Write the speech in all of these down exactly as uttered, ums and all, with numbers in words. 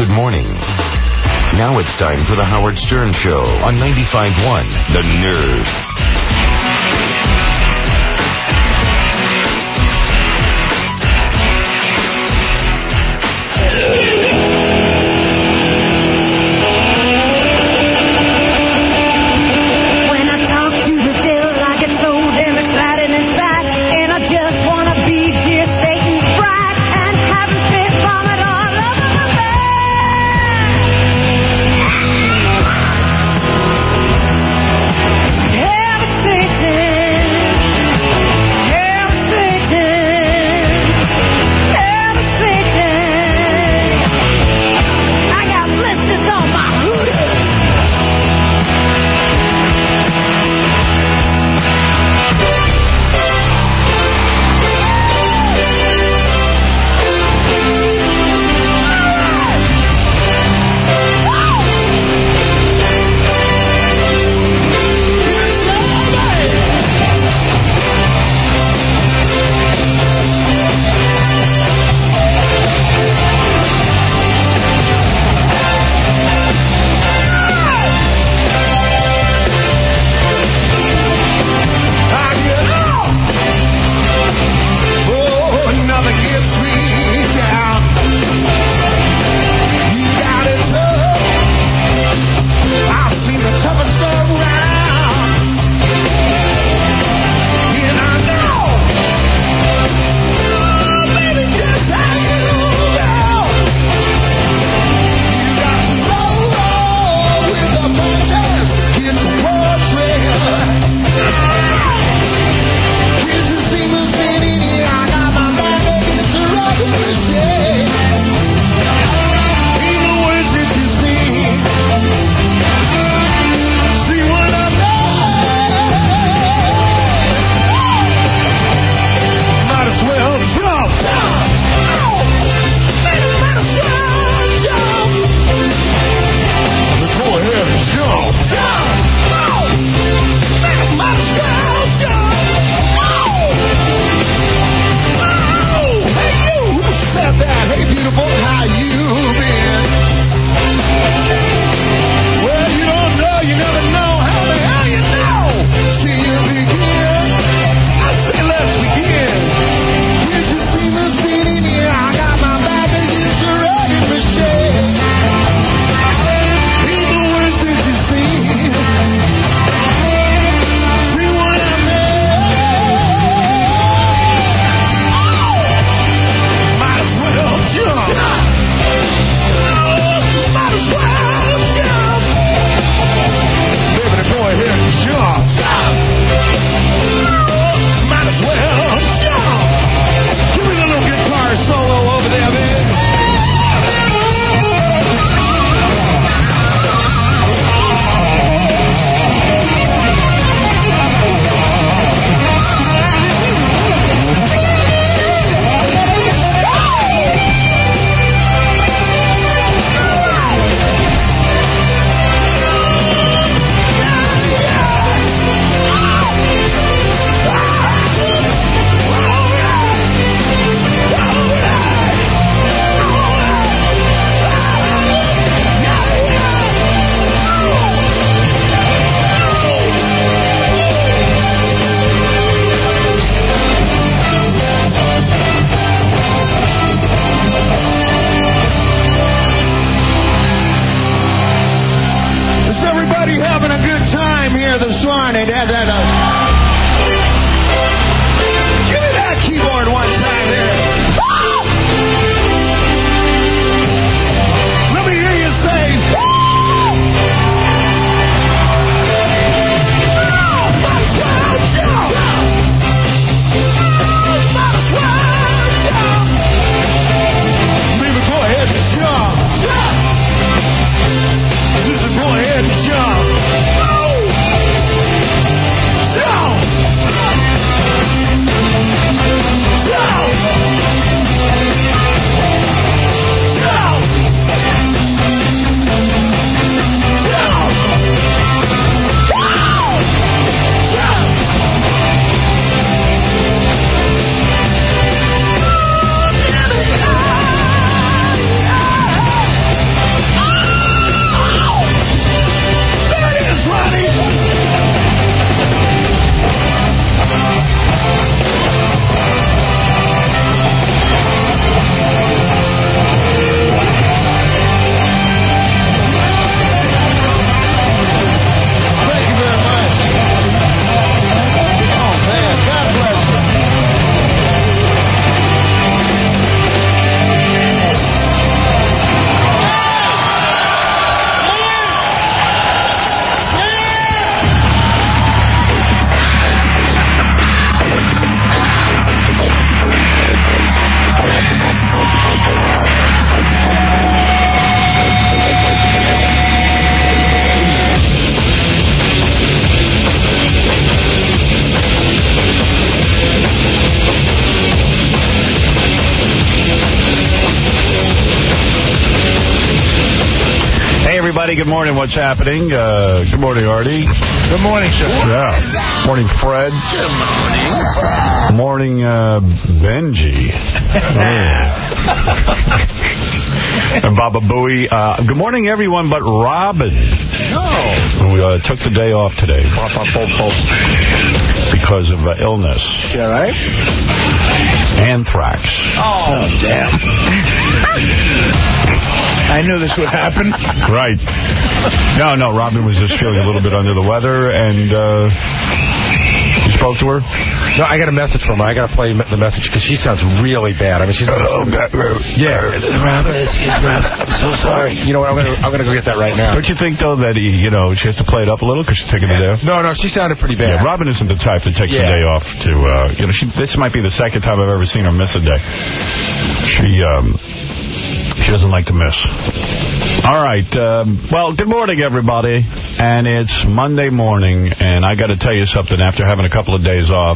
Good morning. Now it's time for the Howard Stern Show on ninety-five point one, The Nerve. Ever since everybody. Good morning. What's happening? Uh, good morning, Artie. Good morning, sir. Yeah. Morning, Fred. Good morning. Morning, uh, Benji. And Baba Booey. Uh, good morning, everyone, but Robin. No. We uh, took the day off today because of uh, illness. You all right? Anthrax. Oh, oh damn. I knew this would happen. Right. No, no, Robin was just feeling a little bit under the weather, and uh, you spoke to her? No, I got a message from her. I got to play the message because she sounds really bad. I mean, she's... Oh, yeah. Robin, excuse me. I'm so sorry. You know what? I'm going to I'm gonna go get that right now. Don't you think, though, that, he, you know, she has to play it up a little because she's taking the day off? No, no, she sounded pretty bad. Yeah, Robin isn't the type that takes yeah. the day off to, uh, you know, she, this might be the second time I've ever seen her miss a day. She, um... She doesn't like to miss. All right. Um, well, good morning, everybody. And it's Monday morning, and I got to tell you something. After having a couple of days off,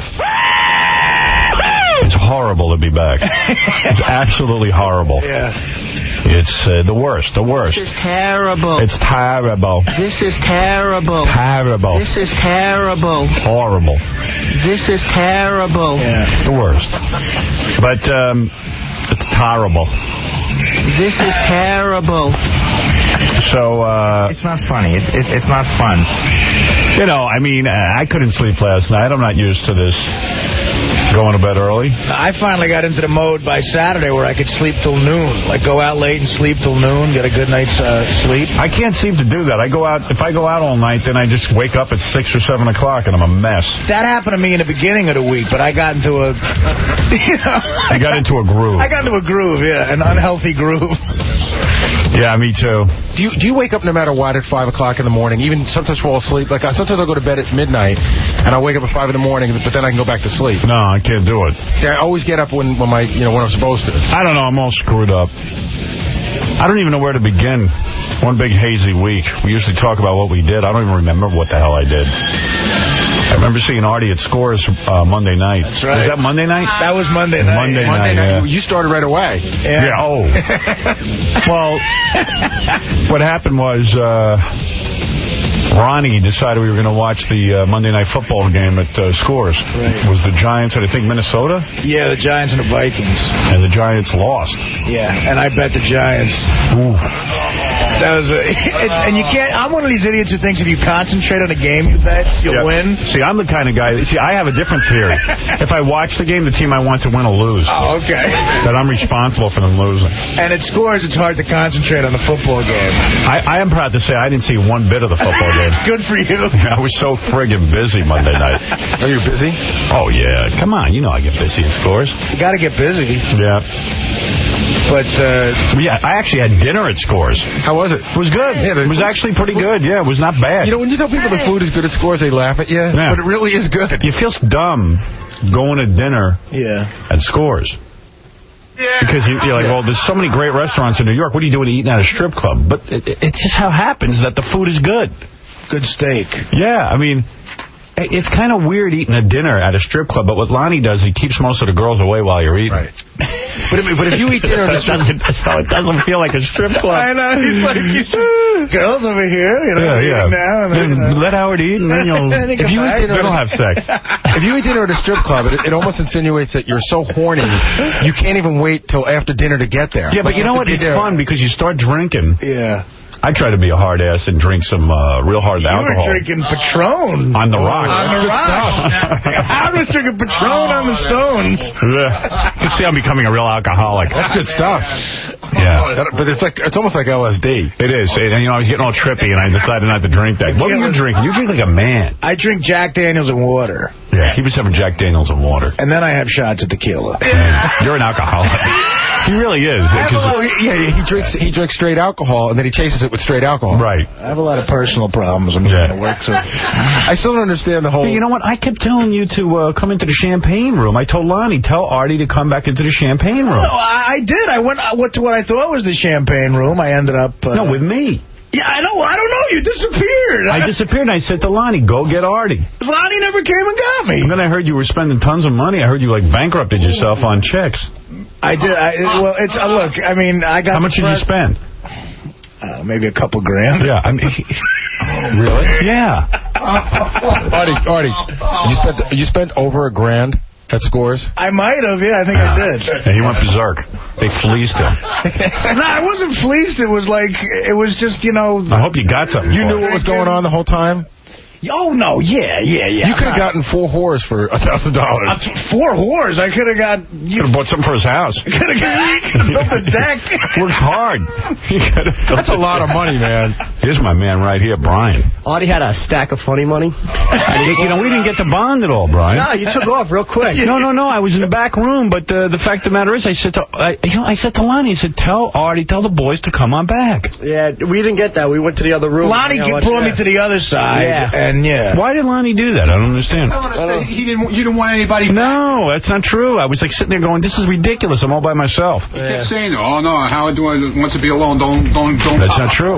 it's horrible to be back. It's absolutely horrible. Yeah. It's uh, the worst, the worst. This is terrible. It's terrible. This is terrible. Terrible. This is terrible. Horrible. This is terrible. Yeah. It's the worst. But um, it's terrible. This is terrible. So, uh... It's not funny. It's it, it's not fun. You know, I mean, I couldn't sleep last night. I'm not used to this. Going to bed early? I finally got into the mode by Saturday where I could sleep till noon. Like, go out late and sleep till noon, get a good night's uh, sleep. I can't seem to do that. I go out, if I go out all night, then I just wake up at six or seven o'clock and I'm a mess. That happened to me in the beginning of the week, but I got into a, you know. I got into a groove. I got into a groove, yeah, an unhealthy groove. Yeah, me too. Do you do you wake up no matter what at five o'clock in the morning? Even sometimes fall asleep. Like I, sometimes I'll go to bed at midnight and I'll wake up at five in the morning, but then I can go back to sleep. No, I can't do it. Yeah, I always get up when when my you know when I'm supposed to. I don't know. I'm all screwed up. I don't even know where to begin. One big hazy week. We usually talk about what we did. I don't even remember what the hell I did. I remember seeing Artie at Scores uh, Monday night. That's right. Was that Monday night? That was Monday night. Monday, Monday night, night. Yeah. You started right away. Yeah, yeah oh. Well, what happened was uh, Ronnie decided we were going to watch the uh, Monday Night Football game at uh, Scores. Right. It was the Giants and I think Minnesota? Yeah, the Giants and the Vikings. And the Giants lost. Yeah, and I bet the Giants. Ooh. That was a, it, and you can't. I'm one of these idiots who thinks if you concentrate on a game you bet, you'll yep. win. See, I'm the kind of guy. See, I have a different theory. If I watch the game, the team I want to win will lose. Oh, okay. That I'm responsible for them losing. And at Scores, it's hard to concentrate on the football game. I, I am proud to say I didn't see one bit of the football game. Good for you. I was so friggin' busy Monday night. Are you busy? Oh yeah, come on. You know I get busy at Scores. You got to get busy. Yeah. But, uh... yeah, I actually had dinner at Scores. How was it? It was good. Yeah, it was actually pretty good. Yeah, it was not bad. You know, when you tell people the food is good at Scores, they laugh at you. Yeah. But it really is good. You feel dumb going to dinner yeah. at Scores. Yeah. Because you, you're like, well, there's so many great restaurants in New York. What are you doing eating at a strip club? But it, it, it's just how it happens that the food is good. Good steak. Yeah, I mean... It's kind of weird eating a dinner at a strip club, but what Lonnie does, he keeps most of the girls away while you're eating. Right. But if, but if you eat dinner at a strip club... So it doesn't feel like a strip club. I know. He's like, he's girls over here, you know, yeah, yeah. now. And then, you know. Let Howard eat, and then you'll... if you eat dinner, they'll have sex. If you eat dinner at a strip club, it, it almost insinuates that you're so horny, you can't even wait till after dinner to get there. Yeah, but like, you know what? It's there. fun because you start drinking. Yeah. I try to be a hard ass and drink some uh, real hard you alcohol. You were drinking Patron. On the rocks. On the rocks. I was drinking Patron oh, on the Stones. Yeah. You see, I'm becoming a real alcoholic. That's good stuff. Yeah. That, but it's like it's almost like L S D. It is. And, you know, I was getting all trippy, and I decided not to drink that. What were you drinking? You drink like a man. I drink Jack Daniels and water. Yeah, he was having Jack Daniels and water. And then I have shots of tequila. Yeah. You're an alcoholic. He really is. Well, yeah, he drinks he drinks straight alcohol, and then he chases it with straight alcohol. Right. I have a lot of personal problems. I'm yeah. trying to work through. I still don't understand the whole... Hey, you know what? I kept telling you to uh, come into the champagne room. I told Lonnie, tell Artie to come back into the champagne room. No, I, I did. I went I went to what I thought was the champagne room. I ended up... Uh, no, with me. Yeah, I know. I don't know. You disappeared. I disappeared, and I said to Lonnie, go get Artie. Lonnie never came and got me. And then I heard you were spending tons of money. I heard you, like, bankrupted yourself on chicks. I did. I, well, it's... Uh, look, I mean, I got... How much did you spend? Uh, maybe a couple grand. Yeah, I mean, Really? yeah. Artie, Artie, you spent you spent over a grand at Scores? I might have, yeah, I think I did. Yeah, he went berserk. They fleeced him. No, I wasn't fleeced. It was like, it was just, you know... I hope you got something. You knew what was going on the whole time? Oh, no, yeah, yeah, yeah. You could have gotten four whores for a thousand dollars. Four whores? I could have got... You could have bought something for his house. Could have built a deck. Works hard. That's a lot of money, man. Here's my man right here, Brian. Artie had a stack of funny money. I think, you know, we didn't get to bond at all, Brian. No, you took off real quick. No, no, no. I was in the back room, but uh, the fact of the matter is, I said to, I, you know, I said to Lonnie, I said, tell Artie, tell the boys to come on back. Yeah, we didn't get that. We went to the other room. Lonnie brought me to the other side. Yeah. And, yeah. Why did Lonnie do that? I don't understand. I don't understand. He didn't, you didn't want anybody... No, that's not true. I was like sitting there going, this is ridiculous. I'm all by myself. He kept saying, oh, no, Howard wants to be alone. Don't, don't, don't... That's not true.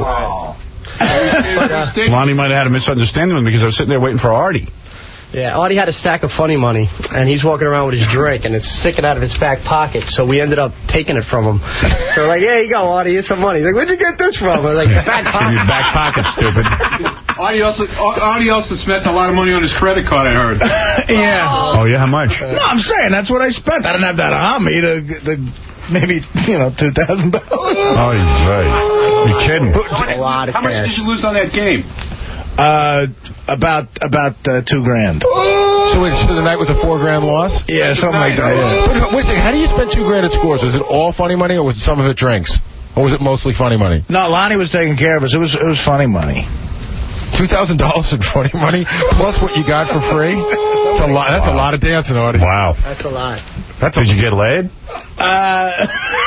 Lonnie might have had a misunderstanding with me because I was sitting there waiting for Artie. Yeah, Artie had a stack of funny money, and he's walking around with his drink, and it's sticking out of his back pocket, so we ended up taking it from him. So we're like, yeah, you go, Artie, here's some money. He's like, where'd you get this from? I was like, back pocket. In your back pocket, stupid. Artie also, Artie also spent a lot of money on his credit card, I heard. Yeah. Oh, yeah, how much? No, I'm saying, that's what I spent. I didn't have that on me. The, the maybe, you know, two thousand dollars. Oh, he's right. You're kidding. A lot of How cash. much did you lose on that game? Uh, about about uh, two grand. So, wait, so the night was a four grand loss? Yeah, something like that. Yeah. Wait, wait a second. How do you spend two grand at Scores? Was it all funny money, or was it some of it drinks? Or was it mostly funny money? No, Lonnie was taking care of us. It was it was funny money. Two thousand dollars in funny money plus what you got for free. That's a lot. That's wow. a lot of dancing, Artie. Wow. That's a lot. That's Did you get laid? Uh.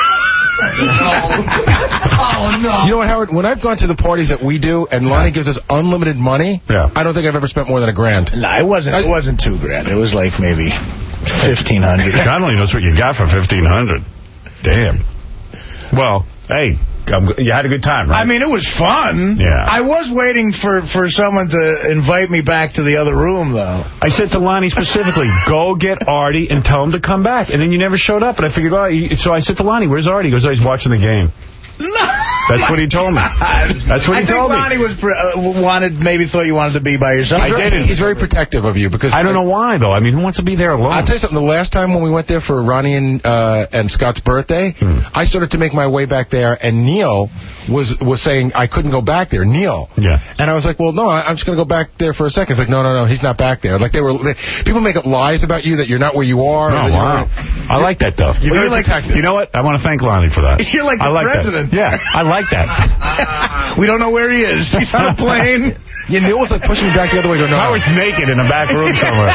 Oh, no. You know what, Howard? When I've gone to the parties that we do and Lonnie gives us unlimited money, yeah. I don't think I've ever spent more than a grand. No, it wasn't It wasn't two grand. It was like maybe fifteen hundred. God only knows what you got for fifteen hundred. Damn. Well, hey, you had a good time, right? I mean, it was fun. Yeah. I was waiting for, for someone to invite me back to the other room, though. I said to Lonnie specifically, go get Artie and tell him to come back. And then you never showed up. And I figured, oh, so I said to Lonnie, where's Artie? He goes, oh, he's watching the game. No. That's what he told me. That's what he told me. I think Lonnie was uh, wanted, maybe thought you wanted to be by yourself. I didn't. He's very protective of you because I don't know why though. I mean, who wants to be there alone? I'll tell you something. The last time when we went there for Ronnie and uh, and Scott's birthday, hmm. I started to make my way back there, and Neil was was saying I couldn't go back there. Neil. Yeah. And I was like, well, no, I'm just going to go back there for a second. It's like, no, no, no, he's not back there. Like they were, they, people make up lies about you that you're not where you are. Oh, wow. I like that though. You're well, very like, protective. You know what? I want to thank Lonnie for that. You're like the I like president. That. Yeah, I like that. We don't know where he is. He's on a plane. Yeah, Neil was like pushing me back the other way. Go, no. Howard's naked in a back room somewhere.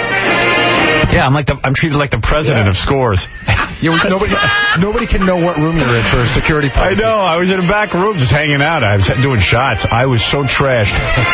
Yeah, I'm like the, I'm treated like the president yeah. of Scores. Yeah, we, nobody, nobody can know what room you're in for security purposes. I know. I was in a back room just hanging out. I was doing shots. I was so trashed.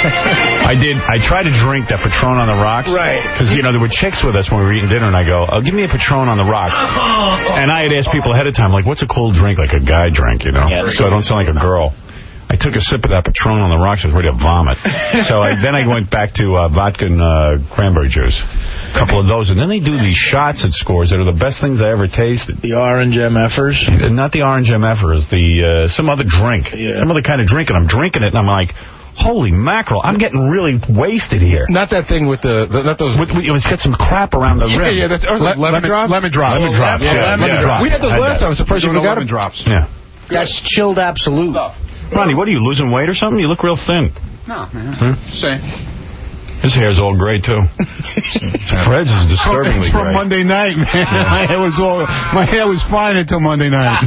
I did. I tried to drink that Patron on the rocks. Right. Because, you know, there were chicks with us when we were eating dinner, and I go, oh, give me a Patron on the rocks. And I had asked people ahead of time, like, what's a cool drink, like a guy drink, you know, yeah, so I don't sound like a girl. I took a sip of that Patron on the rocks. I was ready to vomit. So I, then I went back to uh, vodka and uh, cranberry juice. A couple of those. And then they do these shots at Scores that are the best things I ever tasted. The orange M Fers? Not the orange M Fers. The, uh, some other drink. Yeah. Some other kind of drink. And I'm drinking it, and I'm like, holy mackerel, I'm getting really wasted here. Not that thing with the, the not those... With, with, it's got some crap around the rim. Yeah, yeah, that's... Le lemon, lemon drops? Lemon drops. Lemon drops, yeah. yeah. Lemon yeah. drops. We had those last time. I was surprised you got lemon drops. Yeah. That's chilled absolute. Ronnie, what are you, losing weight or something? You look real thin. No, man. Hmm? Same. His hair's all gray, too. Fred's is disturbingly It's from gray. Monday night, man. Yeah. My hair was all, my hair was fine until Monday night.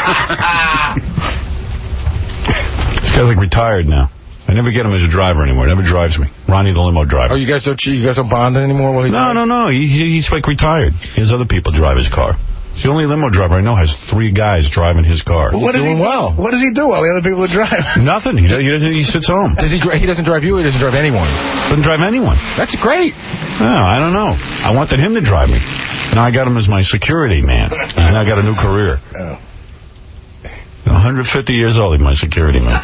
This guy's like retired now. I never get him as a driver anymore. Never drives me. Ronnie the limo driver. Oh, you guys don't you guys don't bond anymore? While he no, drives? no, no. He, he's like retired. He has other people drive his car. He's the only limo driver I know has three guys driving his car. What He's does doing he well. What does he do while the other people are driving? Nothing. He, does, he, doesn't, he sits home. Does he? He doesn't drive you. Or he doesn't drive anyone. Doesn't drive anyone. That's great. No, I don't know. I wanted him to drive me. Now I got him as my security man. He's now got a new career. Oh. one hundred fifty years old, he's my security man.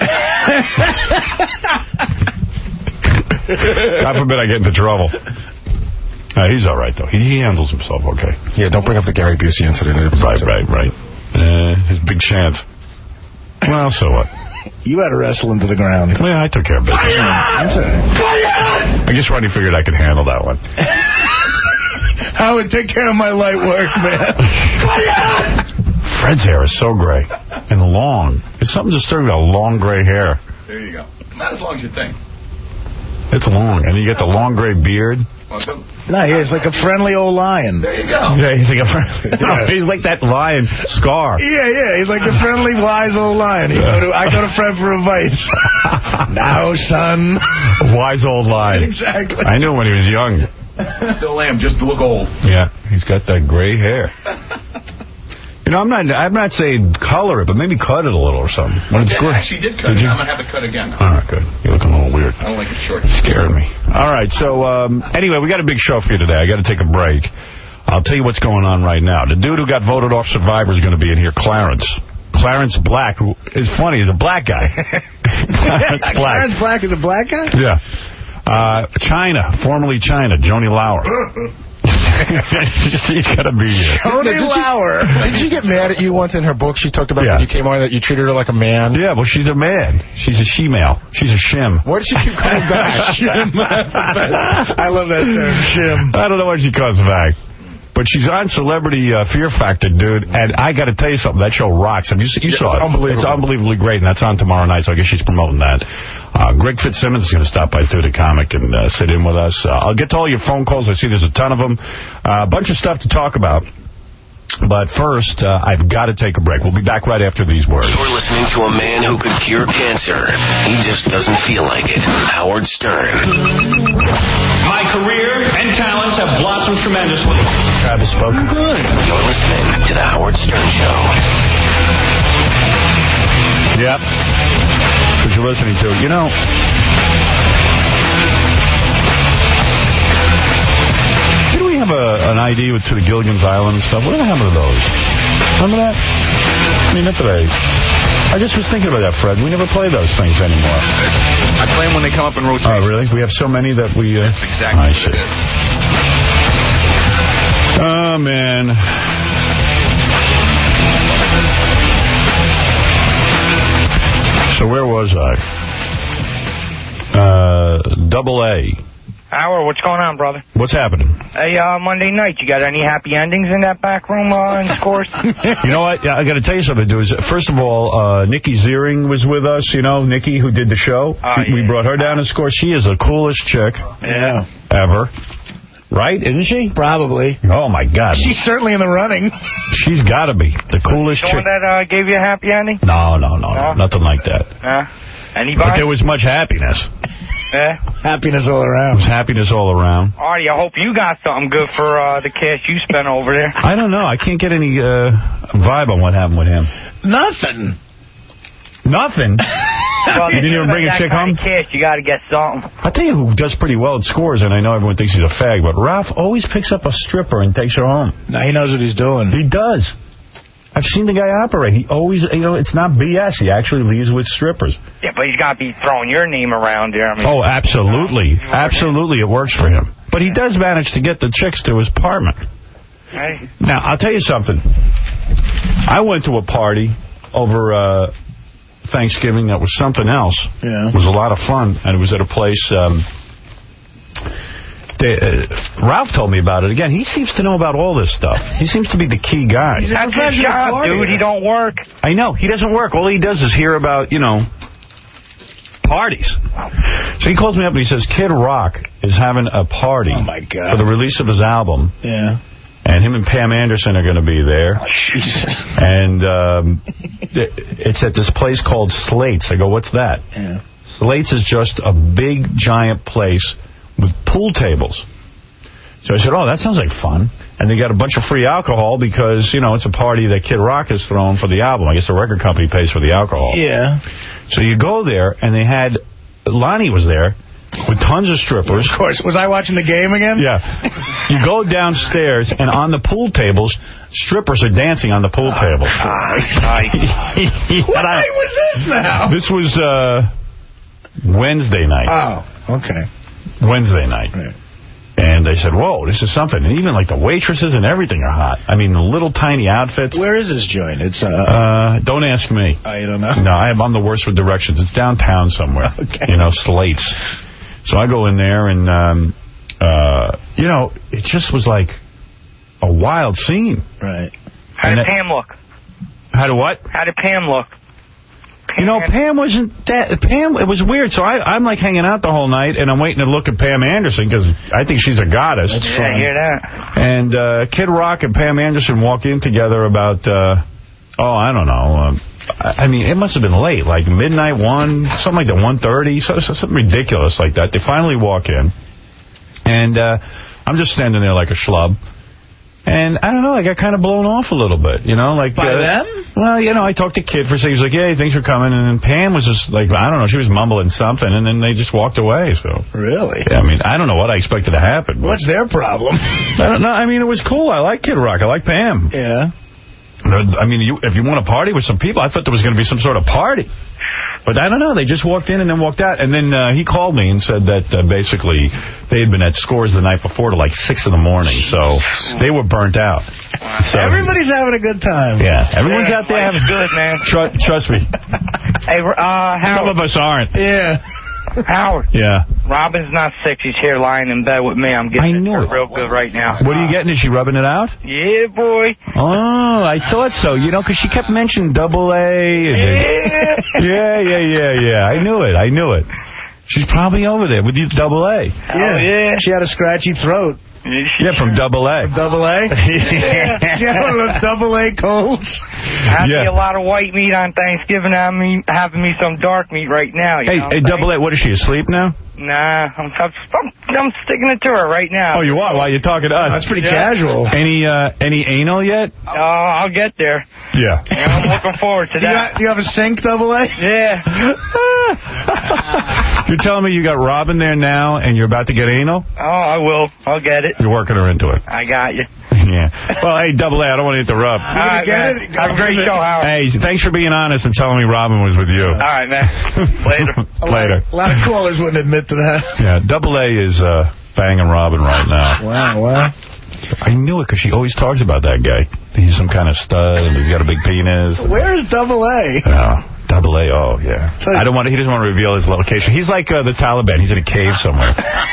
God forbid I get into trouble. Uh, he's all right, though. He, he handles himself okay. Yeah, don't bring up the Gary Busey incident. Right, right, right. Uh, his big chance. Well, so what? You had to wrestle into the ground. Yeah, I took care of business. That's all right. I guess Ronnie figured I could handle that one. Howard, take care of my light work, man. Fred's hair is so gray and long. It's something disturbing about long gray hair. There you go. It's not as long as you think. It's long, and you get the long gray beard. Welcome. No, he's like a friendly old lion. There you go. Yeah, he's like a friendly. No, he's like that lion Scar. Yeah, yeah, he's like the friendly, wise old lion. You go to, I go to Fred for advice. Now, son. Wise old lion. Exactly. I knew him when he was young. Still am, just to look old. Yeah, he's got that gray hair. You know, I'm not I'm not saying color it, but maybe cut it a little or something. When it's I good. actually did cut Did it. you? I'm going to have it cut again. All right, good. You're looking a little weird. I don't like it short. Scared me. All right, so um, anyway, we got a big show for you today. I got to take a break. I'll tell you what's going on right now. The dude who got voted off Survivor is going to be in here, Clarence. Clarence Black, who is funny, he's a black guy. Clarence Black. Clarence Black is a black guy? Yeah. Uh, China, formerly China, Joni Lauer. He's got to be here. Joni Lauer. Did she get mad at you once in her book? She talked about Yeah. when you came on that you treated her like a man. Yeah, well, she's a man. She's a she-male. She's a shim. Why does she keep coming back? Shim. I love that term, shim. I don't know when she comes back. But she's on Celebrity uh, Fear Factor, dude, and I got to tell you something. That show rocks. I mean, you, you Yeah, saw it's it. unbelievable. It's unbelievably great, and that's on tomorrow night, so I guess she's promoting that. Uh, Greg Fitzsimmons is going to stop by through the comic and uh, sit in with us. Uh, I'll get to all your phone calls. I see there's a ton of them. A uh, bunch of stuff to talk about. But first, uh, I've got to take a break. We'll be back right after these words. You're listening to a man who could cure cancer. He just doesn't feel like it. Howard Stern. My career and talents have blossomed tremendously. Travis spoke. Good. You're listening to The Howard Stern Show. Yep. What you're listening to. You know... Didn't we have a, an I D with, to the Gilligan's Island and stuff? What happened to those? Remember that? I mean, not that I... I just was thinking about that, Fred. We never play those things anymore. I play them when they come up in rotation. Oh, really? We have so many that we... Uh, That's exactly I what see. it is. Oh, man. So where was I? Uh, double A. Howard, what's going on, brother? What's happening? Hey, uh, Monday night, you got any happy endings in that back room uh, in Scores? You know what? I got to tell you something, dude. First of all, uh, Nikki Ziering was with us, you know, Nikki, who did the show. Oh, We yeah. brought her down to Score. She is the coolest chick Yeah. ever. Right? Isn't she? Probably. Oh, my God. She's certainly in the running. She's got to be the coolest The chick. one that uh, gave you a happy ending? No, no, no, no. No? Nothing like that. Uh, But anybody? there was much happiness. Yeah. Happiness all There around. was happiness all around. Artie, I hope you got something good for uh, the cash you spent over there. I don't know. I can't get any uh, vibe on what happened with him. Nothing. Nothing. Well, You didn't even bring a that chick kind home? of cash, you got to get something. I'll tell you who does pretty well at Scores, and I know everyone thinks he's a fag, but Ralph always picks up a stripper and takes her home. No, he knows what he's doing. He does. I've seen the guy operate. He always, you know, it's not B S. He actually leaves with strippers. Yeah, but he's got to be throwing your name around there. I mean, Oh, absolutely. Absolutely, it works for him. But he does manage to get the chicks to his apartment. Hey. Now, I'll tell you something. I went to a party over uh, Thanksgiving that was something else. Yeah. It was a lot of fun, and it was at a place... Um, they, uh, Ralph told me about it. Again, he seems to know about all this stuff. He seems to be the key guy. That's his job, dude. He don't work. I know. He doesn't work. All he does is hear about, you know, parties. So he calls me up and he says, Kid Rock is having a party Oh, my God. for the release of his album. Yeah. And him and Pam Anderson are going to be there. Jesus. And um, it's at this place called Slates. I go, what's that? Yeah. Slates is just a big, giant place with pool tables. So I said, oh, that sounds like fun. And they got a bunch of free alcohol because, you know, it's a party that Kid Rock has thrown for the album. I guess the record company pays for the alcohol. Yeah. So you go there, and they had, Lonnie was there with tons of strippers. Of course. Was I watching the game again? Yeah. You go downstairs, and on the pool tables, strippers are dancing on the pool table. What night was this now? This was uh, Wednesday night. Oh, okay. Wednesday night. Right. And they said, whoa, this is something. And even, like, the waitresses and everything are hot. I mean, the little tiny outfits. Where is this joint? It's uh, uh Don't ask me. I don't know. No, I am, I'm the worst with directions. It's downtown somewhere. Okay. You know, Slates. So I go in there, and, um, uh, you know, it just was like a wild scene. Right. How did Pam look? How did what? How did Pam look? You know, Pam wasn't that... Pam, it was weird. So I, I'm, like, hanging out the whole night, and I'm waiting to look at Pam Anderson, because I think she's a goddess. That's yeah, I hear that. And uh, Kid Rock and Pam Anderson walk in together about, uh, oh, I don't know. Um, I, I mean, it must have been late, like midnight, one, something like that, one thirty, so, so, something ridiculous like that. They finally walk in, and uh, I'm just standing there like a schlub. And I don't know, I got kind of blown off a little bit, you know, like... By uh, them? Well, you know, I talked to Kid for a second. He was like, hey, thanks for coming. And then Pam was just like, I don't know, she was mumbling something, and then they just walked away, so... Really? Yeah, I mean, I don't know what I expected to happen. What's their problem? I don't know. I mean, it was cool. I like Kid Rock. I like Pam. Yeah. I mean, you, if you want to party with some people, I thought there was going to be some sort of party. But I don't know. They just walked in and then walked out. And then uh, he called me and said that uh, basically they had been at Scores the night before to like six in the morning. So they were burnt out. So, everybody's having a good time. Yeah. Everyone's yeah, out there having good, man. Tr trust me. Hey, uh, Howard. Some of us aren't. Yeah. Howard. Yeah. Robin's not sick. She's here lying in bed with me. I'm getting I knew it real good right now. What are you getting? Is she rubbing it out? Yeah, boy. Oh, I thought so. You know, because she kept mentioning double A. And yeah. yeah, yeah, yeah, yeah. I knew it. I knew it. She's probably over there with you, double A. Yeah. Oh, yeah. She had a scratchy throat. Yeah, from double A. From double A? Yeah. She had one of those double A colds. I yeah. see a lot of white meat on Thanksgiving. I'm me, having me some dark meat right now. You hey, know hey double A, what is she, asleep now? Nah, I'm, I'm, I'm sticking it to her right now. Oh, you are? While you're talking to us? That's pretty yeah. casual. Any uh, any anal yet? Oh, uh, I'll get there. Yeah. yeah. I'm looking forward to do that. You got, do you have a sink, double A? Yeah. You're telling me you got Robin there now and you're about to get anal? Oh, I will. I'll get it. You're working her into it. I got you. Yeah. Well, hey, double A, I don't want to interrupt. All right, get man. it? Have a great show, Howard. Hey, thanks for being honest and telling me Robin was with you. All right, man. Later. Later. A lot of callers wouldn't admit to that. Yeah, double A is uh, banging Robin right now. Wow, wow. I knew it because she always talks about that guy. He's some kind of stud and he's got a big penis. Where is double A? Oh, double A, oh, yeah. I don't want to, he doesn't want to reveal his location. He's like uh, the Taliban. He's in a cave somewhere.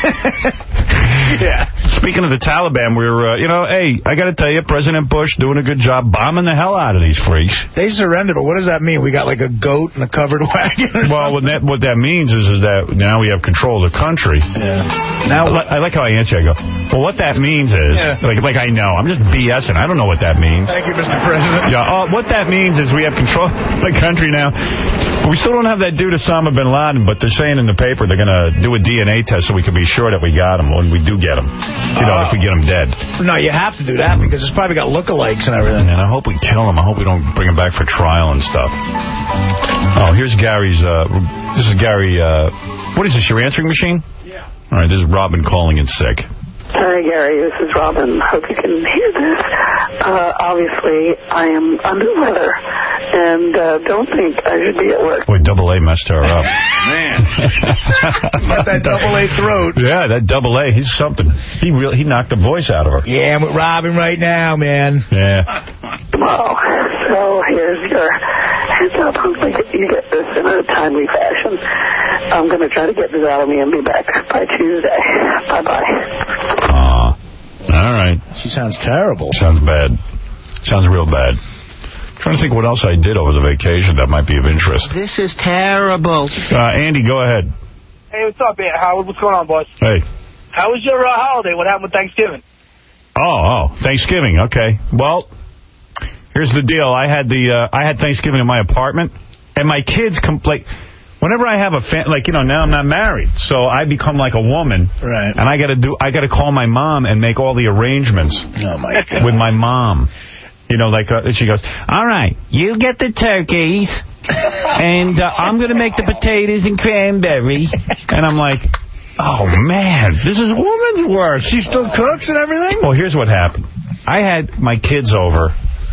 Yeah. Speaking of the Taliban, we're, uh, you know, hey, I got to tell you, President Bush doing a good job bombing the hell out of these freaks. They surrendered, but what does that mean? We got like a goat and a covered wagon? Well, what that, what that means is, is that now we have control of the country. Yeah. Now, I like how I answer. I go, well, what that means is, yeah. like, like I know, I'm just BSing. I don't know what that means. Thank you, Mister President. Yeah, uh, what that means is we have control of the country now. We still don't have that dude Osama bin Laden, but they're saying in the paper they're going to do a D N A test so we can be sure that we got him when we do get him. You know, uh, if we get him dead. No, you have to do that because it's probably got lookalikes and everything. And I hope we kill him. I hope we don't bring him back for trial and stuff. Oh, here's Gary's, uh, this is Gary, uh, what is this, your answering machine? Yeah. All right, this is Robin calling in sick. Hi, Gary. This is Robin. Hope you can hear this. Uh, obviously, I am under the weather and uh, don't think I should be at work. Boy, double A messed her up. Man. Got that double A throat. Yeah, that double A, he's something. He really, he knocked the voice out of her. Yeah, I'm with Robin right now, man. Yeah. Well, so here's your heads up. Hopefully you get this in a timely fashion. I'm going to try to get this out of me and be back by Tuesday. Bye-bye. Aw. All right. She sounds terrible. Sounds bad. Sounds real bad. I'm trying to think what else I did over the vacation that might be of interest. This is terrible. Uh, Andy, go ahead. Hey, what's up, man? Howard? What's going on, boss? Hey. How was your uh, holiday? What happened with Thanksgiving? Oh, oh, Thanksgiving. Okay. Well, here's the deal. I had the uh, I had Thanksgiving in my apartment, and my kids complain. Whenever I have a fan, like, you know, now I'm not married, so I become like a woman. Right. And I got to do, I got to call my mom and make all the arrangements. Oh, my God. With my mom. You know, like, uh, she goes, all right, you get the turkeys, and uh, I'm going to make the potatoes and cranberry. And I'm like, oh, man, this is woman's work. She still cooks and everything? Well, here's what happened. I had my kids over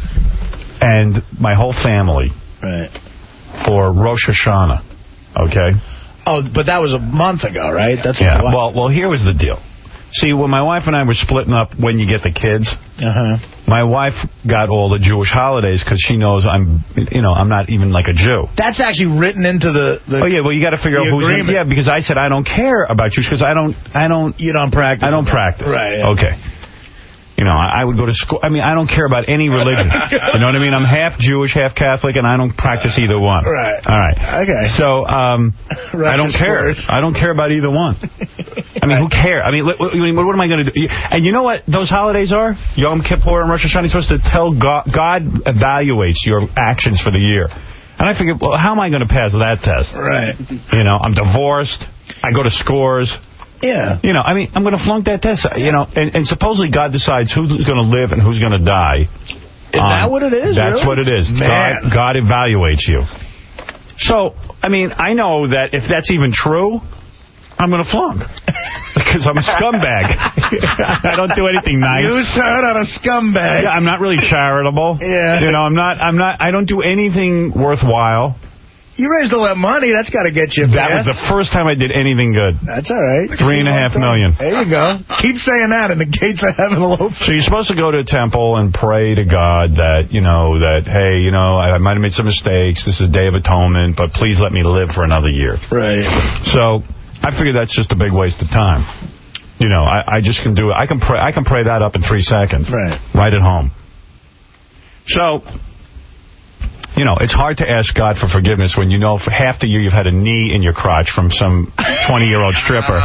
and my whole family. Right. For Rosh Hashanah. Okay? Oh, but that was a month ago, right? That's yeah. Well, well, here was the deal. See, when my wife and I were splitting up when you get the kids, uh-huh. my wife got all the Jewish holidays because she knows I'm, you know, I'm not even like a Jew. That's actually written into the... the oh, yeah, well, you got to figure out who's... In, yeah, because I said I don't care about Jews because I don't... I don't. You don't practice. I don't practice. Right. Yeah. Okay. You know, I, I would go to school. I mean, I don't care about any religion. You know what I mean? I'm half Jewish, half Catholic, and I don't practice either one. Right. All right. Okay. So, um, I don't care. I don't care about either one. I mean, who cares? I mean, what, what am I going to do? And you know what those holidays are? Yom Kippur and Rosh Hashanah. You're supposed to tell God. God evaluates your actions for the year. And I figured, well, how am I going to pass that test? Right. You know, I'm divorced. I go to Scores. Yeah. You know, I mean, I'm going to flunk that test. You know, and, and supposedly God decides who's going to live and who's going to die. Is um, that what it is? That's really? what it is. Man. God, God evaluates you. So, I mean, I know that if that's even true, I'm going to flunk. Because I'm a scumbag. I don't do anything nice. You sound on a scumbag. Yeah, I'm not really charitable. Yeah. You know, I'm not, I'm not, I don't do anything worthwhile. You raised all that money. That's got to get you That was the first time I did anything good. That's all right. Three and a half million. There you go. Keep saying that, and the gates of heaven will open. So you're supposed to go to a temple and pray to God that, you know, that, hey, you know, I might have made some mistakes. This is a day of atonement, but please let me live for another year. Right. So I figure that's just a big waste of time. You know, I, I just can do it. I can pray. I can pray that up in three seconds. Right. Right at home. So... You know, it's hard to ask God for forgiveness when you know for half the year you've had a knee in your crotch from some twenty-year-old stripper.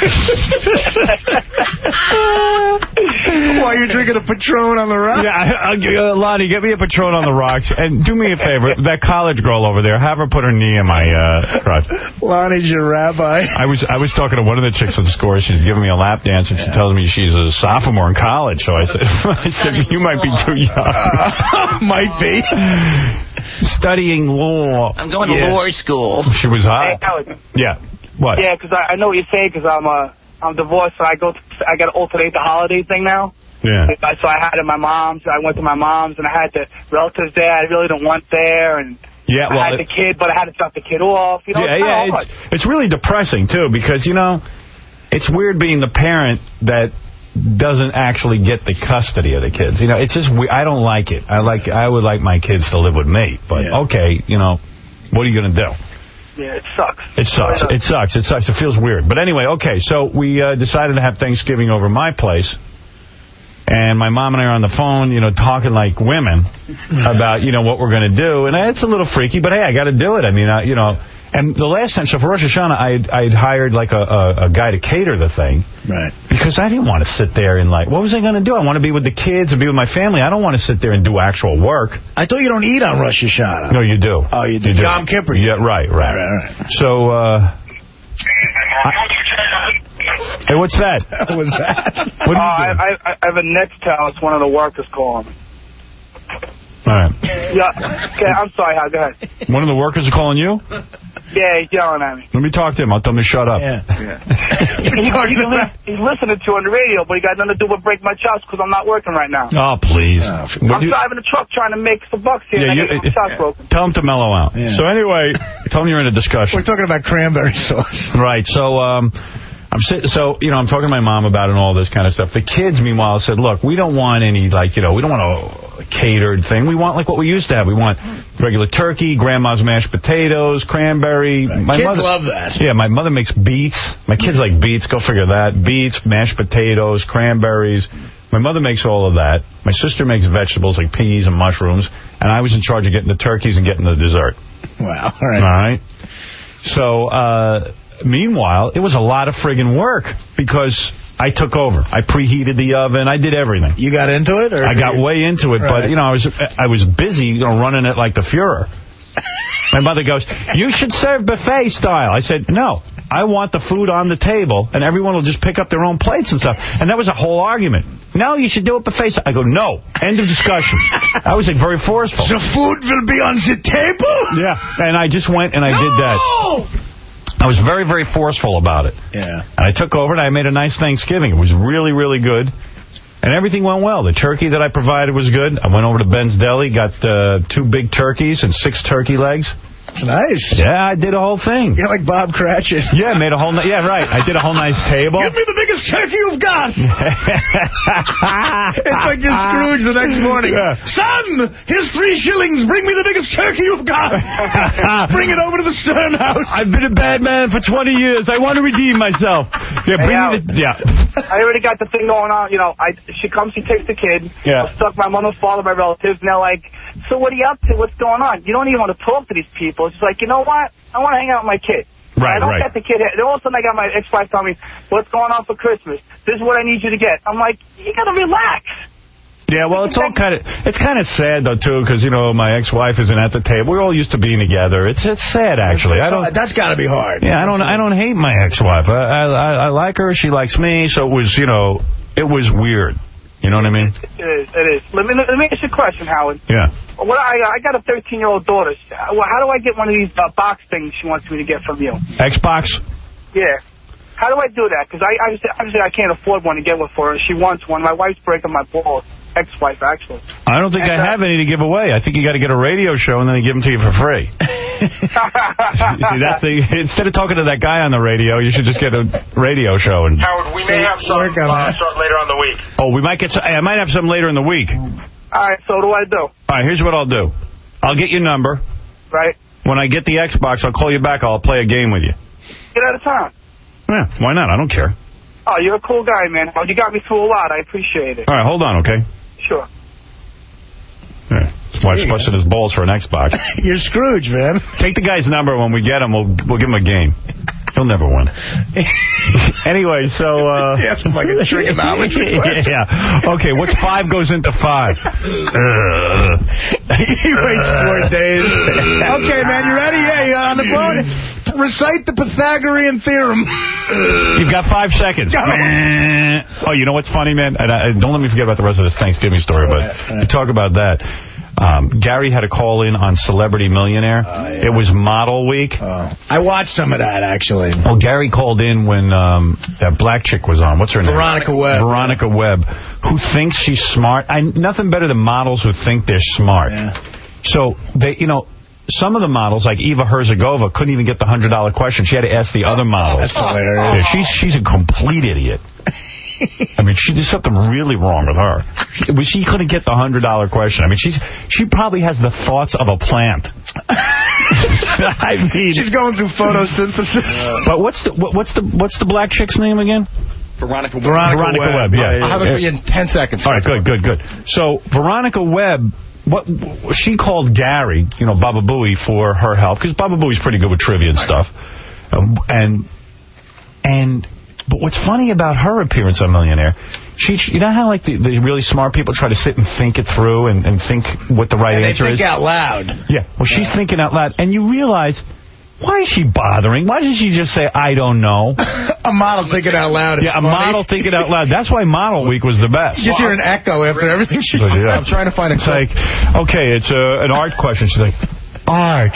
While you're drinking a Patron on the rocks? Yeah, I'll, uh, Lonnie, get me a Patron on the rocks. And do me a favor, that college girl over there, have her put her knee in my uh, crotch. Lonnie's your rabbi. I was I was talking to one of the chicks at the Score. She's giving me a lap dance, and she tells me she's a sophomore in college. So I said, I said you might be too young. Uh, might be. Studying law. I'm going yeah. to law school. She was hot. Hey, Howard. Yeah. What? Yeah, because I, I know what you're saying, because I'm uh, I'm divorced, so I go to, I got to alternate the holiday thing now. Yeah. So I had it at my mom's. I went to my mom's, and I had the relatives there I really didn't want there, and yeah, well, I had the kid, but I had to drop the kid off. You know, yeah, it's yeah. It's, it's really depressing too, because you know, it's weird being the parent that doesn't actually get the custody of the kids. You know, it's just we. I don't like it. I like. I would like my kids to live with me, but yeah. okay, you know, what are you going to do? Yeah, it sucks. It sucks. It sucks. It sucks. It feels weird. But anyway, okay, so we uh, decided to have Thanksgiving over my place. And my mom and I are on the phone, you know, talking like women about, you know, what we're going to do. And it's a little freaky, but hey, I got to do it. I mean, I, you know, and the last time, so for Rosh Hashanah, I'd, I'd hired like a, a, a guy to cater the thing. Right. Because I didn't want to sit there and like, what was I going to do? I want to be with the kids and be with my family. I don't want to sit there and do actual work. I thought you don't eat on Rosh Hashanah. No, you do. Oh, you do. You do. Yom Kippur. Yeah, right, right. Right, right, right. So, uh... I, hey, what's that? What was that? What uh, I, I, I have a Nextel. It's one of the workers calling me. All right. Yeah. Okay, I'm sorry, Hal. Go ahead. One of the workers are calling you? Yeah, he's yelling at me. Let me talk to him. I'll tell him to shut up. Yeah. yeah. he, he, he's listening to it on the radio, but he got nothing to do with break my chops because I'm not working right now. Oh, please. Oh, I'm you, driving a truck trying to make some bucks here, yeah, and you, I get my chops broken. Tell him to mellow out. Yeah. So anyway, tell him you're in a discussion. We're talking about cranberry sauce. Right. So, um... I'm sit so, you know, I'm talking to my mom about it and all this kind of stuff. The kids, meanwhile, said, look, we don't want any, like, you know, we don't want a catered thing. We want, like, what we used to have. We want regular turkey, grandma's mashed potatoes, cranberry. Right. My kids mother, love that. Yeah, my mother makes beets. My kids like beets. Go figure that. Beets, mashed potatoes, cranberries. My mother makes all of that. My sister makes vegetables like peas and mushrooms. And I was in charge of getting the turkeys and getting the dessert. Wow. All right. All right. So, uh... meanwhile, it was a lot of friggin' work because I took over. I preheated the oven. I did everything. You got into it? Or I got way into it, right. But, you know, I was I was busy, you know, running it like the Fuhrer. My mother goes, you should serve buffet style. I said, no, I want the food on the table, and everyone will just pick up their own plates and stuff. And that was a whole argument. No, you should do it buffet style. I go, no. End of discussion. I was like very forceful. The food will be on the table? Yeah. And I just went and I no! did that. I was very, very forceful about it. Yeah. And I took over and I made a nice Thanksgiving. It was really, really good. And everything went well. The turkey that I provided was good. I went over to Ben's Deli, got uh, two big turkeys and six turkey legs. It's nice. Yeah, I did a whole thing. You're like Bob Cratchit. Yeah, made a whole... Yeah, right. I did a whole nice table. Give me the biggest turkey you've got. It's like you're Scrooge the next morning. Yeah. Son, here's three shillings. Bring me the biggest turkey you've got. Bring it over to the Stern house. I've been a bad man for twenty years. I want to redeem myself. Yeah, bring hey, me the... Yeah. I already got the thing going on. You know, I she comes, she takes the kid. Yeah. I'm stuck, my mother, father, my relatives, and they're like, so what are you up to? What's going on? You don't even want to talk to these people. It's like, you know what? I want to hang out with my kid. Right, I don't right. get the kid. Then all of a sudden I got my ex-wife telling me, what's going on for Christmas? This is what I need you to get. I'm like, you got to relax. Yeah, well, it's all kind of it's kind of sad though too, because you know my ex-wife isn't at the table. We're all used to being together. It's it's sad actually. It's, I don't. That's got to be hard. Yeah, I don't. I don't hate my ex-wife. I, I I like her. She likes me. So it was you know it was weird. You know what I mean? It is. It is. Let me let me ask you a question, Howard. Yeah. What I I got a thirteen-year-old daughter. Well, how do I get one of these uh, box things she wants me to get from you? Xbox. Yeah. How do I do that? Because I obviously, obviously I can't afford one to get one for her. She wants one. My wife's breaking my balls. Ex-wife, actually. I don't think and, I have uh, any to give away. I think you got to get a radio show and then they give them to you for free. See, that's the, instead of talking to that guy on the radio, you should just get a radio show. And Howard, we may have some uh, start later on the week. Oh, we might get some, I might have some later in the week. All right, so what do I do? All right, here's what I'll do. I'll get your number. Right. When I get the Xbox, I'll call you back. I'll play a game with you. Get out of town. Yeah, why not? I don't care. Oh, you're a cool guy, man. You got me through a lot. I appreciate it. All right, hold on, okay? Sure. Yeah. Wife's busting his balls for an Xbox. You're Scrooge, man. Take the guy's number. When we get him, we'll we'll give him a game. He'll never win. Anyway, so... Uh, yeah, it's like a trigonometry question. Yeah. Okay, what's five goes into five? He waits four days. Okay, man, you ready? Yeah, you're on the phone. Recite the Pythagorean theorem. You've got five seconds. Oh, you know what's funny, man? And I, don't let me forget about the rest of this Thanksgiving story, but you talk about that. Um, Gary had a call in on Celebrity Millionaire. Uh, yeah. It was model week. Uh, I watched some of that, actually. Well, Gary called in when um, that black chick was on. What's her name? Veronica Webb. Veronica Webb, who thinks she's smart. I, nothing better than models who think they're smart. Yeah. So, they, you know... Some of the models, like Eva Herzegova, couldn't even get the one hundred dollar question. She had to ask the other models. That's hilarious. Yeah, she's, she's a complete idiot. I mean, she did something really wrong with her. She, she couldn't get the one hundred dollar question. I mean, she's she probably has the thoughts of a plant. I mean, she's going through photosynthesis. Uh, but what's the what, what's the what's the black chick's name again? Veronica Webb. Veronica, Veronica Webb. Webb, yeah. I'll have it for you in ten seconds. All right, good, good, good. So, Veronica Webb, what she called Gary, you know, Baba Booey, for her help, because Baba Booey's pretty good with trivia and stuff. Um, and, and, but what's funny about her appearance on Millionaire, she, you know how, like, the, the really smart people try to sit and think it through and, and think what the right and answer they think is? out loud. Yeah, well, she's yeah. thinking out loud, and you realize... Why is she bothering? Why doesn't she just say, I don't know? A model thinking out loud. Yeah, a funny. model thinking out loud. That's why Model Week was the best. You just hear an echo after everything she said. Yeah. I'm trying to find a It's like, okay, it's a, an art question. She's like, art.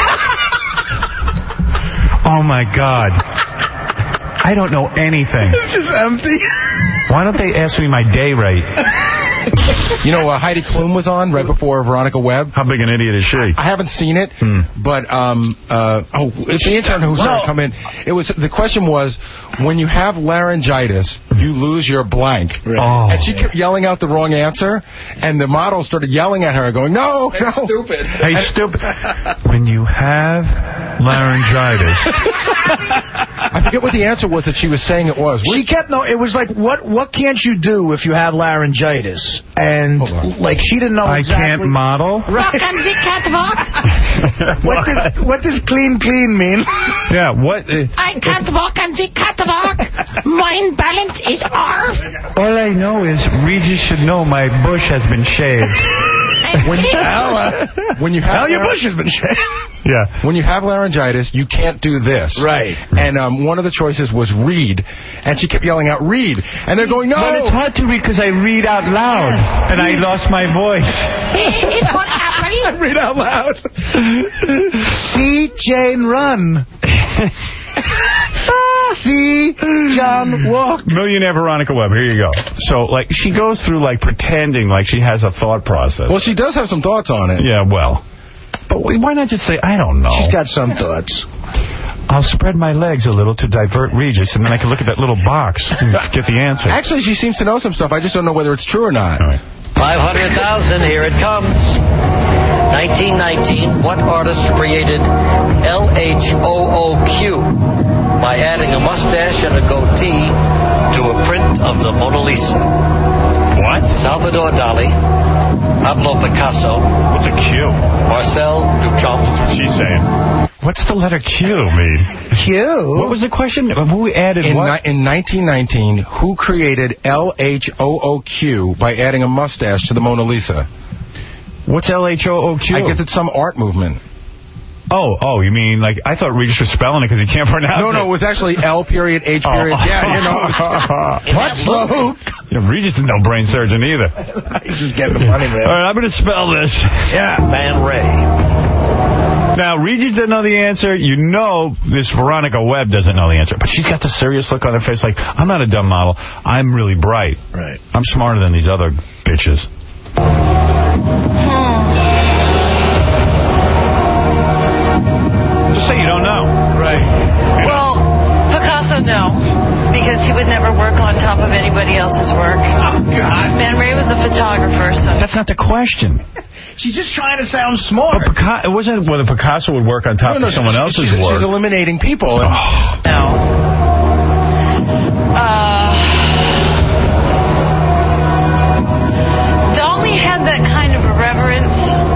Oh, my God. I don't know anything. It's just empty. Why don't they ask me my day rate? You know, uh, Heidi Klum was on right before Veronica Webb. How big an idiot is she? I haven't seen it, hmm. but um, uh, oh, it's the intern who started come in. It was the question was, when you have laryngitis, you lose your blank. Right. Oh. And she kept yelling out the wrong answer, and the model started yelling at her, going, "No, That's no, stupid. Hey, stupid! When you have laryngitis." I forget what the answer was that she was saying it was. She kept no. It was like, what What can't you do if you have laryngitis? And like she didn't know I exactly. I can't model. Right. what does What does clean clean mean? Yeah. What? Uh, I can't walk on the catwalk. My balance is off. All I know is Regis should know my bush has been shaved. When you, uh, when you have Hell, your bush has been shaved. Yeah. When you have laryngitis, you can't do this. Right. And um, one of the choices was read. And she kept yelling out, read. And they're going, no. But it's hard to read because I read out loud. Yes. And I lost my voice. It's what happened. I read out loud. See Jane run. See John walk. Millionaire Veronica Webb. Here you go. So, like, she goes through, like, pretending like she has a thought process. Well, she does have some thoughts on it. Yeah, well. But Why not just say, I don't know? She's got some thoughts. I'll spread my legs a little to divert Regis, and then I can look at that little box and get the answer. Actually, she seems to know some stuff. I just don't know whether it's true or not. All right. five hundred thousand, here it comes. nineteen nineteen, what artist created L H O O Q by adding a mustache and a goatee to a print of the Mona Lisa? What? Salvador Dali, Pablo Picasso. What's a Q? Marcel Duchamp. That's what she's saying. What's the letter Q mean? Q? What was the question? Who added in what? Ni in nineteen nineteen, who created L H O O Q by adding a mustache to the Mona Lisa? What's L H O O Q? I guess it's some art movement. Oh, oh, you mean, like, I thought Regis was spelling it because he can't pronounce no, it. No, no, it was actually L period, H period. Oh. Yeah, you know. What? Luke? Yeah, Regis is no brain surgeon either. He's just getting the money, man. All right, I'm going to spell this. Yeah. Man Ray. Now, Regis doesn't know the answer. You know this Veronica Webb doesn't know the answer. But she's got the serious look on her face like, I'm not a dumb model. I'm really bright. Right. I'm smarter than these other bitches. Just say you don't know. Right. Well, Picasso, no. Because he would never work on top of anybody else's work. Oh, God. Man Ray was a photographer, so... That's not the question. She's just trying to sound smart. But Picasso, it wasn't whether Picasso would work on top no, no, of someone she, else's she's, work. She's eliminating people. And... Oh. No. Uh... Dolly had that kind of irreverence.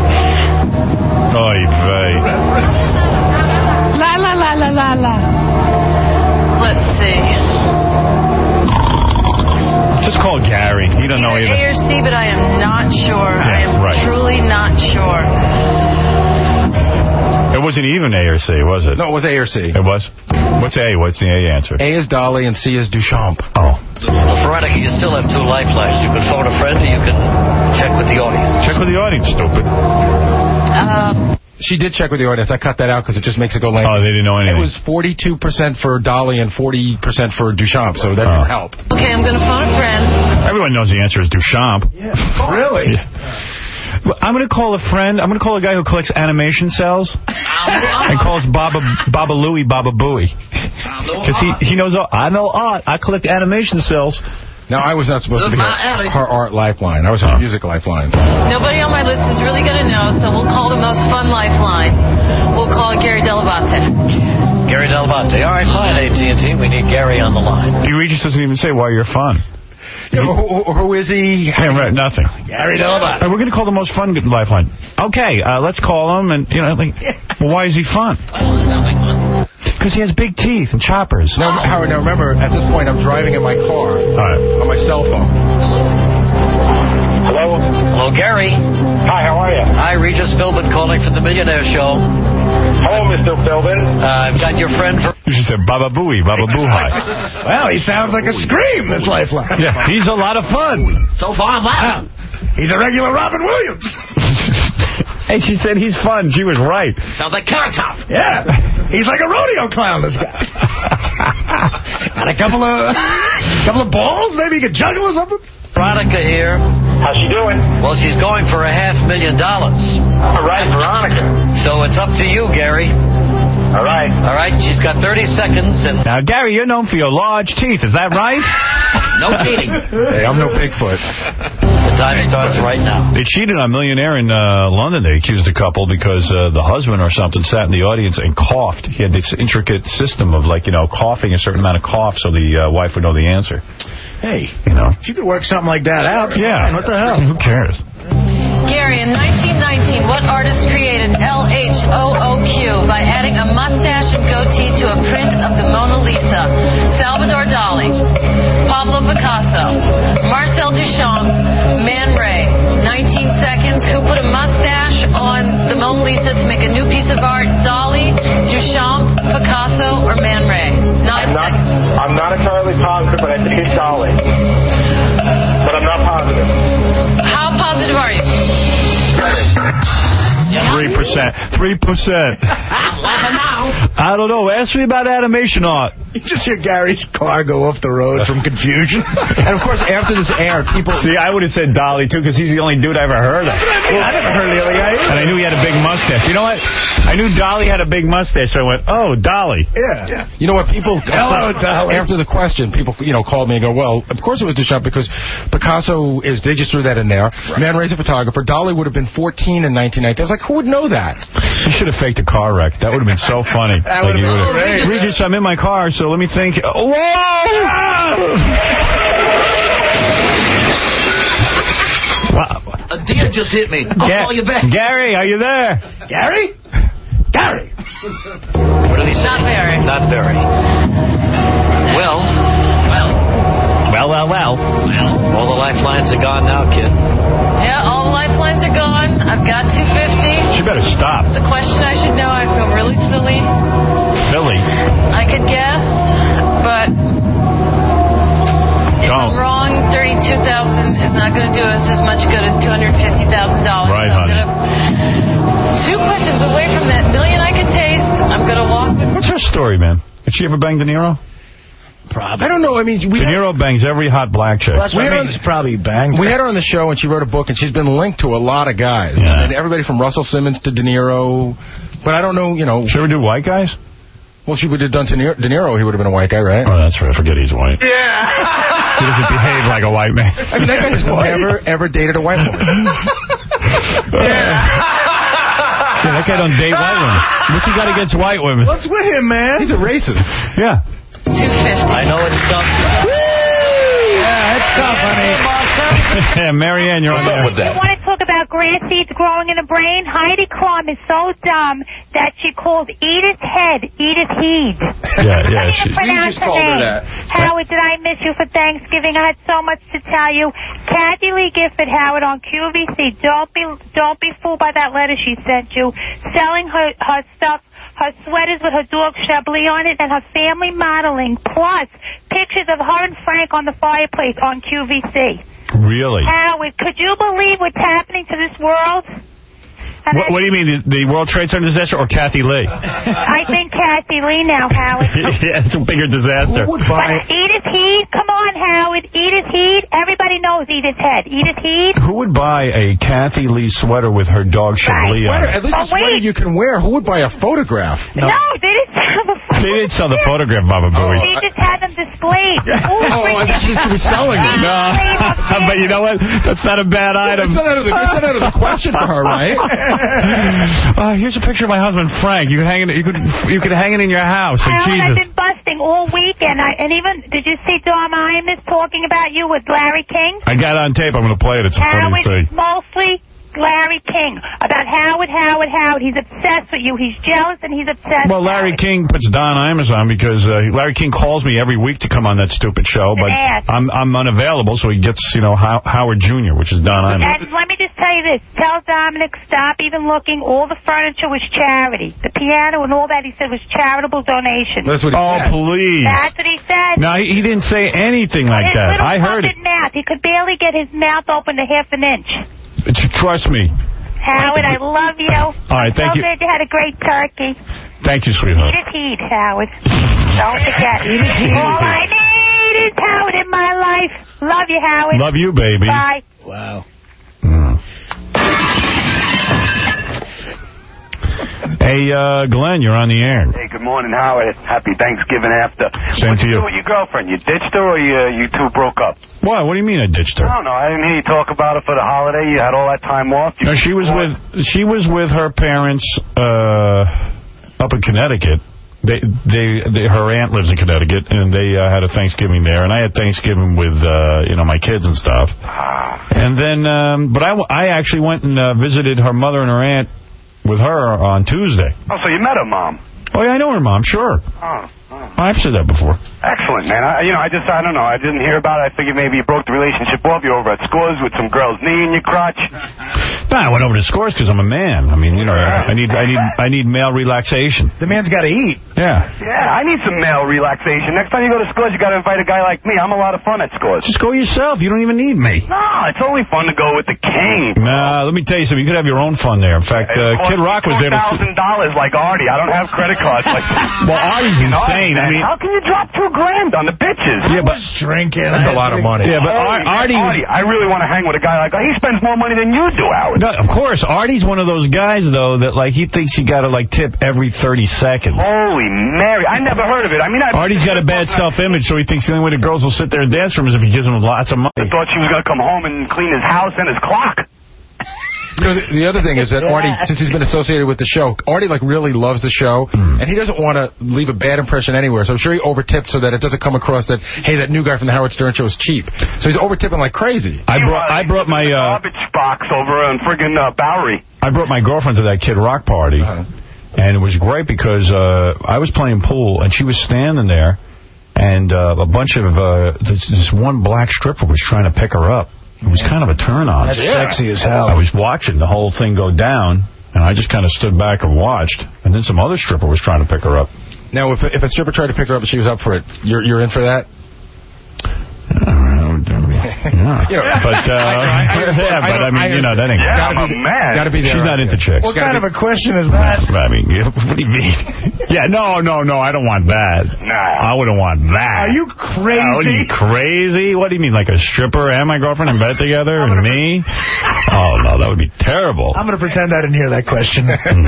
Oy vey. La la la la la la. Let's see. Just call Gary. He don't know either. A or C, but I am not sure. Yeah, I am right. truly not sure. It wasn't even A or C, was it? No, it was A or C. It was? What's A? What's the A answer? A is Dolly and C is Duchamp. Oh. Well, Veronica, you still have two lifelines. You can phone a friend or you can check with the audience. Check with the audience, stupid. Um... She did check with the audience. I cut that out because it just makes it go lame. Oh, they didn't know anything. It was forty-two percent for Dolly and forty percent for Duchamp, so that oh. didn't help. Okay, I'm going to phone a friend. Everyone knows the answer is Duchamp. Yeah, really? Yeah. Well, I'm going to call a friend. I'm going to call a guy who collects animation cells and calls Baba Baba Louie Baba Booey. Because he, he knows, all, I know art. I collect animation cells. Now, I was not supposed to be her, her art lifeline. I was her oh. music lifeline. Nobody on my list is really going to know, so we'll call the most fun lifeline. We'll call Gary Dell'Abate. Gary Dell'Abate. All right, fine, A T and T. We need Gary on the line. He Regis doesn't even say why you're fun. Yeah, who, who is he? Yeah, right, nothing. Gary Dell'Abate. Right, we're going to call the most fun lifeline. Okay, uh, let's call him. And you know, like, well, why is he fun? Because he has big teeth and choppers. Now, Howard, now remember, at this point, I'm driving in my car All right. on my cell phone. Hello? Hello, Gary. Hi, how are you? Hi, Regis Philbin calling from the Millionaire Show. Hello, Mister Philbin. Uh, I've got your friend... For you said Baba Booey, Baba Boohai. Well, he sounds like a scream, this lifeline. Yeah, he's a lot of fun. So far, I'm laughing. He's a regular Robin Williams. Hey, she said he's fun. She was right. Sounds like Carrot Top. Yeah. He's like a rodeo clown, this guy. Got a couple of couple of balls? Maybe he could juggle or something? Veronica here. How's she doing? Well, she's going for a half million dollars. All right, Veronica. So it's up to you, Gary. All right. All right, she's got thirty seconds. And now, Gary, you're known for your large teeth. Is that right? No cheating. Hey, I'm no Bigfoot. The time starts right now. They cheated on Millionaire in uh, London. They accused a couple because uh, the husband or something sat in the audience and coughed. He had this intricate system of, like, you know, coughing a certain amount of cough so the uh, wife would know the answer. Hey, you know, if you could work something like that out, yeah. Fine. What the hell? Who cares? Gary, in nineteen nineteen, what artist created L H O O Q by adding a mustache and goatee to a print of the Mona Lisa? Salvador Dali, Pablo Picasso, Marcel Duchamp, Man Ray. nineteen seconds. Who put a mustache on the Mona Lisa to make a new piece of art? Dali, Duchamp, Picasso, or Man Ray? Nine I'm not, seconds. I'm not entirely positive, but I think it's Dali. But I'm not positive. How positive are you? Three percent. Three percent. I'm laughing now. I don't know. Ask me about animation art. You just hear Gary's car go off the road from confusion. And, of course, after this aired, people... See, I would have said Dolly, too, because he's the only dude I ever heard of. That's what I mean. I never heard of the other guy either. And I knew he had a big mustache. You know what? I knew Dolly had a big mustache, so I went, oh, Dolly. Yeah. yeah. You know what? People... Hello, Dolly. After the question, people, you know, called me and go, well, of course it was Deschamps because Picasso is... They just threw that in there. Right. Man raised a photographer. Dolly would have been fourteen in nineteen ninety. I was like, who would know that? You should have faked a car wreck. That would have been so funny. That would have been great. Regis, I'm in my car, so let me think. Whoa! Wow. A deer just hit me. I'll Ga call you back. Gary, are you there? Gary? Gary. What did he say? Not very. Not very. Well. Well. Well, well, well. Well. All the lifelines are gone now, kid. Yeah, all the lifelines are gone. I've got two fifty. She better stop. It's a question I should know. I feel really silly. Silly? I could guess, but if Don't. I'm wrong, thirty-two thousand dollars is not going to do us as much good as two hundred fifty thousand dollars. Right, so I'm honey. Gonna, two questions away from that million I could taste. I'm going to walk with... What's her story, man? Did she ever bang De Niro? Probably. I don't know. I mean, we De Niro bangs every hot black chick. Well, that's what I mean. He's probably banged. We had her on the show, and she wrote a book, and she's been linked to a lot of guys. Yeah. And everybody from Russell Simmons to De Niro. But I don't know, you know... She ever do white guys? Well, she would have done De Niro, De Niro, he would have been a white guy, right? Oh, that's right. I forget he's white. Yeah. He doesn't behave like a white man. I mean, that guy's never, ever dated a white woman. Yeah. Yeah, that guy don't date white women. What's he got against white women? What's with him, man? He's a racist. Yeah. two fifty. I know it's tough. Yeah, it's tough, honey. Yeah, Marianne, you're on there. You want to talk about grass seeds growing in the brain? Heidi Klum is so dumb that she called Edith Head Edith Heed. Yeah, yeah. She, You just called her that. Howard, did I miss you for Thanksgiving? I had so much to tell you. Kathy Lee Gifford, Howard, on Q V C. Don't be, don't be fooled by that letter she sent you. Selling her, her stuff, her sweaters with her dog Chablis on it, and her family modeling, plus pictures of her and Frank on the fireplace on Q V C. Really? Howard, could you believe what's happening to this world? What, what do you mean, the, the World Trade Center disaster or Kathy Lee? I think Kathy Lee now, Howard. Yeah, it's a bigger disaster. But Edith Heed, come on, Howard. Edith Heed, everybody knows Edith Head. Edith Heed. Who would buy a Kathy Lee sweater with her dog Chablis on it? At least Oh, a sweater wait. you can wear. Who would buy a photograph? No, they didn't sell the They didn't sell the photograph, Baba Booey. They just had them displayed. Oh, I thought she was selling them. No, but you know what? That's not a bad item. That's not out of the, that's not out of the question for her, right? Uh, here's a picture of my husband Frank. You could hang it. You could you could hang it in your house. Like, Howard, I've Jesus. been busting all weekend. I, and even, did you see Dom Imus talking about you with Larry King? I got it on tape. I'm going to play it. It's a funny Howard, story. mostly Larry King. About Howard, Howard, Howard. He's obsessed with you. He's jealous and he's obsessed. Well, Larry King puts Don Imus on because uh, Larry King calls me every week to come on that stupid show, but ass. I'm I'm unavailable, so he gets, you know, How Howard Junior, which is Don Imus. And let me just tell you this. Tell Dominic, stop even looking. All the furniture was charity. The piano and all that, he said, was charitable donations. That's what he oh, said. please. That's what he said. No, he, he didn't say anything like his that. little I heard it. puppet mouth. He could barely get his mouth open to half an inch. It's, trust me. Howard, I love you. All right, thank so you. good you had a great turkey. Thank you, sweetheart. Edith Heed, Howard. Don't forget. All I need is Howard in my life. Love you, Howard. Love you, baby. Bye. Wow. Mm. Hey, uh, Glenn, you're on the air. Hey, good morning, Howard. Happy Thanksgiving after. Same What'd to you. do with your girlfriend? You ditched her or you, you two broke up? What? What do you mean I ditched her? I don't know. I didn't hear you talk about it for the holiday. You had all that time off. You No, she was with she was with her parents uh, up in Connecticut. They, they, they, her aunt lives in Connecticut, and they uh, had a Thanksgiving there, and I had Thanksgiving with, uh, you know, my kids and stuff. And then, um, but I, I actually went and uh, visited her mother and her aunt with her on Tuesday. Oh, so you met her mom? Oh, yeah, I know her mom, sure. Oh. Oh. I've said that before. Excellent, man. I, you know, I just, I don't know. I didn't hear about it. I figured maybe you broke the relationship off. You were over at Scores with some girl's knee in your crotch. No, I went over to Scores because I'm a man. I mean, you know, I need I need I need male relaxation. The man's got to eat. Yeah. Yeah, I need some male relaxation. Next time you go to Scores, you got to invite a guy like me. I'm a lot of fun at Scores. Just go yourself. You don't even need me. No, it's only fun to go with the king. Nah, let me tell you something. You could have your own fun there. In fact, uh, Kid Rock was there to four thousand dollars like Artie. I don't have credit cards like that. Well, Artie's insane. I mean, how can you drop two grand on the bitches? Yeah, but drinking. That's a lot of money. Yeah, but Holy Artie, Artie, I really want to hang with a guy like that. He spends more money than you do, Howard. No, of course. Artie's one of those guys, though, that, like, he thinks you got to, like, tip every thirty seconds. Holy Mary. I never heard of it. I mean, I... Artie's got a bad self-image, so he thinks the only way the girls will sit there and dance for him is if he gives them lots of money. I thought she was going to come home and clean his house and his clock. You know, the, the other thing is that Artie, since he's been associated with the show, Artie, like, really loves the show, mm. and he doesn't want to leave a bad impression anywhere, so I'm sure he over-tipped so that it doesn't come across that, hey, that new guy from the Howard Stern show is cheap. So he's over-tipping like crazy. I brought, I brought my... Uh, garbage box over on friggin' uh, Bowery. I brought my girlfriend to that Kid Rock party, uh-huh. and it was great because uh, I was playing pool, and she was standing there, and uh, a bunch of... Uh, this, this one black stripper was trying to pick her up. It was kind of a turn-on. That's yeah. sexy as hell. I was watching the whole thing go down, and I just kind of stood back and watched. And then some other stripper was trying to pick her up. Now, if, if a stripper tried to pick her up and she was up for it, you're you're in for that? Yeah. You know, but, uh, I, I, I, yeah, but I mean, you know, that ain't... Yeah, I'm a man. Gotta be there. She's not into chicks. What kind of a question is that? I mean, what do you mean? Yeah, no, no, no, I don't want that. No. I wouldn't want that. Are you crazy? Oh, are you crazy? What do you mean, like a stripper and my girlfriend in bed together and me? Oh, no, that would be terrible. I'm going to pretend I didn't hear that question.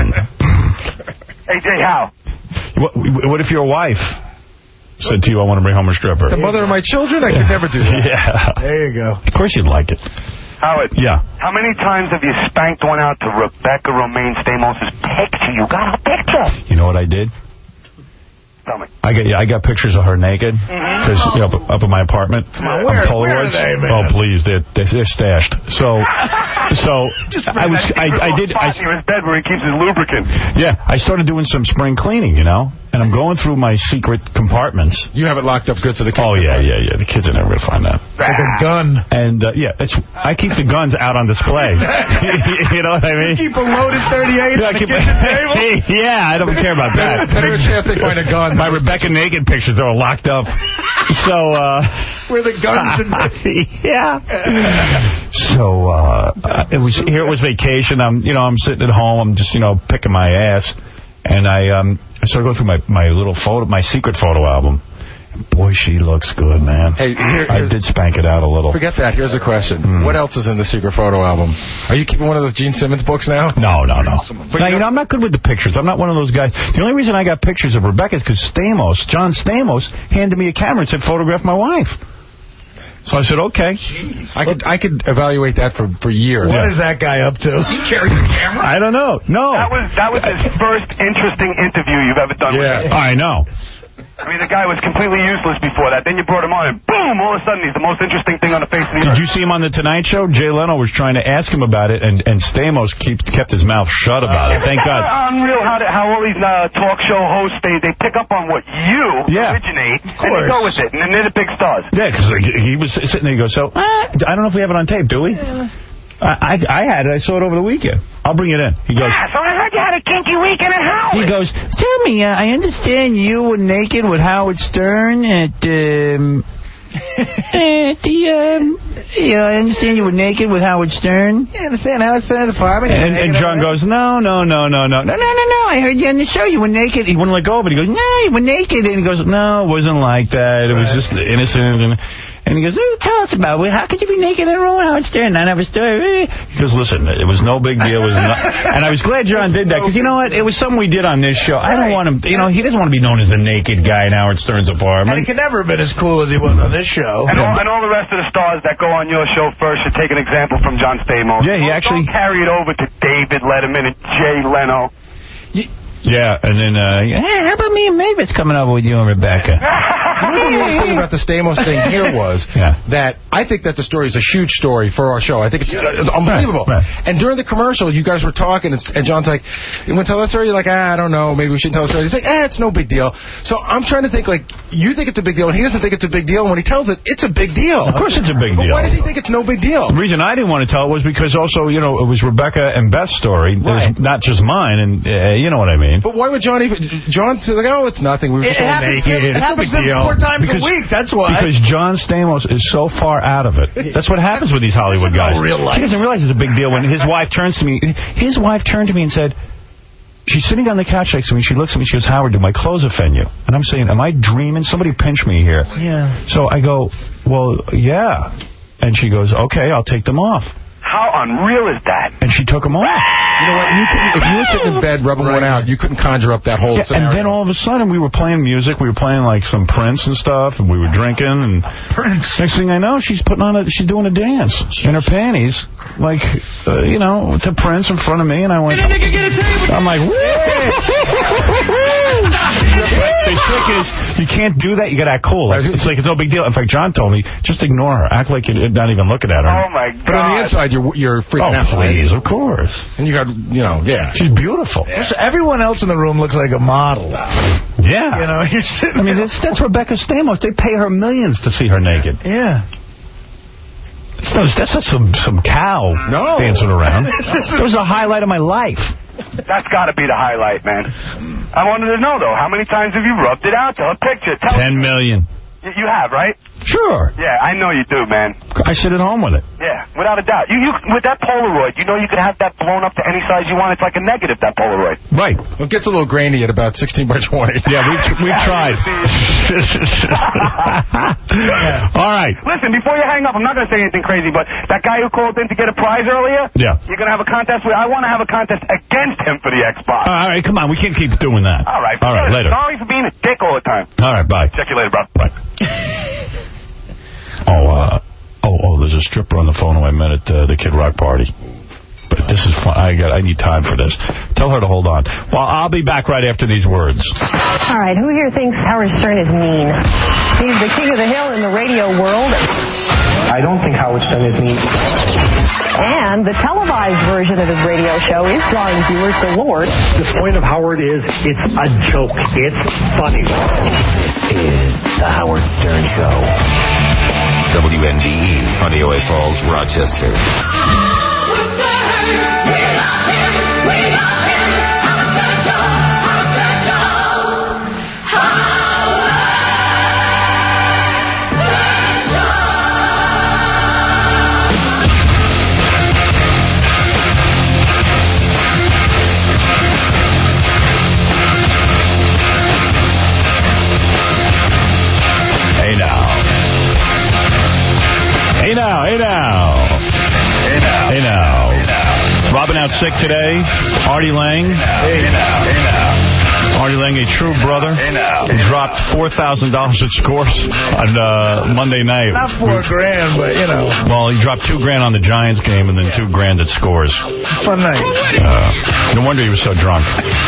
Hey, Jay, how? What, what if your wife said to you, I want to bring home a stripper? The mother of my children? I could never do that. Yeah. There you go. Of course you'd like it. Howard. Yeah. How many times have you spanked one out to Rebecca Romaine Stamos' picture? You got a picture. You know what I did? Tell me. I got, yeah, I got pictures of her naked because mm-hmm. you know, up, up in my apartment. On, where, where are they, man? Oh, please, they're, they're stashed. So, so I was, I, I did. I in his bed where he keeps his lubricant. Yeah, I started doing some spring cleaning, you know, and I'm going through my secret compartments. You have it locked up good so the kids. Oh yeah, yeah, yeah. The kids are never gonna find that. Like a gun. And uh, yeah, it's I keep the guns out on display. You know what I mean? You keep a loaded thirty-eight yeah, on the keep kitchen table. Yeah, I don't care about that. Better chance they find a gun. My Rebecca naked pictures are locked up. So, uh... Where the guns and... yeah. So, uh, it was, here it was vacation. I'm, you know, I'm sitting at home. I'm just, you know, picking my ass. And I, um, I started going through my, my little photo, my secret photo album. Boy, she looks good, man. Hey, here, I did spank it out a little. Forget that. Here's a question. Mm. What else is in the secret photo album? Are you keeping one of those Gene Simmons books now? No, no, no. But now, you know, I'm not good with the pictures. I'm not one of those guys. The only reason I got pictures of Rebecca is because Stamos, John Stamos, handed me a camera and said, photograph my wife. So I said, okay. Jeez. I could I could evaluate that for, for years. What yeah. is that guy up to? He carries a camera? I don't know. No. That was that was his first interesting interview you've ever done yeah. with him. I know. I mean, the guy was completely useless before that. Then you brought him on, and boom, all of a sudden he's the most interesting thing on the face of the earth. Did you see him on The Tonight Show? Jay Leno was trying to ask him about it, and, and Stamos keep, kept his mouth shut about it. Thank God. It's unreal how, to, how all these uh, talk show hosts, they, they pick up on what you yeah. originate, and they go with it, and then they're the big stars. Yeah, because like, he was sitting there, he goes, so, uh, I don't know if we have it on tape, do we? Yeah. I, I had it. I saw it over the weekend. I'll bring it in. He goes, yeah, so I heard you had a kinky weekend at Howard. He goes, tell me, uh, I understand you were naked with Howard Stern at, um, at the, um, yeah, I understand you were naked with Howard Stern. Yeah, I understand Howard Stern's apartment. And, and John goes, no, no, no, no, no, no, no, no, no. I heard you on the show. You were naked. He wouldn't let go, but he goes, no, you were naked. And he goes, no, it wasn't like that. It was just innocent. And, And he goes, oh, tell us about it. How could you be naked in a row? Howard Stern? I never story. He goes, listen, it was no big deal. It was not, and I was glad John did that, because you know what? It was something we did on this show. I don't want him, you know, he doesn't want to be known as the naked guy in Howard Stern's apartment. And he could never have been as cool as he was on this show. And all, and all the rest of the stars that go on your show first should take an example from John Stamos. Yeah, he don't, actually... Don't carry it over to David Letterman and Jay Leno. Yeah, and then, uh, hey, how about me and Mavis coming over with you and Rebecca? The other thing about the Stamos thing here was yeah. that I think that the story is a huge story for our show. I think it's, it's unbelievable. Right, right. And during the commercial, you guys were talking, and, and John's like, you want to tell that story? You're like, ah, I don't know. Maybe we shouldn't tell the story. He's like, ah, it's no big deal. So I'm trying to think, like, you think it's a big deal, and he doesn't think it's a big deal. And when he tells it, it's a big deal. Of course it's a big but deal. Why does he think it's no big deal? The reason I didn't want to tell it was because also, you know, it was Rebecca and Beth's story. Right. It was not just mine, and uh, you know what I mean. But why would John even... John said, like, oh, it's nothing. We were it just all happens, naked. It, it happens to him four times because, a week. That's why. Because John Stamos is so far out of it. That's what happens with these Hollywood guys. Real life. He doesn't realize it's a big deal when his wife turns to me. His wife turned to me and said, she's sitting on the couch next to me. She looks at me. She goes, Howard, do my clothes offend you? And I'm saying, am I dreaming? Somebody pinch me here. Yeah. So I go, well, yeah. And she goes, okay, I'll take them off. How unreal is that? And she took them off. You know what? You couldn't, if you were sitting in bed rubbing right. one out, you couldn't conjure up that whole yeah, scenario. And then all of a sudden, we were playing music. We were playing, like, some Prince and stuff, and we were drinking. And Prince. Next thing I know, she's putting on a, she's doing a dance in her panties, like, uh, you know, to Prince in front of me. And I went, I'm like, woo! The trick is, you can't do that. You got to act cool. Like, it's like it's no big deal. In fact, John told me, just ignore her. Act like you're not even looking at her. Oh, my God. But on the inside, you're, you're freaking oh, out. please, of course. And you got, you know, yeah. She's beautiful. Yeah. Everyone else in the room looks like a model. Yeah. You know, you're sitting I mean, that's, that's Rebecca Stamos. They pay her millions to see her naked. Yeah. That's not, that's not some, some cow no. dancing around. It was a highlight of my life. That's got to be the highlight, man. I wanted to know, though, how many times have you rubbed it out to a picture? Tell Ten me. million. You have, right? Sure. Yeah, I know you do, man. I sit at home with it. Yeah, without a doubt. You, you with that Polaroid, you know you can have that blown up to any size you want. It's like a negative, that Polaroid. Right. Well, it gets a little grainy at about sixteen by twenty. Yeah, we've, we've tried. Yeah. All right. Listen, before you hang up, I'm not going to say anything crazy, but that guy who called in to get a prize earlier, yeah, you're going to have a contest with. I want to have a contest against him for the Xbox. All right, come on. We can't keep doing that. All right. All right, later. Sorry for being a dick all the time. All right, bye. Check you later, bro. Bye. Oh, uh, oh, oh, there's a stripper on the phone who I met at uh, the Kid Rock party. But this is fun. I got. I need time for this. Tell her to hold on. Well, I'll be back right after these words. All right, who here thinks Howard Stern is mean? He's the king of the hill in the radio world. I don't think Howard Stern is mean. And the televised version of his radio show is drawing viewers galore. The point of Howard is it's a joke. It's funny. This is the Howard Stern Show. W N D E, Honeywell Falls, Rochester. We love him. We love him. Howard Stern Show. Howard Stern Show. Howard Stern Show. Hey now. Hey now, hey now. Hey now. Hey now. Hey now. Robin out sick today. Artie Lang. Hey now. Hey now. Artie Lang, a true brother, hey now. dropped four thousand dollars at Scores on uh, Monday night. Not four grand, but, you know. Well, he dropped two grand on the Giants game and then two grand at Scores. Fun night. Uh, no wonder he was so drunk.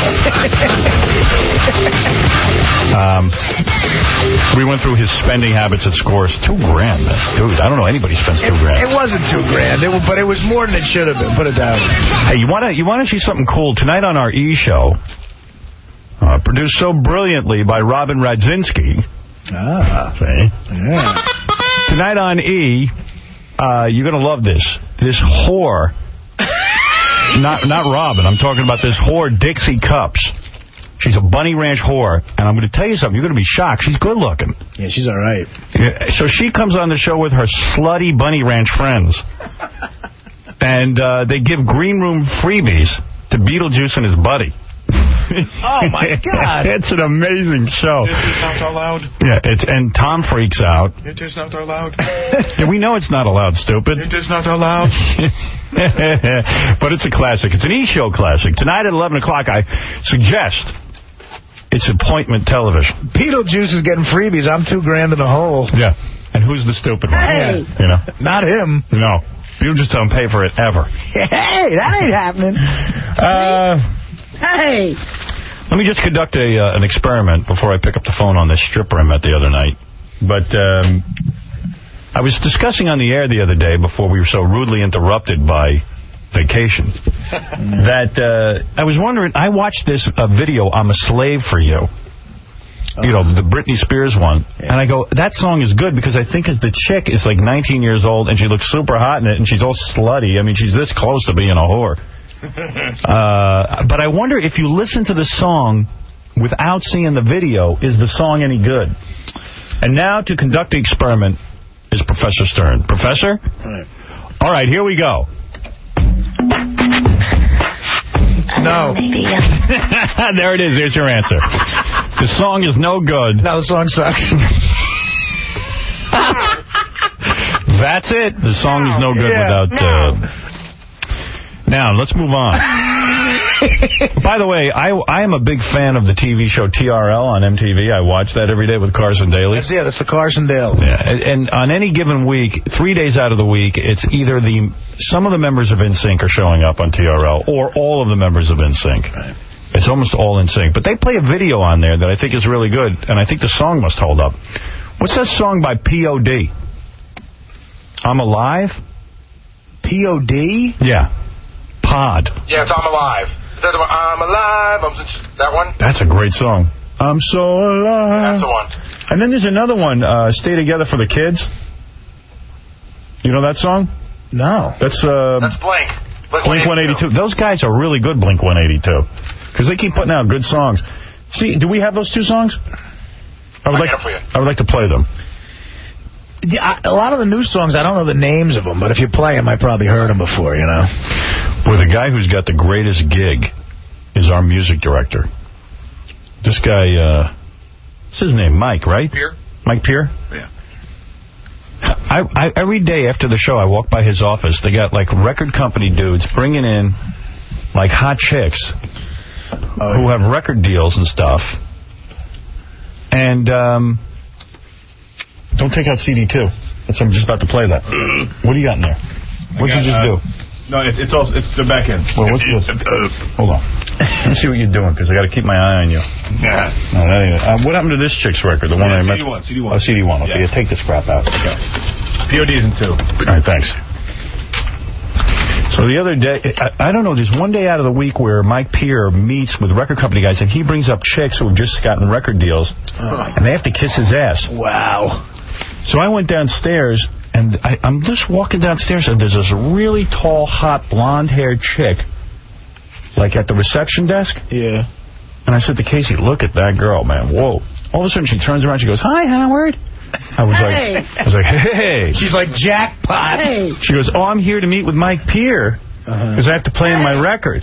um, we went through his spending habits at Scores. Two grand, man. Dude, I don't know anybody spends two grand. It, it wasn't two grand, it was, but it was more than it should have been. Put it down. Hey, you want to you want to see something cool? Tonight on our E! Show, uh, produced so brilliantly by Robin Radzinski. Ah. See? Yeah. Tonight on E! Uh, you're going to love this. This whore. not not Robin. I'm talking about this whore, Dixie Cups. She's a Bunny Ranch whore, and I'm going to tell you something. You're going to be shocked. She's good looking. Yeah, she's all right. Yeah, so she comes on the show with her slutty Bunny Ranch friends, and uh, they give green room freebies to Beetlejuice and his buddy. Oh, my God. It's an amazing show. It is not allowed. Yeah, it's and Tom freaks out. It is not allowed. Yeah, we know it's not allowed, stupid. It is not allowed. But it's a classic. It's an E! Show classic. Tonight at eleven o'clock, I suggest it's appointment television. Beetlejuice is getting freebies. I'm two grand in the hole. Yeah. And who's the stupid one? Hey. You know? Not him. No. You just don't pay for it ever. Hey, that ain't happening. Uh... Hey! Let me just conduct a uh, an experiment before I pick up the phone on this stripper I met the other night. But um, I was discussing on the air the other day before we were so rudely interrupted by vacation that uh, I was wondering, I watched this uh, video, I'm a Slave for You. You know, the Britney Spears one. Yeah. And I go, that song is good because I think the chick is like nineteen years old and she looks super hot in it and she's all slutty. I mean, she's this close to being a whore. uh, but I wonder if you listen to the song without seeing the video, is the song any good? And now to conduct the experiment is Professor Stern. Professor? All right, all right, here we go. No. There it is. There's your answer. The song is no good. No, the song sucks. That's it. The song is no good yeah, without... No. Uh... Now, let's move on. By the way, I I am a big fan of the T V show T R L on M T V. I watch that every day with Carson Daly. That's, yeah, that's the Carson Daly. Yeah, and, and on any given week, three days out of the week, it's either the some of the members of N Sync are showing up on T R L, or all of the members of N Sync. Right. It's almost all N Sync. But they play a video on there that I think is really good, and I think the song must hold up. What's that song by P O D? I'm Alive? P O D? Yeah. Pod. Yeah, it's I'm Alive. Is that the one? I'm Alive. I'm, that one? That's a great song. I'm so alive. Yeah, that's the one. And then there's another one, uh, Stay Together for the Kids. You know that song? No. That's uh, That's Blink. Blink one eighty-two. Those guys are really good, Blink one eighty-two. Because they keep putting out good songs. See, do we have those two songs? I would, I like, I would like to play them. Yeah, a lot of the new songs, I don't know the names of them, but if you play them, I probably heard them before, you know. Well, the guy who's got the greatest gig is our music director. This guy, uh, what's his name? Mike, right? Peer. Mike Peer? Yeah. I, I, every day after the show, I walk by his office. They got, like, record company dudes bringing in, like, hot chicks oh, who yeah. have record deals and stuff. And, um... don't take out C D two. That's, I'm just about to play that. What do you got in there? What did you just uh, do? No, it's it's all it's the back end. Well, what's this? Hold on. Let me see what you're doing, because I got to keep my eye on you. Yeah. No, that ain't it. Uh, what happened to this chick's record? The one yeah, I met. C D one. C D one. Oh, C D one. Okay, yeah. yeah, take this crap out. Okay. P O D's in two. All right, thanks. So the other day, I, I don't know, there's one day out of the week where Mike Peer meets with record company guys, and he brings up chicks who have just gotten record deals, oh. and they have to kiss his ass. Wow. So I went downstairs, and I, I'm just walking downstairs, and there's this really tall, hot, blonde-haired chick, like at the reception desk. Yeah. And I said to Casey, look at that girl, man. Whoa. All of a sudden, she turns around, she goes, hi, Howard. I was hey. like, I was like, hey. She's like, jackpot. Hey. She goes, oh, I'm here to meet with Mike Peer, because uh-huh. I have to play in my record.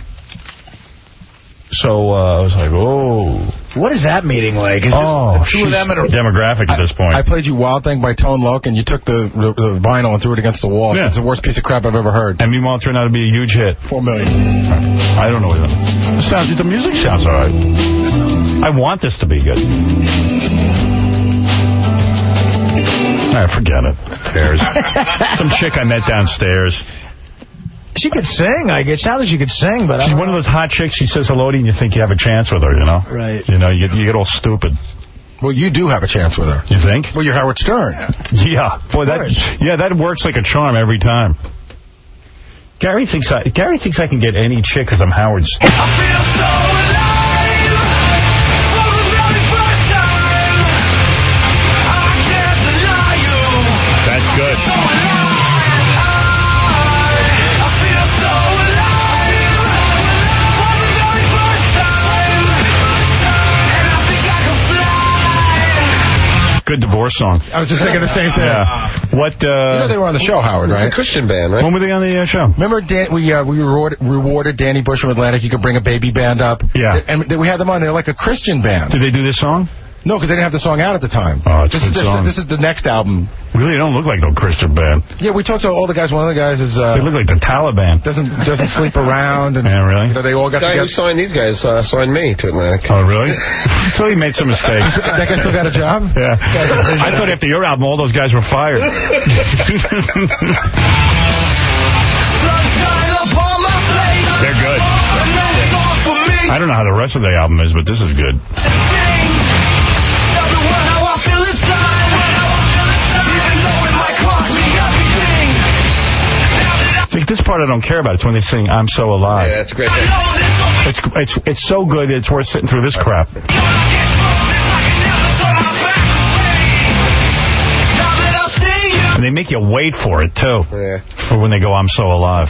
So uh, I was like, oh. What is that meeting like? Is oh, the two of them in a demographic at this point. I played you Wild Thing by Tone Loc, and you took the, the, the vinyl and threw it against the wall. Yeah. It's the worst piece of crap I've ever heard. And meanwhile, it turned out to be a huge hit. Four million. I don't know. What it sounds. The music sounds all right. I want this to be good. All right, forget it. There's some chick I met downstairs. She could sing, I guess. Sounds like she could sing, but she's I one of those hot chicks. She says hello to you, and you think you have a chance with her, you know? Right. You know, you get, you get all stupid. Well, you do have a chance with her. You think? Well, you're Howard Stern. Yeah. Boy, that yeah, that works like a charm every time. Gary thinks I Gary thinks I can get any chick because I'm Howard Stern. I feel so alive for the very first time. I can't deny you. That's good. Good divorce song. I was just thinking the same thing. Yeah. What? Uh, you know they were on the show, Howard, right? It's a Christian band, right? When were they on the uh, show? Remember, Dan, we uh, we rewarded, rewarded Danny Bush from Atlantic. You could bring a baby band up. Yeah. And we had them on. They're like a Christian band. Did they do this song? No, because they didn't have the song out at the time. Oh, it's this, a good is, song. This, this is the next album. Really, they don't look like no Christian band. Yeah, we talked to all the guys. One of the guys is... Uh, they look like the Taliban. Doesn't doesn't sleep around. And, yeah, really? You know, they all got the guy together. who signed these guys uh, signed me to Atlantic. Oh, really? So he made some mistakes. That guy still got a job? Yeah. I thought after your album, all those guys were fired. They're good. I don't know how the rest of the album is, but this is good. See, this part I don't care about. It's when they sing "I'm So Alive." Yeah, that's a great thing. It's it's it's so good. It's worth sitting through this crap. And they make you wait for it too. Yeah. For when they go "I'm So Alive."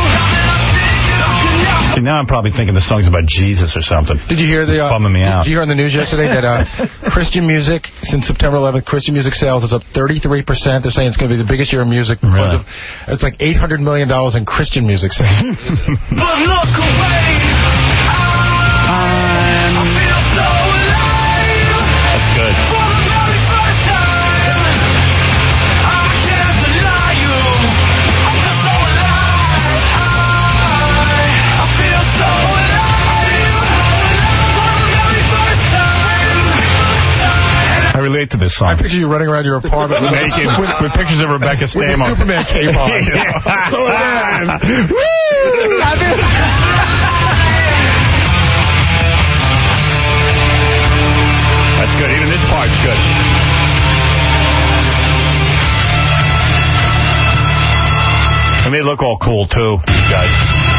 See, now I'm probably thinking the song's about Jesus or something. Did you hear the? Uh, bumming me out. Did you hear on the news yesterday that uh, Christian music since September eleventh, Christian music sales is up thirty-three percent. They're saying it's going to be the biggest year of music because really? of it's like eight hundred million dollars in Christian music sales. But look away. Um, That's good. I relate to this song. I picture you running around your apartment naked with, with pictures of Rebecca Stamos. With the Superman cape on. Yeah. So Woo! That's good. Even this part's good. And they look all cool, too, these guys.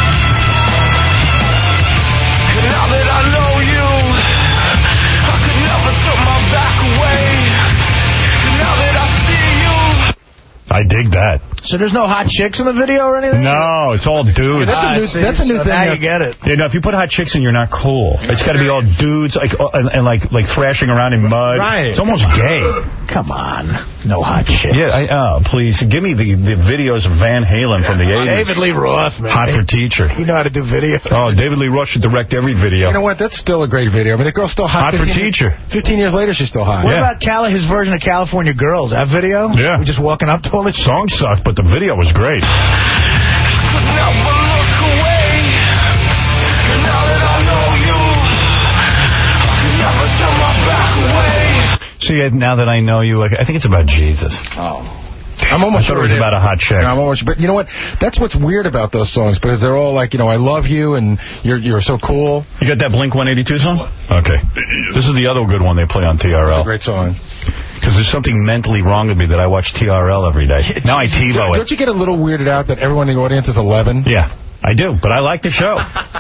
Now that I know you, I could never turn my back away. Now that I see you. I dig that. So there's no hot chicks in the video or anything? No, it's all dudes. That's a new, see, that's a new so thing. Now you get it. You know, if you put hot chicks in, you're not cool. It's got to be all dudes, like uh, and, and like like thrashing around in mud. Right. It's almost gay. Come on. No hot shit. Yeah, I, oh, please. Give me the, the videos of Van Halen from the eighties. David Lee Roth, man. Hot for teacher. You know how to do video. Oh, David Lee Roth should direct every video. You know what? That's still a great video. I mean, the girl's still hot. Hot for teacher. fifteen years later, she's still hot. What Yeah. about Cali, his version of California Girls? That video? Yeah. We just walking up to all the Song sucked, but the video was great. Could never look away. Now that I know you, I could never turn my back away. See, now that I know you, like, I think it's about Jesus. Oh. I'm almost I thought sure it was is. about a hot chick. Yeah, I'm almost, but you know what? That's what's weird about those songs because they're all like, you know, I love you and you're you're so cool. You got that Blink one eighty-two song? Okay. This is the other good one they play on T R L. It's a great song. Because there's something mentally wrong with me that I watch T R L every day. Now I TiVo it. Don't you get a little weirded out that everyone in the audience is eleven? Yeah, I do, but I like the show.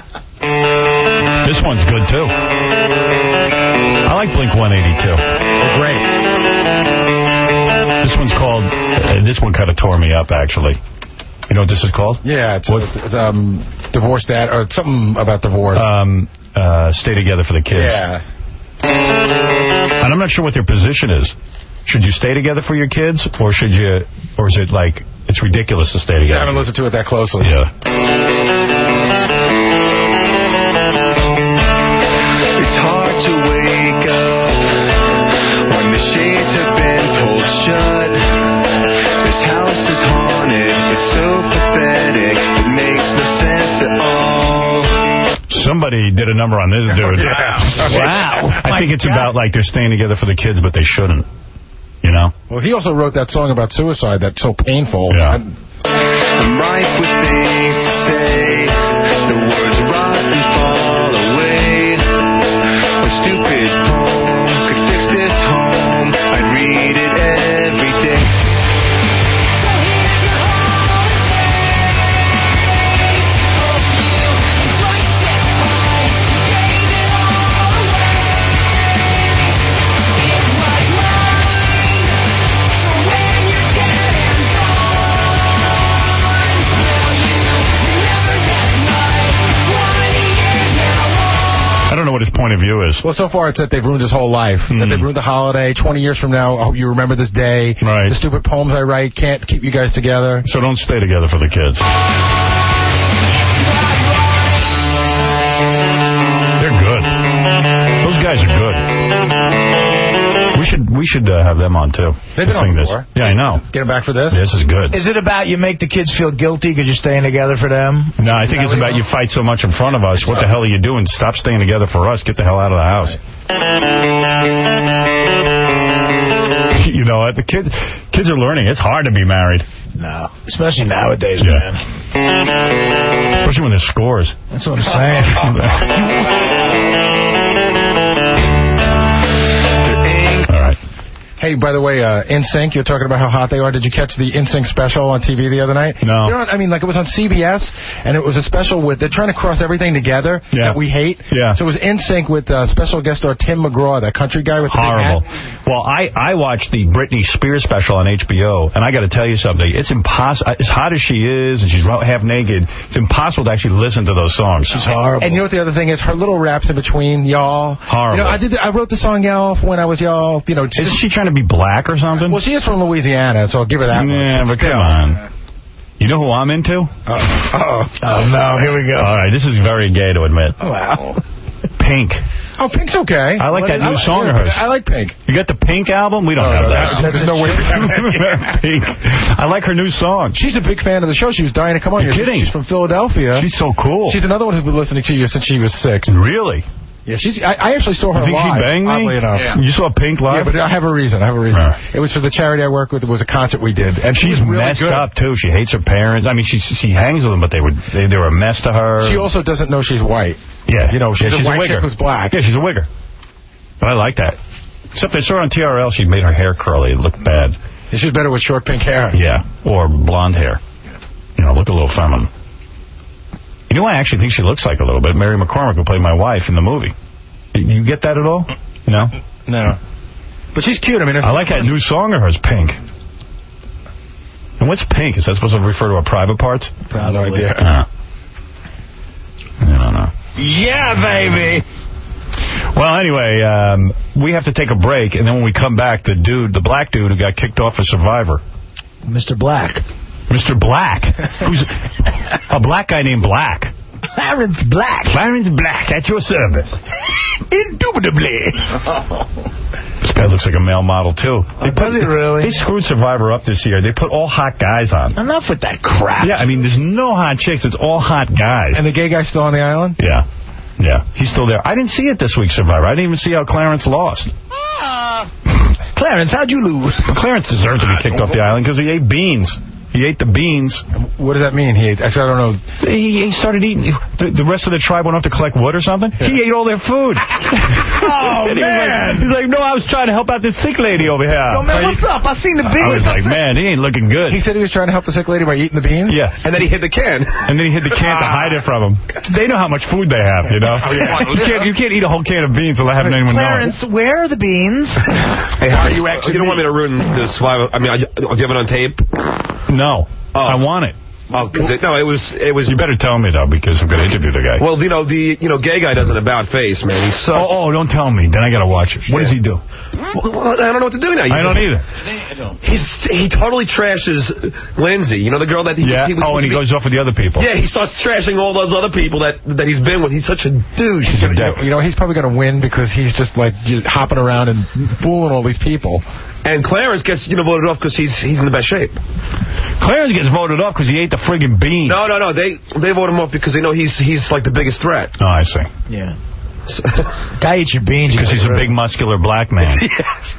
This one's good, too. I like Blink one eighty-two. They're great. This one's called, uh, this one kind of tore me up, actually. You know what this is called? Yeah, it's, it's, it's um, Divorce Dad, or something about divorce. Um, uh, Stay Together for the Kids. Yeah. And I'm not sure what their position is. Should you stay together for your kids, or should you, or is it like, it's ridiculous to stay together? I haven't listened to it that closely. Yeah. It's hard to wake up when the shades have been pulled shut. This house is haunted, it's so pathetic, it makes no sense at all. Somebody did a number on this dude. Wow. I think it's about like they're staying together for the kids, but they shouldn't. You know? Well, he also wrote that song about suicide that's so painful. Yeah. I'm rife with things to say. The words rot and fall away. A stupid poem could fix this home. I'd read it every day. I don't know what his point of view is. Well, so far it's that they've ruined his whole life. Mm. That they've ruined the holiday. twenty years from now, I hope you remember this day. Right. The stupid poems I write can't keep you guys together. So don't stay together for the kids. They're good. Those guys are good. We should we should uh, have them on, too. They've to been sing on this. before. Yeah, I know. Let's get them back for this. This is good. Is it about you make the kids feel guilty because you're staying together for them? No, I think it's about you fight so much in front of us. What the hell are you doing? Stop staying together for us. Get the hell out of the house. You know what? what? The kids kids are learning. It's hard to be married. No. Especially nowadays, yeah. man. Especially when there's scores. That's what I'm saying. All right. Hey, by the way, uh, N Sync, you're talking about how hot they are. Did you catch the N Sync special on T V the other night? No. You know what, I mean, like, it was on C B S, and it was a special with, they're trying to cross everything together yeah. that we hate. Yeah. So it was N Sync with uh, special guest star Tim McGraw, that country guy with the horrible. big hat. Well, I, I watched the Britney Spears special on H B O, and I got to tell you something. It's impossible. As hot as she is, and she's half naked, it's impossible to actually listen to those songs. She's horrible. And you know what the other thing is? Her little raps in between, y'all. Horrible. You know, I did. The, I wrote the song y'all when I was y'all. You know, isn't she trying to be black or something? Well, she is from Louisiana, so I'll give her that one. Yeah, but still. come on. You know who I'm into? Uh, uh-oh. Oh, no, here we go. All right, this is very gay to admit. Oh, wow. Pink. Oh, Pink's okay. I like what that is, new I, song yeah, of hers. I like Pink. You got the Pink album? We don't oh, have no, that. that. There's no way we have Pink. I like her new song. She's a big fan of the show. She was dying to come on You're here. kidding. She's from Philadelphia. She's so cool. She's another one who's been listening to you since she was six. Really? Yeah, she's. I, I actually saw her you think live. she banged me? Oddly enough. Yeah. You saw Pink live? Yeah, but I have a reason. I have a reason. Right. It was for the charity I work with. It was a concert we did, and she's really messed good. up too. She hates her parents. I mean, she she hangs with them, but they were they, they were a mess to her. She also doesn't know she's white. Yeah, you know, she's, yeah, she's a white a wigger. chick who's black. Yeah, she's a wigger. But I like that. Except I saw her on T R L. She made her hair curly. It looked bad. Yeah, she's better with short pink hair. Yeah, or blonde hair. You know, look a little feminine. You know, I actually think she looks like a little bit Mary McCormick, who played my wife in the movie. You get that at all? No? No. But she's cute. I mean, I like that new song of hers, Pink. And what's Pink? Is that supposed to refer to her private parts? Probably. No idea. Uh, I don't know. Yeah, baby. Well, anyway, um, we have to take a break, and then when we come back, the dude, the black dude who got kicked off of Survivor. Mister Black. Mister Black. Who's a black guy named Black. Clarence Black. Clarence Black, at your service. Indubitably. This guy looks like a male model, too. They Does it really? They screwed Survivor up this year. They put all hot guys on. Enough with that crap. Yeah, I mean, there's no hot chicks. It's all hot guys. And the gay guy's still on the island? Yeah. Yeah, he's still there. I didn't see it this week, Survivor. I didn't even see how Clarence lost. Uh, Clarence, how'd you lose? Clarence deserved to be kicked off the island because he ate beans. He ate the beans. What does that mean? He ate, I said, I don't know. He, he started eating. The, the rest of the tribe went off to collect wood or something. Yeah. He ate all their food. Oh, he man. Was like, he's like, no, I was trying to help out this sick lady over here. Yo, man, what's up? I seen the beans. I was like, man, he ain't looking good. He said he was trying to help the sick lady by eating the beans? Yeah. And then he hid the can. And then he hid the can to hide it from him. They know how much food they have, you know? Oh, yeah. you, can't, you can't eat a whole can of beans without having anyone Clarence, know. Clarence, where are the beans? Hey, how are you actually? You don't want me to ruin this Survivor? I mean, do you have it on tape? No. Oh. I want it. Oh, cause it, no, it was, it was... You better tell me, though, because I'm going to interview the guy. Well, you know, the you know gay guy does an about face, man. He's so... Oh, oh, don't tell me. Then I got to watch it. What yeah. does he do? Well, I don't know what to do now. You I don't know, either. He's He totally trashes Lindsay. You know, the girl that he... Yeah, he was oh, and he goes off with the other people. Yeah, he starts trashing all those other people that that he's been with. He's such a douche. He's a dick. You know, he's probably going to win because he's just, like, hopping around and fooling all these people. And Clarence gets, you know, voted off because he's he's in the best shape. Clarence gets voted off because he ate the friggin' beans. No, no, no. They they vote him off because they know he's he's like the biggest threat. Oh, I see. Yeah. Guy eats your beans because he's a big muscular black man. Yes.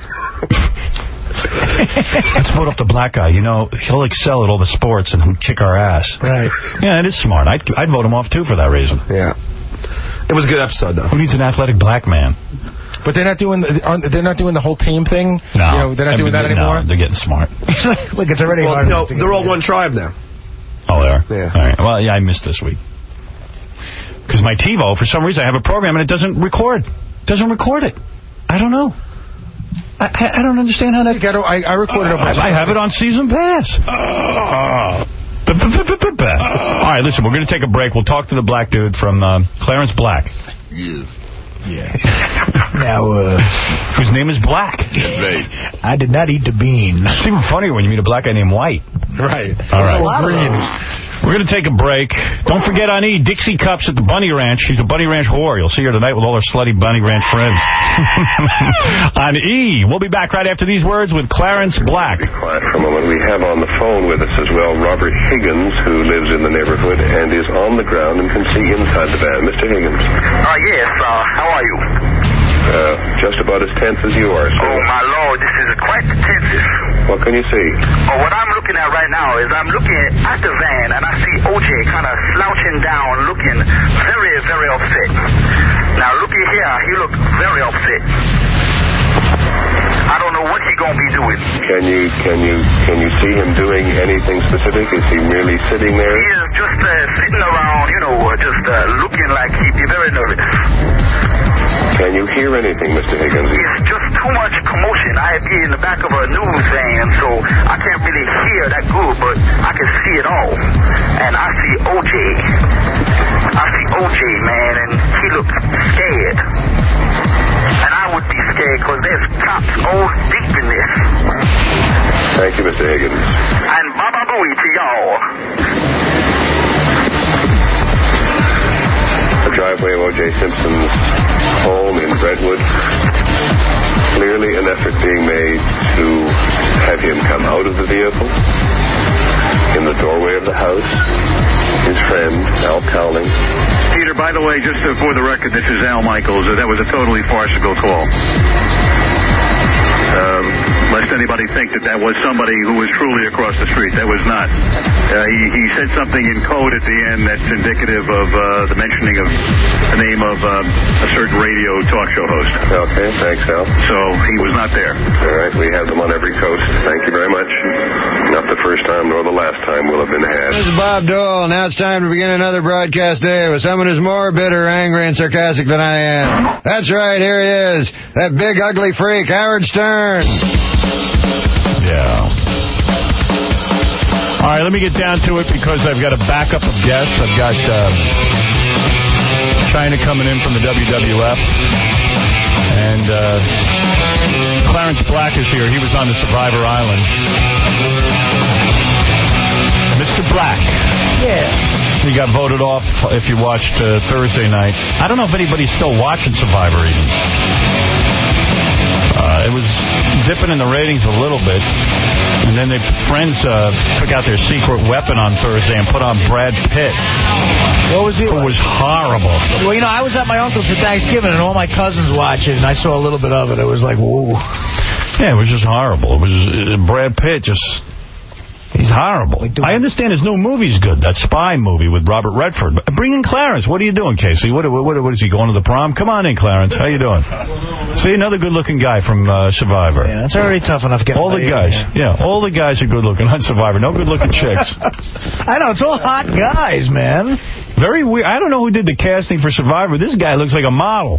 Let's vote up the black guy. You know, he'll excel at all the sports and kick our ass. Right. Yeah, it is smart. I'd I'd vote him off too for that reason. Yeah. It was a good episode though. Who needs an athletic black man? But they're not doing the, aren't, they're not doing the whole team thing? No. You know, they're not I doing mean, that anymore? No, they're getting smart. Look, it's already well, hard. No, they're all one tribe now. Oh, they are? Yeah. All right. Well, yeah, I missed this week. Because my TiVo, for some reason, I have a program and it doesn't record. It doesn't record it. I don't know. I, I, I don't understand how that... I, I, I recorded it. I, I have it on Season Pass. All right, listen, we're going to take a break. We'll talk to the black dude from uh, Clarence Black. Yeah. Yeah. Now, uh... whose name is Black. Right. I did not eat the bean. It's even funnier when you meet a black guy named White. Right. All right. Green. We're going to take a break. Don't forget on E, Dixie Cups at the Bunny Ranch. She's a Bunny Ranch whore. You'll see her tonight with all her slutty Bunny Ranch friends. On E, we'll be back right after these words with Clarence Black. Be quiet for a moment. We have on the phone with us as well Robert Higgins, who lives in the neighborhood and is on the ground and can see inside the van. Mister Higgins. Uh, yes, uh, how are you? Uh, just about as tense as you are, sir. Oh, my Lord, this is quite tense. What can you see? Oh, what I'm looking at right now is I'm looking at the van, and I see O J kind of slouching down, looking very, very upset. Now, looky here. He looks very upset. I don't know what he's going to be doing. Can you can you can you see him doing anything specific? Is he merely sitting there? He is just uh, sitting around, you know, just uh, looking like he'd be very nervous. Can you hear anything, Mister Higgins? It's just too much commotion. I be in the back of a news van, so I can't really hear that good, but I can see it all. And I see O J. I see O J, man, and he looks scared. And I would be scared because there's cops all deep in this. Thank you, Mister Higgins. And Baba Booey to y'all. The driveway of O J Simpson's home in Brentwood. Clearly an effort being made to have him come out of the vehicle. In the doorway of the house, his friend, Al Cowling. Peter, by the way, just for the record, this is Al Michaels. That was a totally farcical call. Um, lest anybody think that that was somebody who was truly across the street. That was not. Uh, he, he said something in code at the end that's indicative of uh, the mentioning of the name of uh, a certain radio talk show host. Okay, thanks, Al. So he was not there. All right, we have them on every coast. Thank you very much. Not the first time nor the last time will have been had. This is Bob Dole. Now it's time to begin another broadcast day with someone who's more bitter, angry, and sarcastic than I am. That's right, here he is. That big, ugly freak, Howard Stern. Yeah. All right, let me get down to it because I've got a backup of guests. I've got uh, China coming in from the W W F. And uh, Clarence Black is here. He was on the Survivor Island. Mister Black. Yeah. He got voted off if you watched uh, Thursday night. I don't know if anybody's still watching Survivor even. Uh, it was dipping in the ratings a little bit. And then their friends uh, took out their secret weapon on Thursday and put on Brad Pitt. What was it? It was horrible. Well, you know, I was at my uncle's for Thanksgiving, and all my cousins watched it, and I saw a little bit of it. It was like, whoa. Yeah, it was just horrible. It was uh, Brad Pitt just... He's horrible. I understand his new movie's good, that spy movie with Robert Redford. But bring in Clarence. What are you doing, Casey? What, what, what is he, going to the prom? Come on in, Clarence. How you doing? See, another good-looking guy from uh, Survivor. Yeah, that's already tough enough getting All the laid, guys. Yeah. yeah, all the guys are good-looking on Survivor. No good-looking chicks. I know, it's all hot guys, man. Very weird. I don't know who did the casting for Survivor. This guy looks like a model.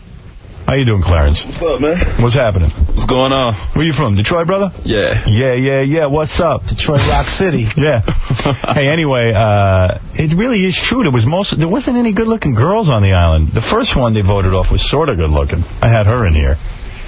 How you doing, Clarence? What's up, man? What's happening? What's going on? Where you from? Detroit, brother? Yeah. Yeah, yeah, yeah. What's up? Detroit Rock City. Yeah. Hey, anyway, uh, it really is true. There was most. There wasn't any good-looking girls on the island. The first one they voted off was sort of good-looking. I had her in here.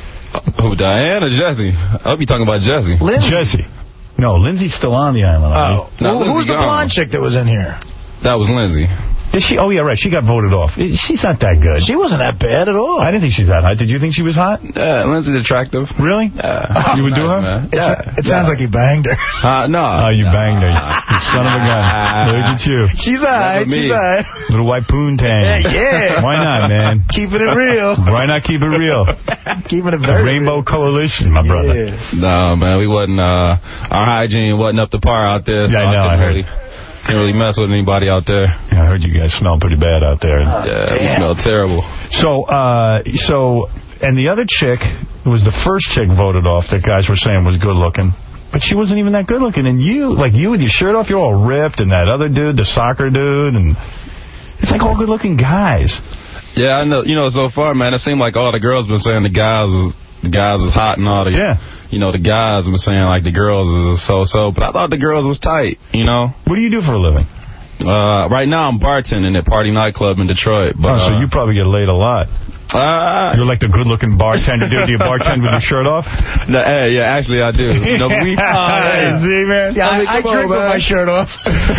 Who, Diane or Jesse? I'll be talking about Jesse. Lindsay. Jesse. No, Lindsay's still on the island. Oh. No, Who, who's the blonde chick that was in here? That was Lindsay. Is she? Oh, yeah, right. She got voted off. She's not that good. She wasn't that bad at all. I didn't think she's that hot. Did you think she was hot? Yeah, Lindsay's attractive. Really? Yeah. You would nice, do her? Man. It's, yeah. It yeah. sounds like you banged her. Uh, no. Oh, you no. banged her. You son of a gun. Look at you. She's all right. She's all right. Little white poontang. Yeah, yeah. Why not, man? Keeping it real. Why not keep it real? Keeping it very Rainbow real. Coalition, my brother. Yeah. No, man, we wasn't, uh, our hygiene wasn't up to par out there. So yeah, I know, I, I heard. Really, Can't really mess with anybody out there. Yeah, I heard you guys smell pretty bad out there. Oh, yeah, we smell terrible. So, uh, so, and the other chick, it was the first chick voted off that guys were saying was good looking. But she wasn't even that good looking. And you, like you with your shirt off, you're all ripped. And that other dude, the soccer dude, and it's like all good looking guys. Yeah, I know. You know, so far, man, it seemed like all the girls been saying the guys is, the guys is hot and all the... Yeah. You know, the guys were saying, like, the girls is so-so, but I thought the girls was tight, you know? What do you do for a living? Uh, right now, I'm bartending at Party Nightclub in Detroit. But, oh, so uh, you probably get laid a lot. Uh, You're like the good-looking bartender. Do you bartend with your shirt off? No, hey, yeah, actually, I do. You know, we, uh, yeah. See, man? Yeah, I, mean, I, I drink on, with my shirt off.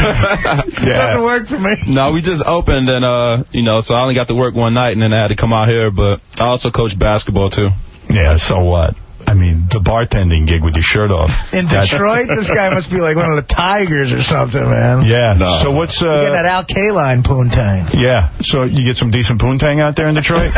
It yeah. doesn't work for me. No, we just opened, and, uh, you know, so I only got to work one night, and then I had to come out here, but I also coach basketball, too. Yeah, so what? I mean, the bartending gig with your shirt off. In That's- Detroit, this guy must be like one of the Tigers or something, man. Yeah. No. So what's... Uh, you get that Al Kaline poontang. Yeah. So you get some decent poontang out there in Detroit?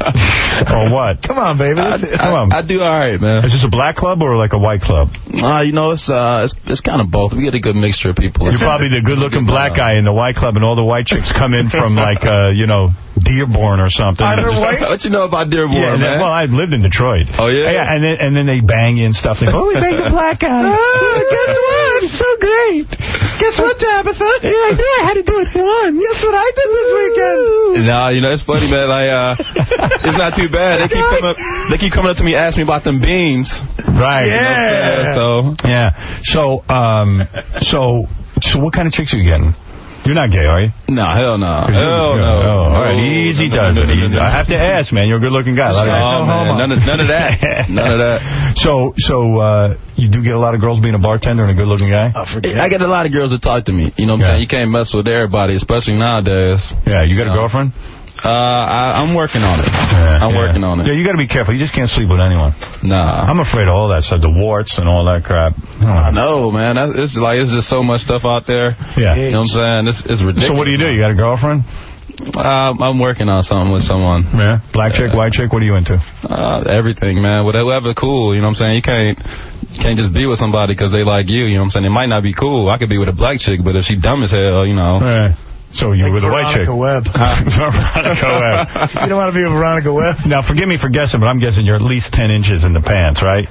Or what? Come on, baby. I, Come on. I, I do all right, man. Is this a black club or like a white club? Uh, you know, it's uh, it's, it's kind of both. We get a good mixture of people. You're probably the good-looking black guy in the white club, and all the white chicks come in from, like, uh, you know, Dearborn or something. Are they Just- white? What you know about Dearborn, yeah, man? Well, I've lived in Detroit. Oh, yeah? Yeah, and then, and then they bang you and stuff. They go, oh, we banged a black guy. Oh, guess what? It's so great. Guess what, Tabitha? Yeah, I knew I had to do it once. Guess what I did this weekend? No, you know, it's funny, man. Like, uh, it's not too bad. They keep coming up, they keep coming up to me asking me about them beans. Right. You know what I'm saying? So, Yeah. So, um, so, so what kind of chicks are you getting? You're not gay, are you? No, hell no. Hell Oh, no. all right, easy does it. Easy. I have to ask, man. You're a good-looking guy. A lot of guys Oh, don't man. homo. None of, none of that. None of that. So, so uh, you do get a lot of girls being a bartender and a good-looking guy? Oh, I get a lot of girls that talk to me. You know what I'm saying? You can't mess with everybody, especially nowadays. Yeah, you got a girlfriend? Uh, I, I'm working on it. I'm yeah. working on it. Yeah, you got to be careful. You just can't sleep with anyone. Nah. I'm afraid of all that stuff, the warts and all that crap. I know, man. That's, it's like it's just so much stuff out there. Yeah. You know what I'm saying? It's, it's ridiculous. So what do you do? You got a girlfriend? Uh, I'm working on something with someone. Yeah. Black chick, white chick, what are you into? Uh, everything, man. Whatever cool, you know what I'm saying? You can't you can't just be with somebody because they like you, you know what I'm saying? It might not be cool. I could be with a black chick, but if she dumb as hell, you know. Right. So you're Like with a white chick? Veronica Webb. Veronica Webb. You don't want to be with Veronica Webb? Now, forgive me for guessing, but I'm guessing you're at least ten inches in the pants, right?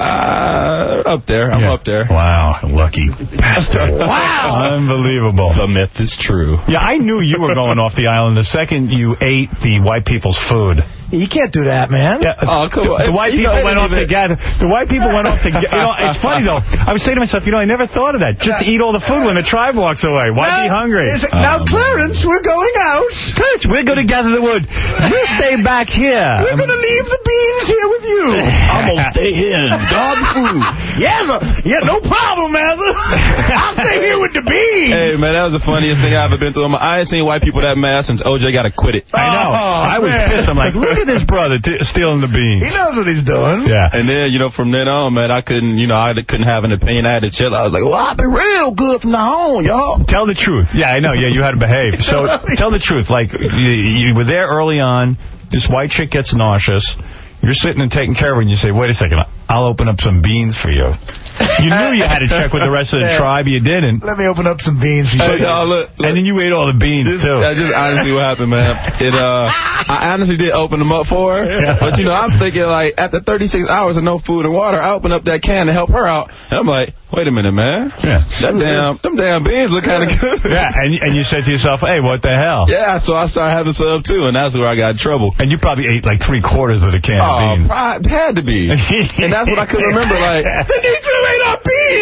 Uh, up there. I'm Yeah. up there. Wow, lucky bastard. Wow. Unbelievable. The myth is true. Yeah, I knew you were going off the island the second you ate the white people's food. You can't do that, man. Yeah, oh, come on. The, the white You people know, went off even- together. The white people went off together. You know, it's funny, though. I was saying to myself, you know, I never thought of that. Just to eat all the food when the tribe walks away. Why be hungry? Is it, now, Clarence, we're going out. Clarence, we're going to gather the wood. You stay back here. We're going to leave the beans here with you. I'm going to stay here and dog food. Yes, sir. Yeah, no problem, Mother. I'll stay here with the beans. Hey, man, that was the funniest thing I've ever been through. I ain't seen white people that mad since O J got acquitted. I know. Oh, I was man. pissed. I'm like, look at this brother t- stealing the beans. He knows what he's doing. Yeah. And then, you know, from then on, man, I couldn't, you know, I couldn't have an opinion. I had to chill. I was like, well, I'll be real good from now on, y'all. Tell the truth. Yeah, I know. Yeah, you had to behave. So tell the truth. Like, you, you were there early on. This white chick gets nauseous. You're sitting and taking care of her, and you say, wait a second, I'll open up some beans for you. You knew you had to check with the rest of the Yeah. tribe. You didn't. Let me open up some beans for you. Hey, y'all, look, look. And then you ate all the beans, This, too. that's just honestly what happened, man. It, uh, I honestly did open them up for her. Yeah. But, you know, I'm thinking, like, after thirty-six hours of no food and water, I opened up that can to help her out. And I'm like, wait a minute, man. Yeah. That damn, them damn beans look kind of good. Yeah, and, and you said to yourself, hey, what the hell? Yeah, so I started having some, too, and that's where I got in trouble. And you probably ate like three quarters of the can of Oh, beans. pride had to be. And that's what I couldn't remember, like, The Negro ate our beans.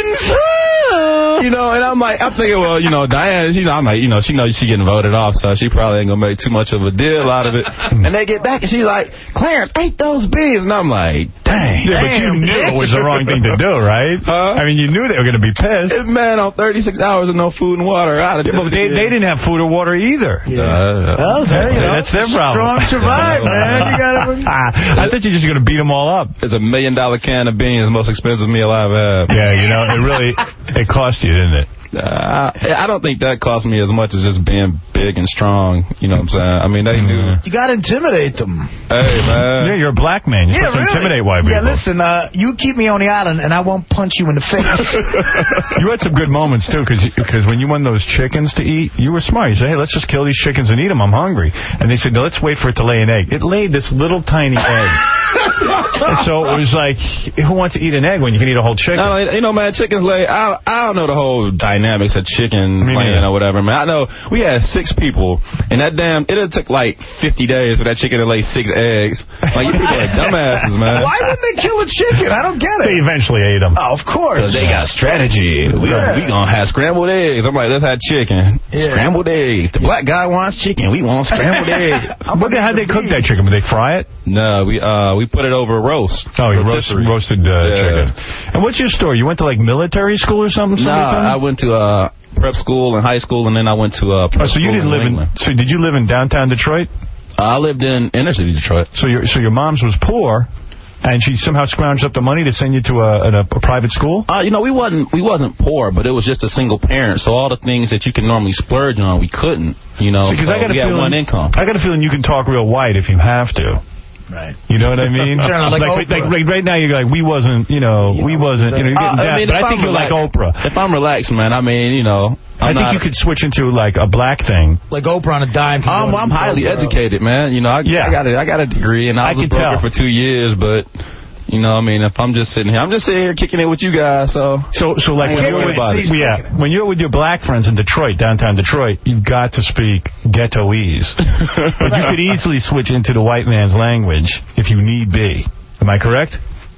you know, and I'm like, I'm thinking, well, you know, Diane, you know, I'm like, you know, she knows she getting voted off, so she probably ain't gonna make too much of a deal out of it. And they get back, and she's like, Clarence, ate those beans. And I'm like, dang. Yeah, but you damn, knew it bitch. was the wrong thing to do, right? Huh? I mean, you knew they were going to be pissed. Man, on thirty-six hours of no food and water, I'd have Yeah, but they, they didn't have food or water either. Uh, Well, there you go. That's their problem. Strong survive, man. You gotta... I thought you were just going to beat them all up. It's a million dollar can of beans, the most expensive meal I've had. Yeah, you know, it really, it cost you, didn't it? Uh, I don't think that cost me as much as just being big and strong. You know what I'm saying? I mean, they knew. You gotta intimidate them. Hey, man. Yeah, you're a black man. You're Yeah, supposed to really. intimidate white people. Yeah, listen, uh, you keep me on the island and I won't punch you in the face. You had some good moments, too, because when you won those chickens to eat, you were smart. You said, hey, let's just kill these chickens and eat them. I'm hungry. And they said, no, let's wait for it to lay an egg. It laid this little tiny egg. And so it was like, who wants to eat an egg when you can eat a whole chicken? No, you know, man, chickens lay. I, I don't know the whole dynamics of chicken Me laying neither. or whatever, man. I know we had six people, and that damn, it took like fifty days for that chicken to lay six eggs. Like, you people are dumbasses, man. Why wouldn't they kill a chicken? I don't get it. They eventually ate them. Oh, of course. They got strategy. We, Yeah. we gonna have scrambled eggs. I'm like, let's have chicken. Yeah. Scrambled eggs. The black guy wants chicken. We want scrambled eggs. What, how'd they cook that chicken? Would they fry it? No, we uh we put it over a roast. Oh, you roast, Rotisserie. roasted uh, Yeah. chicken. And what's your story? You went to, like, military school or something? No, somebody told me? I went to uh prep school and high school, and then I went to uh prep Oh, so you school didn't live in, England. so did you live in downtown Detroit? Uh, I lived in inner city Detroit. So your so your mom's was poor, And she somehow scrounged up the money to send you to a, a, a private school? Uh, you know, we wasn't we wasn't poor, but it was just a single parent. So all the things that you can normally splurge on, we couldn't. You know, See, 'cause so I got a we had feeling, one income. I got a feeling you can talk real white if you have to. Right. You know what I mean? like, like, like right, right now, you're like, we wasn't, you know, we wasn't, you know, you're getting Uh, down. I mean, but if I think I'm you're like relaxed- Oprah. If I'm relaxed, man, I mean, you know, I'm I think not, you could switch into like a black thing. Like Oprah on a dime. I'm, I'm highly educated, man. You know, I, Yeah. I got a, I got a degree, and I, I was a can broker tell. for two years, but. You know, I mean, if I'm just sitting here, I'm just sitting here kicking it with you guys, so... So, so like, I ain't when you're, worried with, about it. yeah, when you're with your black friends in Detroit, downtown Detroit, you've got to speak ghettoese. But you could easily switch into the white man's language if you need be. Am I correct?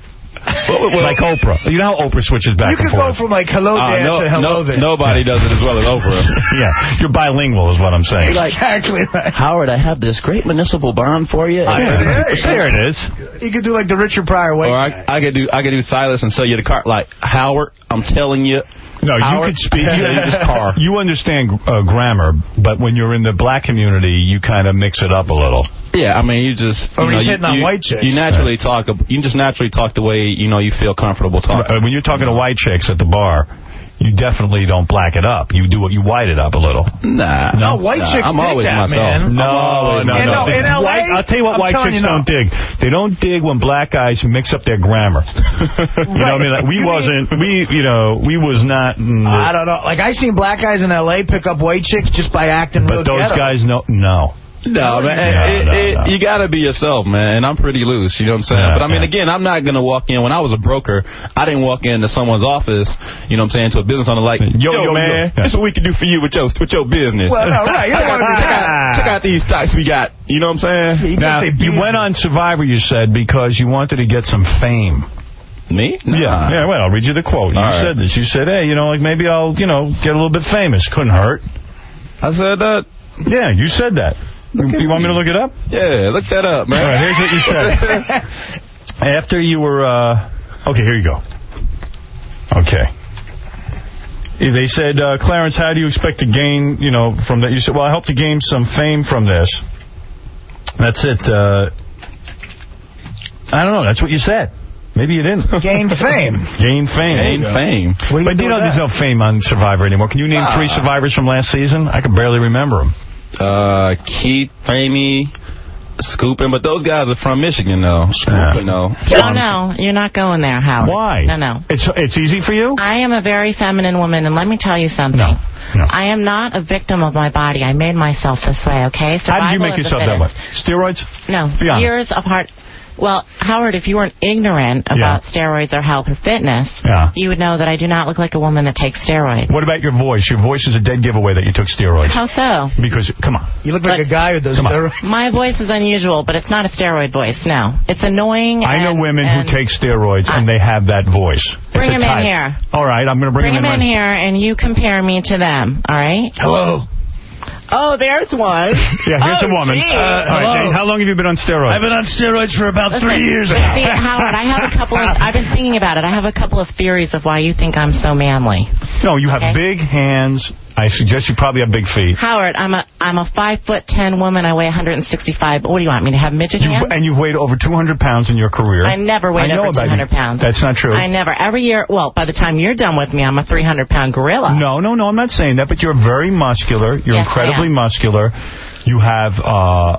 Well, well, like Oprah. You know how Oprah switches back You and could go forth? from like hello Uh, there no, to hello no, there. Nobody does it as well as Oprah. Yeah, you're bilingual is what I'm saying. Like, Exactly right. Howard, I have this great municipal bond for you. Yeah, there it is. You could do like the Richard Pryor way. Or I, I could do I could do Silas and sell you the car. Like, Howard, I'm telling you. No, you Howard, could speak. sell you this car. You understand uh, grammar, but when you're in the black community, you kind of mix it up a little. Yeah, I mean, you just... Or you know, he's you, hitting on you, white chicks. You naturally talk... You just naturally talk the way, you know, you feel comfortable talking. Right, when you're talking to white chicks at the bar, you definitely don't black it up. You do it. You white it up a little. Nah. No, white nah, chicks I'm dig always that, myself. man. No, always no, myself. no. In L A, White, I'll tell you what I'm white telling chicks you no. don't dig. They don't dig when black guys mix up their grammar. You know what I mean? Like, we wasn't, we, you know, we was not... in the- I don't know. Like, I seen black guys in L A pick up white chicks just by acting real But those ghetto. guys, no, no. No, man, No, it, no, it, no. you got to be yourself, man. And I'm pretty loose, you know what I'm saying? Yeah, but, I mean, yeah. again, I'm not going to walk in. When I was a broker, I didn't walk into someone's office, you know what I'm saying, to a business owner like, yo, Yo, yo, man, yo. this is what we can do for you with your, with your business. Well, no, right. You don't want to check, out, check out these stocks we got. You know what I'm saying? Now, you went on Survivor, you said, because you wanted to get some fame. Me? Yeah, Nah. yeah. Well, I'll read you the quote. You All right. said this. You said, hey, you know, like maybe I'll, you know, get a little bit famous. Couldn't hurt. I said that. Yeah, you said that. You, you want me to look it up? Yeah, look that up, man. All right, here's what you said. After you were, uh, okay, here you go. Okay. They said, uh, Clarence, how do you expect to gain, you know, from that? You said, well, I hope to gain some fame from this. That's it. Uh, I don't know. That's what you said. Maybe you didn't. Gain fame. Gain fame. Gain fame. What do you But do you know, with there's that? no fame on Survivor anymore. Can you name Ah. three survivors from last season? I can barely remember them. Uh, Keith, Famey, Scoopin', but those guys are from Michigan, though. Yeah. You know. No, no, you're not going there, Howard. Why? No, no. It's it's easy for you? I am a very feminine woman, and let me tell you something. No. No. I am not a victim of my body. I made myself this way, okay? How did you Survival make of the yourself that way? fittest. Steroids? No. Be honest. Years of hard... Well, Howard, if you weren't ignorant about steroids or health or fitness, Yeah. you would know that I do not look like a woman that takes steroids. What about your voice? Your voice is a dead giveaway that you took steroids. How so? Because, come on. You look like But- a guy who does Come on. steroids. My voice is unusual, but it's not a steroid voice, no. It's annoying. I know and- women and who take steroids I- and they have that voice. It's Bring a him in type. here. All right, I'm going to bring, Bring him in right- here, and you compare me to them, all right? Hello. Oh, there's one. Yeah, here's oh, a woman. gee. Uh, all right, hello. Dave, how long have you been on steroids? I've been on steroids for about Listen, three years but now. See, Howard, I have a couple of, I've been thinking about it. I have a couple of theories of why you think I'm so manly. No, you have Okay. big hands. I suggest you probably have big feet. Howard, I'm a I'm a five foot ten woman. I weigh one hundred sixty-five. What do you want me to have midget You've, hands? and you've weighed over two hundred pounds in your career. I never weighed I know over about two hundred you. pounds. That's not true. I never. Every year, well, by the time you're done with me, I'm a three hundred pound gorilla. No, no, no, I'm not saying that, but you're very muscular. You're Yes, I incredibly am. muscular. You have uh,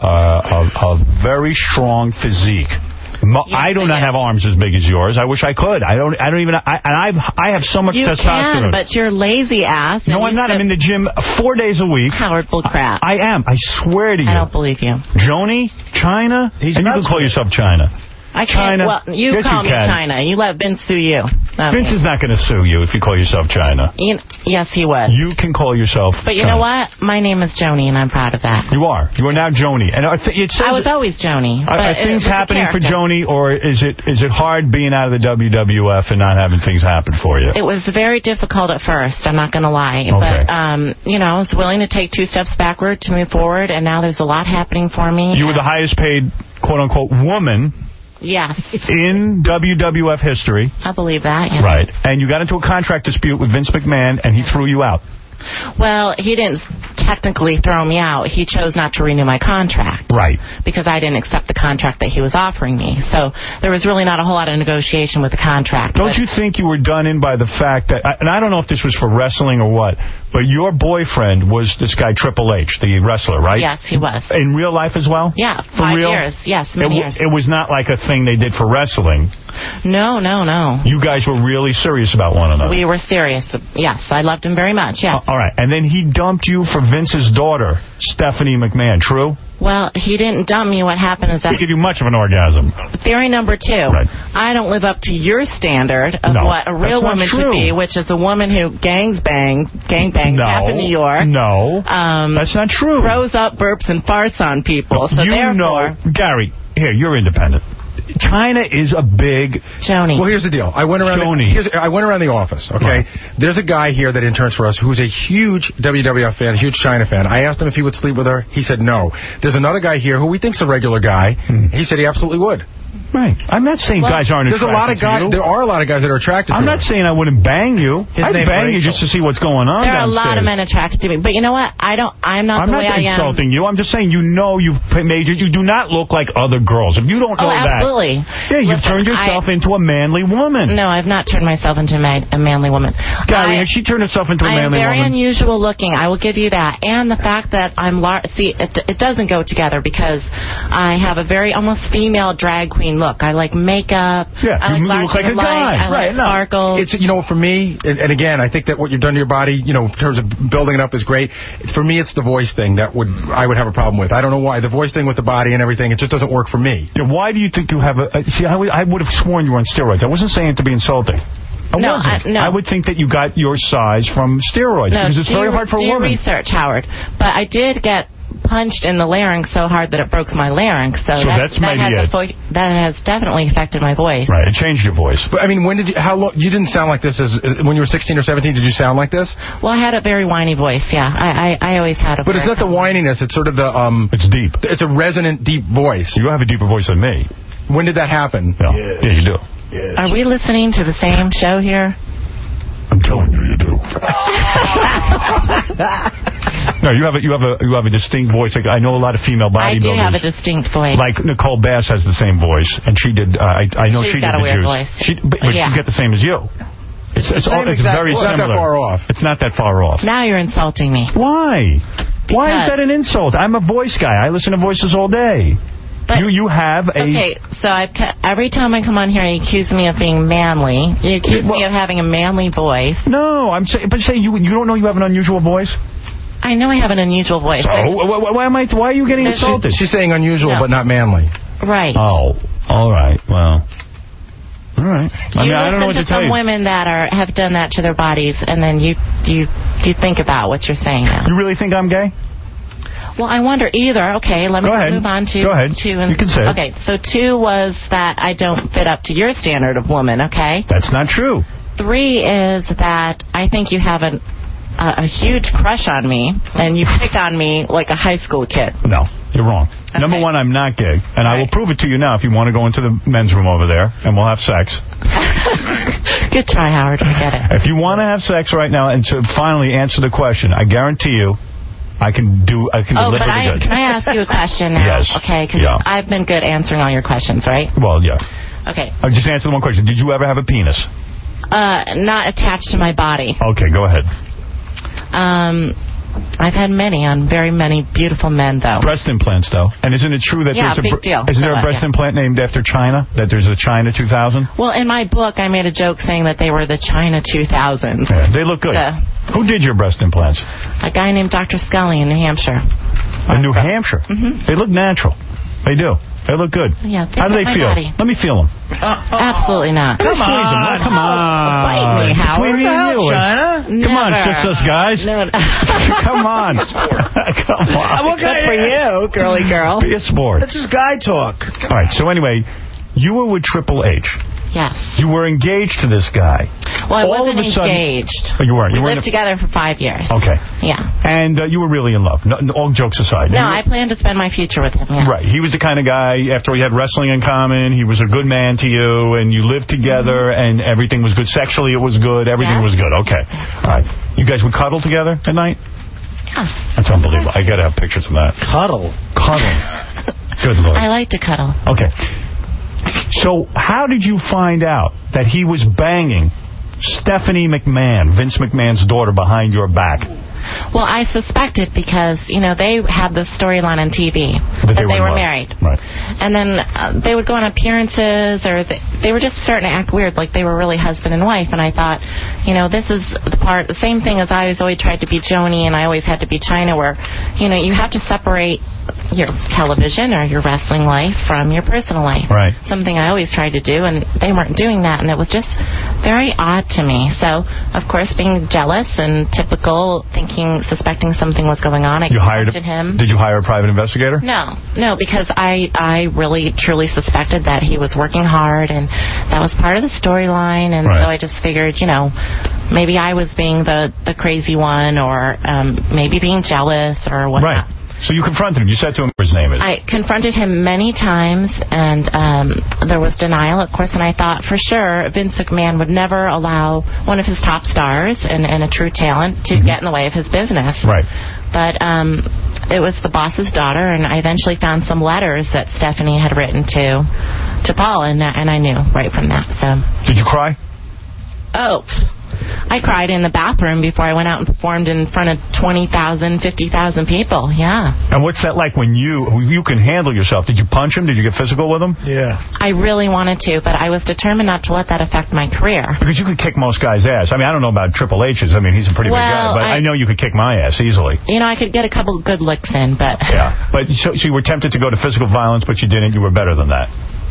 uh, a, a very strong physique. Mo Yes, I do I not do. have arms as big as yours. I wish I could. I don't. I don't even. I, and I've. I have so much You testosterone. can, but you're lazy ass. no, and I'm you not. I'm said- in the gym four days a week. Howard, bull crap. I am. I swear to you. I don't believe you. Joni, China, He's and you can nuts. call yourself China. I can't. China. Well, you Yes, call you me can. China. You let Vince sue you. Not Vince me. is not going to sue you if you call yourself China. You- yes, he would. You can call yourself. But you China. know what? My name is Joni, and I'm proud of that. You are. You are now Joni, and are th it says I was always Joni. Are, but are it things was a happening for character. Joni, or is it is it hard being out of the W W F and not having things happen for you? It was very difficult at first, I'm not going to lie. Okay. But, um, you know, I was willing to take two steps backward to move forward, and now there's a lot happening for me. You were the highest paid, quote-unquote, woman Yes. in W W F history. I believe that, yeah. Right. And you got into a contract dispute with Vince McMahon, and he threw you out. Well, he didn't technically throw me out, he chose not to renew my contract. Right. Because I didn't accept the contract that he was offering me. So there was really not a whole lot of negotiation with the contract. Don't you think you were done in by the fact that, and I don't know if this was for wrestling or what, but your boyfriend was this guy Triple H, the wrestler, right? Yes, he was. In real life as well? Yeah, For five real? years. Yes, It, many w- years. it was not like a thing they did for wrestling. No, no, no. You guys were really serious about one another. We were serious. Yes, I loved him very much, yes. All right, and then he dumped you for Vince's daughter, Stephanie McMahon, true? Well, he didn't dump me. What happened is that... Didn't give you much of an orgasm. Theory number two. Right. I don't live up to your standard of No, what a real that's not woman true. should be, which is a woman who gangs bang, gang bangs No, half in New York. No, Um, that's not true. Throws up, burps, and farts on people. So you therefore... know, Gary, here, you're independent. China is a big... Joni. Well, here's the deal. I went around. The, here's, I went around the office. Okay, Right. There's a guy here that interns for us who's a huge W W F fan, a huge China fan. I asked him if he would sleep with her. He said no. There's another guy here who we think's a regular guy. Hmm. He said he absolutely would. Right. I'm not saying Well, guys aren't there's a lot of attracted to guys. you. There are a lot of guys that are attracted I'm to not her. saying I wouldn't bang you. His I'd name's bang you Rachel. just to see what's going on There are a lot of downstairs. men attracted to me. But you know what? I don't, I'm not I'm the not way I am. insulting you. I'm just saying you know you've made it. You do not look like other girls. If you don't know Oh, that. absolutely. Yeah, you've Listen, turned yourself I- into a manly woman. No, I've not turned myself into a, ma- a manly woman. Gary, I, has she turned herself into a I am manly very woman? unusual looking. I will give you that. And the fact that I'm large. See, it, it doesn't go together because I have a very almost female drag queen look. I like makeup. Yeah, I you like look like larger a than life. guy. I like Right, no. sparkles. It's, you know, for me, and, and again, I think that what you've done to your body, you know, in terms of building it up is great. For me, it's the voice thing that would I would have a problem with. I don't know why. The voice thing with the body and everything, it just doesn't work for me. Yeah, why do you think you have a... Uh, see, I would, I would have sworn you were on steroids. I wasn't saying it to be insulting. I No, wasn't. I- no. I would think that you got your size from steroids No, because it's do, very hard for do a woman. research, Howard. But I did get punched in the larynx so hard that it broke my larynx. So, So that's that maybe has it. affo- that has definitely affected my voice. Right, it changed your voice. But I mean, when did you? How long? You didn't sound like this as when you were sixteen or seventeen. Did you sound like this? Well, I had a very whiny voice. Yeah, I I, I always had a. But it's very not the whininess. It's sort of the um. It's deep. It's a resonant, deep voice. You have a deeper voice than me. When did that happen? Yeah, yeah you do. Are we listening to the same show here? I'm telling you, you do. No, you have a you have a you have a distinct voice. Like I know a lot of female I bodybuilders. do have a distinct voice. Like Nicole Bass has the same voice, and she did. Uh, I I know She's she got did a the weird juice. voice. She, but but Yeah. she's got the same as you. It's it's, all, same it's exact very voice. It's not similar. that far off. It's not that far off. Now you're insulting me. Why? Why is Because- that an insult? I'm a voice guy. I listen to voices all day. But- you you have a. Okay, so I've ca- every time I come on here, you accuse me of being manly. You accuse me of having a manly voice. No, I'm saying, but say you you don't know you have an unusual voice. I know I have an unusual voice. So why, why am I? Why are you getting There's- insulted? She's saying unusual, No. but not manly. Right. Oh, all right. Well, all right. I you mean, I don't know what listen to to tell some you. women that are have done that to their bodies, and then you you you think about what you're saying now. You really think I'm gay? Well, I wonder either. Okay, let me Go ahead. move on to Go ahead. two. And, You can say it. Okay, so two was that I don't fit up to your standard of woman. Okay. That's not true. Three is that I think you have an, a, a huge crush on me, and you pick on me like a high school kid. No, you're wrong. Number one, I'm not gay, and I will prove it to you now if you want to go into the men's room over there, and we'll have sex. Good try, Howard. I get it. If you want to have sex right now and to finally answer the question, I guarantee you I can do, I can Oh, deliver but the I, goods. can I ask you a question now? Yes. Okay, because Yeah. I've been good answering all your questions, right? Well, yeah. Okay. I'll just answer one question. Did you ever have a penis? Uh, not attached to my body. Okay, go ahead. Um, I've had many on very many beautiful men, though. Breast implants, though. And isn't it true that Yeah, there's a... big br- deal. Isn't there a Uh, breast yeah. implant named after China? That there's a China two thousand? Well, in my book, I made a joke saying that they were the China two thousand. Yeah, they look good. The- Who did your breast implants? A guy named Doctor Scully in New Hampshire. In New Hampshire. Mhm. They look natural. They do. They look good. Yeah, they How do fit they my feel? body. Let me feel them. Absolutely not. Come on. Come on. Bite me, Howard. Between me and you. Come on, Never. just us guys. No, no. Come on. Come on. What Good for you, girly girl. Be a sport. This is guy talk. All right, so anyway, you were with Triple H. Yes. You were engaged to this guy. Well, I All wasn't of a sudden- engaged. Oh, you weren't. We You were in lived a- together for five years. Okay. Yeah. And uh, you were really in love. No, no, all jokes aside. No, You were- I plan to spend my future with him. Yes. Right. He was the kind of guy, after we had wrestling in common, he was a good man to you, and you lived together, and everything was good. Sexually, it was good. Everything Yes. was good. Okay. All right. You guys would cuddle together at night? Yeah. That's unbelievable. I got to have pictures of that. Cuddle. Cuddle. Good Lord. I like to cuddle. Okay. So how did you find out that he was banging Stephanie McMahon, Vince McMahon's daughter, behind your back? Well, I suspected because, you know, they had this storyline on T V that, that they, they were married. Right. And then uh, they would go on appearances, or they, they were just starting to act weird, like they were really husband and wife. And I thought, you know, this is the part, the same thing as I was always tried to be Joni and I always had to be Chyna, where, you know, you have to separate your television or your wrestling life from your personal life. Right. Something I always tried to do, and they weren't doing that, and it was just very odd to me. So, of course, being jealous and typical, thinking, suspecting something was going on, I you hired confronted him. Did you hire a private investigator? No, no, because I, I really, truly suspected that he was working hard, and that was part of the storyline, and right. so I just figured, you know, maybe I was being the, the crazy one, or um, maybe being jealous, or whatnot. Right. So you confronted him. You said to him what his name is. I confronted him many times, and um, there was denial, of course, and I thought for sure Vince McMahon would never allow one of his top stars and, and a true talent to mm-hmm. get in the way of his business. Right. But um, it was the boss's daughter, and I eventually found some letters that Stephanie had written to to Paul, and, and I knew right from that. So. Did you cry? Oh, I cried in the bathroom before I went out and performed in front of twenty thousand, fifty thousand people, yeah. And what's that like when you you can handle yourself? Did you punch him? Did you get physical with him? Yeah. I really wanted to, but I was determined not to let that affect my career. Because you could kick most guys' ass. I mean, I don't know about Triple H's. I mean, he's a pretty well, big guy, but I, I know you could kick my ass easily. You know, I could get a couple good licks in, but... Yeah, but so, so you were tempted to go to physical violence, but you didn't. You were better than that.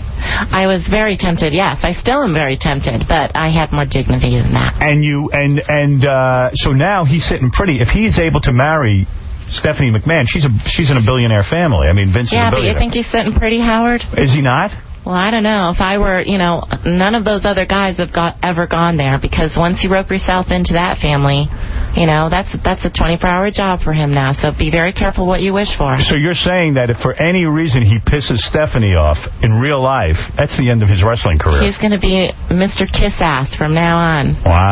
I was very tempted, yes. I still am very tempted, but I have more dignity than that. And you, and and uh, so now he's sitting pretty. If he's able to marry Stephanie McMahon, she's a she's in a billionaire family. I mean, Vince yeah, is a billionaire. Yeah, but you think he's sitting pretty, Howard? Is he not? Well, I don't know. If I were, you know, none of those other guys have got ever gone there, because once you rope yourself into that family, you know, that's that's a twenty-four hour job for him now. So be very careful what you wish for. So you're saying that if for any reason he pisses Stephanie off in real life, that's the end of his wrestling career? He's going to be Mister Kiss-Ass from now on.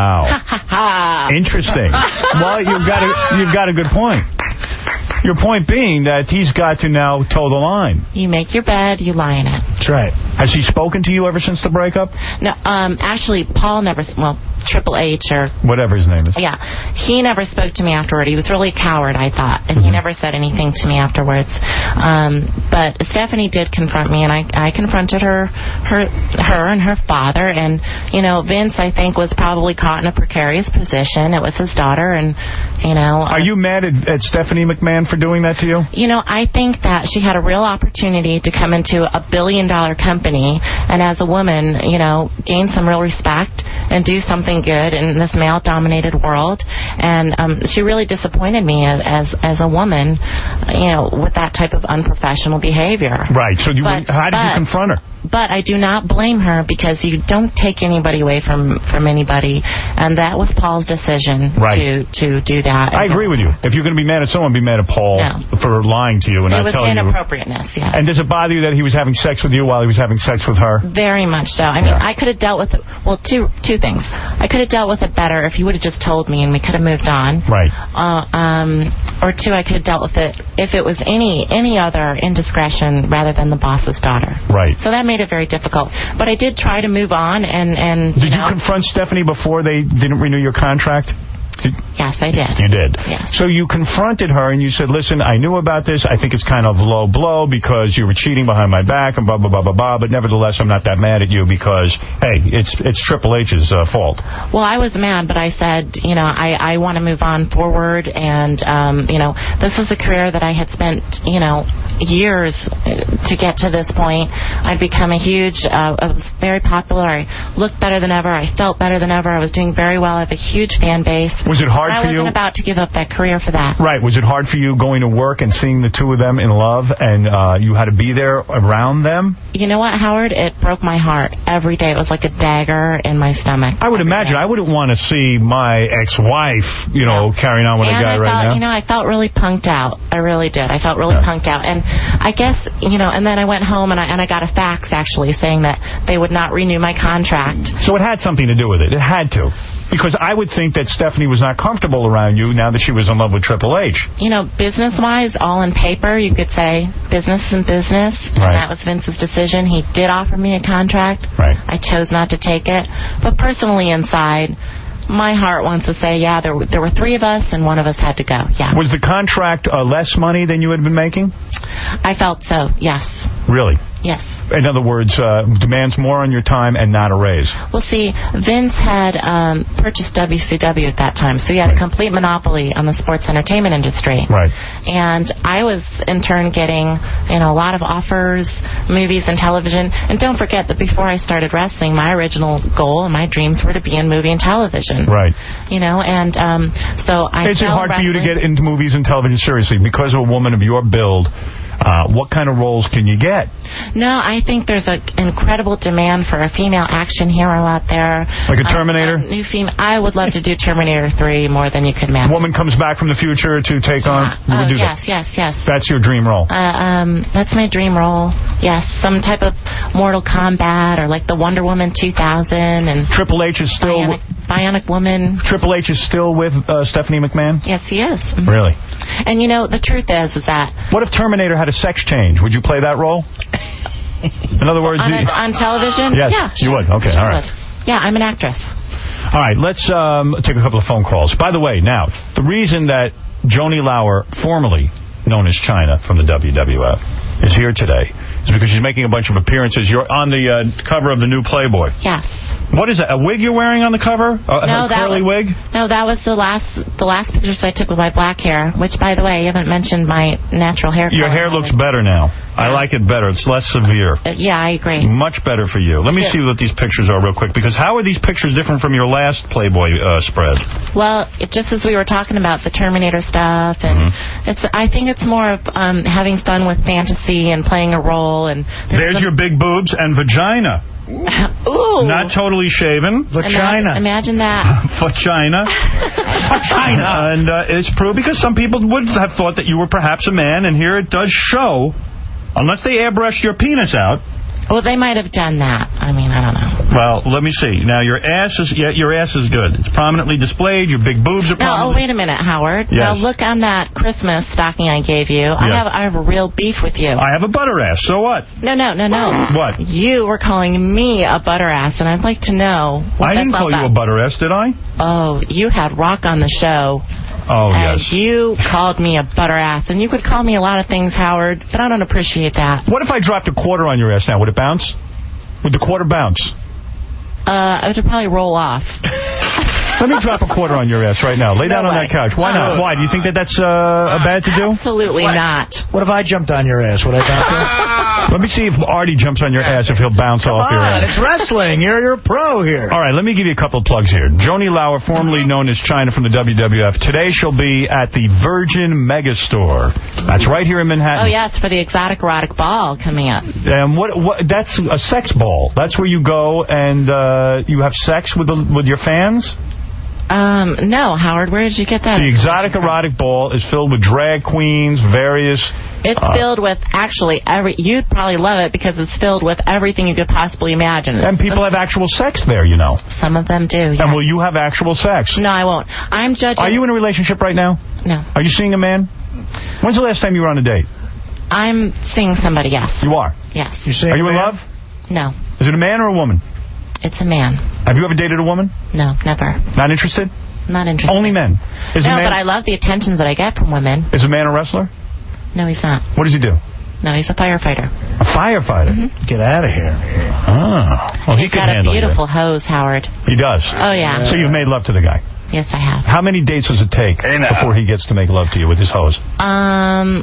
Wow. Interesting. Well, you've got a, you've got a good point. Your point being that he's got to now toe the line. You make your bed, you lie in it. That's right. Has he spoken to you ever since the breakup? No, um, actually, Paul never, well, Triple H or... whatever his name is. Yeah. He never spoke to me afterward. He was really a coward, I thought, and mm-hmm. he never said anything to me afterwards. Um, but Stephanie did confront me, and I, I confronted her, her, her and her father, and, you know, Vince, I think, was probably caught in a precarious position. It was his daughter, and, you know... Are uh, you mad at, at Stephanie McMahon for doing that to you? You know, I think that she had a real opportunity to come into a billion-dollar company, and as a woman, you know, gain some real respect and do something good in this male-dominated world. And um, she really disappointed me as as a woman, you know, with that type of unprofessional behavior. Right. So you, but, how did but, you confront her? But I do not blame her, because you don't take anybody away from, from anybody, and that was Paul's decision right. to, to do that. I agree with you. If you're going to be mad at someone, be mad at Paul no. for lying to you and it not telling you. It was inappropriateness, yeah. And does it bother you that he was having sex with you while he was having sex with her? Very much so. I mean, yeah. I could have dealt with it. Well, two two things. I could have dealt with it better if he would have just told me and we could have moved on. Right. Uh, um, or two, I could have dealt with it if it was any any other indiscretion rather than the boss's daughter. Right. So that made it very difficult. But I did try to move on, and... and did you, you know, confront Stephanie before they didn't renew your contract? Did, yes, I did. You did? Yes. So you confronted her and you said, listen, I knew about this. I think it's kind of low blow because you were cheating behind my back and blah, blah, blah, blah, blah. But nevertheless, I'm not that mad at you because, hey, it's it's Triple H's uh, fault. Well, I was mad, but I said, you know, I, I want to move on forward. And, um, you know, this was a career that I had spent, you know, years to get to this point. I'd become a huge, uh, I was very popular. I looked better than ever. I felt better than ever. I was doing very well. I have a huge fan base. Was it hard I for you? I wasn't about to give up that career for that. Right. Was it hard for you going to work and seeing the two of them in love and uh, you had to be there around them? You know what, Howard? It broke my heart every day. It was like a dagger in my stomach. I would imagine. Day. I wouldn't want to see my ex-wife, you know, no. carrying on with and a guy I right felt, now. You know, I felt really punked out. I really did. I felt really yeah. punked out. And I guess, you know, and then I went home and I, and I got a fax, actually, saying that they would not renew my contract. So it had something to do with it. It had to. Because I would think that Stephanie was not comfortable around you now that she was in love with Triple H. You know, business-wise, all in paper, you could say business and business. Right. That was Vince's decision. He did offer me a contract. Right. I chose not to take it. But personally inside, my heart wants to say, yeah, there, there were three of us and one of us had to go. Yeah. Was the contract uh, less money than you had been making? I felt so, yes. Really? Yes. In other words, uh, demands more on your time and not a raise. Well, see, Vince had um, purchased W C W at that time, so he had a complete monopoly on the sports entertainment industry. Right. And I was, in turn, getting, you know, a lot of offers, movies and television. And don't forget that before I started wrestling, my original goal and my dreams were to be in movie and television. Right. You know, and um, so I Is it hard wrestling. for you to get into movies and television seriously? Because of a woman of your build, uh, what kind of roles can you get? No, I think there's an incredible demand for a female action hero out there. Like a Terminator? Um, a new fem I would love to do Terminator three more than you could imagine. Woman comes back from the future to take on... You Oh, would do yes, that. yes, yes. That's your dream role? Uh, um, that's my dream role. Yes, some type of Mortal Kombat or like the Wonder Woman two thousand and Triple H is still Bionic, Bionic Woman. Triple H is still with uh, Stephanie McMahon? Yes, he is. Mhm. Really? And you know, the truth is, is that What if Terminator had a sex change? Would you play that role? In other words, on, a, you, on television, yes, yeah, you sure, would. Okay, sure all right. would. Yeah, I'm an actress. All right, let's um, take a couple of phone calls. By the way, now, the reason that Joni Lauer, formerly known as China from the W W F, is here today is because she's making a bunch of appearances. You're on the uh, cover of the new Playboy. Yes. What is that, a wig you're wearing on the cover? A, No, a that curly was, wig? No, that was the last the last pictures I took with my black hair, which, by the way, you haven't mentioned my natural hair Your color. hair looks better now. I like it better. It's less severe. Uh, yeah, I agree. Much better for you. Let me Yeah. see what these pictures are real quick, because how are these pictures different from your last Playboy uh, spread? Well, it, just as we were talking about the Terminator stuff, and Mm-hmm. it's I think it's more of um, having fun with fantasy and playing a role. And There's your big boobs and vagina. Ooh. Not totally shaven. Imagine, imagine that. Vagina. Vagina. And uh, it's true because some people would have thought that you were perhaps a man, and here it does show, unless they airbrushed your penis out. Well, they might have done that. I mean, I don't know. Well, let me see. Now, your ass is yeah, your ass is good. It's prominently displayed. Your big boobs are No, oh, prominently... wait a minute, Howard. Yes. Now, look on that Christmas stocking I gave you. I Yeah. have I have a real beef with you. I have a butter ass. So what? No, no, no, no. What? You were calling me a butter ass, and I'd like to know what I didn't that's call all you a about. butter ass, did I? Oh, you had Rock on the show. Oh, and yes. you called me a butter ass. And you could call me a lot of things, Howard, but I don't appreciate that. What if I dropped a quarter on your ass now? Would it bounce? Would the quarter bounce? Uh, I would probably roll off. Let me drop a quarter on your ass right now. Lay down No on way. that couch. Why not? No. Why? Do you think that that's uh, bad to do? Absolutely not. What if I jumped on your ass? Would I bounce off? Let me see if Artie jumps on your ass, if he'll bounce Come off your on, ass. it's wrestling. You're, you're a pro here. All right, let me give you a couple of plugs here. Joni Lauer, formerly known as China from the W W F. Today she'll be at the Virgin Megastore. That's right here in Manhattan. Oh, yes, for the exotic erotic ball coming up. Um, what, what? That's a sex ball. That's where you go and uh, you have sex with the, with your fans? Um, no, Howard, where did you get that? The exotic erotic ball is filled with drag queens, various... It's uh, filled with, actually, every. You'd probably love it because it's filled with everything you could possibly imagine. And people have actual sex there, you know. Some of them do, yeah. And will you have actual sex? No, I won't. I'm judging... Are you in a relationship right now? No. Are you seeing a man? When's the last time you were on a date? I'm seeing somebody, yes. You are? Yes. Are you in love? No. Is it a man or a woman? It's a man. Have you ever dated a woman? No, never. Not interested? Not interested. Only men? Is no, a man, but I love the attention that I get from women. Is a man a wrestler? No, he's not. What does he do? No, he's a firefighter. A firefighter? Mm-hmm. Get out of here. Ah. Well, he He's could got a handle beautiful hose, Howard. you. He does? Oh, yeah. So you've made love to the guy? Yes, I have. How many dates does it take before he gets to make love to you with his hose? Um,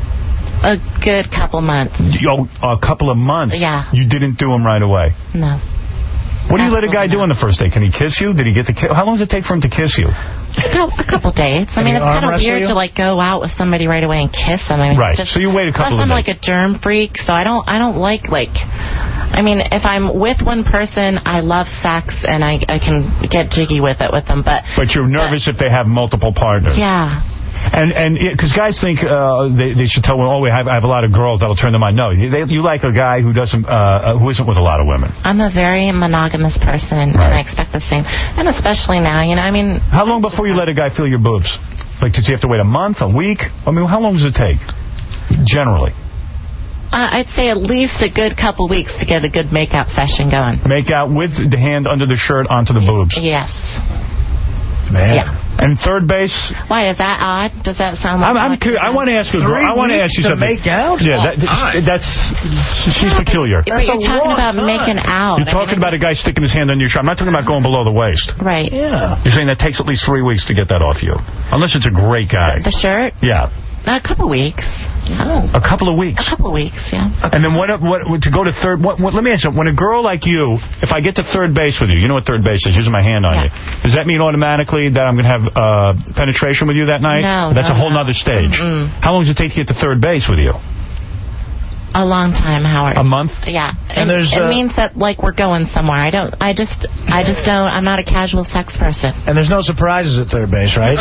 a good couple months. Oh, a couple of months? Yeah. You didn't do him right away? No. What do you let a guy do on the first date? Can he kiss you? Did he get the kiss? How long does it take for him to kiss you? A couple, a couple dates. I Can mean, he it's kind arm of wrestle weird you? to like go out with somebody right away and kiss them. I mean, Right. It's just, So you wait a couple plus of I'm days. like a germ freak, so I don't. I don't like like. I mean, if I'm with one person, I love sex and I I can get jiggy with it with them, but But you're nervous if they have multiple partners. yeah. And and because guys think uh, they, they should tell women, oh, we have, I have a lot of girls that'll turn them on. No, they, you like a guy who doesn't, uh, who isn't with a lot of women. I'm a very monogamous person, Right. and I expect the same. And especially now, you know, I mean... How long before you let a guy feel your boobs? Like, does he have to wait a month, a week? I mean, how long does it take, generally? Uh, I'd say at least a good couple weeks to get a good make-out session going. Make out with the hand under the shirt onto the boobs. Yes. Man. Yeah. And third base? Why, is that odd? Does that sound like I'm, I'm odd? curious. I want to ask you. Three I want to ask you weeks to something. make out? Yeah, that, Oh, that's she's peculiar. But you're talking about making out. You're talking about a guy sticking his hand under your shirt. I'm not talking about going below the waist. Right. Yeah. You're saying that takes at least three weeks to get that off you, unless it's a great guy. The shirt? Yeah. A couple weeks. Oh. A couple of weeks. A couple of weeks, yeah. And then what? What to go to third? What, what? Let me ask you. When a girl like you, if I get to third base with you, you know what third base is? Using my hand on Yeah. you. Does that mean automatically that I'm going to have uh, penetration with you that night? No, That's no, a whole no. nother stage. Mm-mm. How long does it take to get to third base with you? A long time, Howard. A month? Yeah. And And there's, it uh, means that, like, we're going somewhere. I don't, I just, I just don't, I'm not a casual sex person. And there's no surprises at third base, right?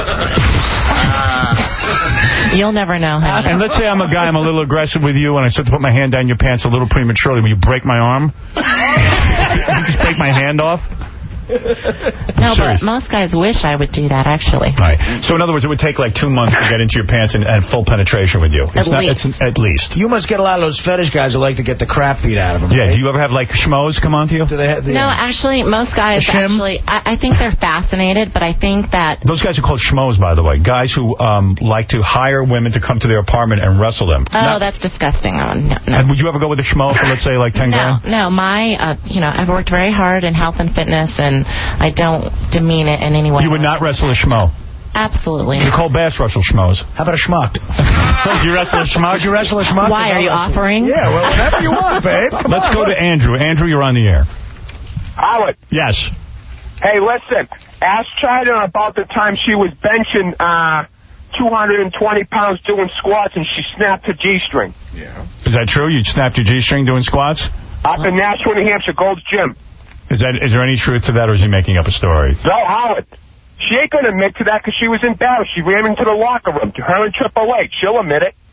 You'll never know, Howard. And let's say I'm a guy, I'm a little aggressive with you, and I start to put my hand down your pants a little prematurely. Will you break my arm? You just break my hand off? No, but most guys wish I would do that, actually. Right. So, in other words, it would take like two months to get into your pants and, and full penetration with you. It's At not, least. It's at least. You must get a lot of those fetish guys who like to get the crap beat out of them. Yeah. Right? Do you ever have like schmoes come on to you? Do they have the, No, actually, most guys actually, I, I think they're fascinated, but I think that... Those guys are called schmoes, by the way. Guys who um, like to hire women to come to their apartment and wrestle them. Oh, Now, that's disgusting. Oh, no, no. and would you ever go with a schmo for, let's say, like ten No, grand? no, my, uh, you know, I've worked very hard in health and fitness, and I don't demean it in any way. You would not wrestle a schmo. Absolutely. Nicole Bass wrestle schmoes. How about a schmuck? You wrestle a schmuck? Would you wrestle a schmuck? Why, are you offering? Yeah, well, whatever you want, babe. Come Let's on, go look. to Andrew. Andrew, you're on the air. Howard. Yes. Hey, listen. Ask China about the time she was benching uh, two hundred twenty pounds doing squats and she snapped her G-string. Yeah. Is that true? You snapped your G-string doing squats? Up in Nashua, New Hampshire, Gold's Gym. Is that is there any truth to that, or is he making up a story? No, Howard. She ain't going to admit to that because she was embarrassed. She ran into the locker room. Her and Triple H. She'll admit it.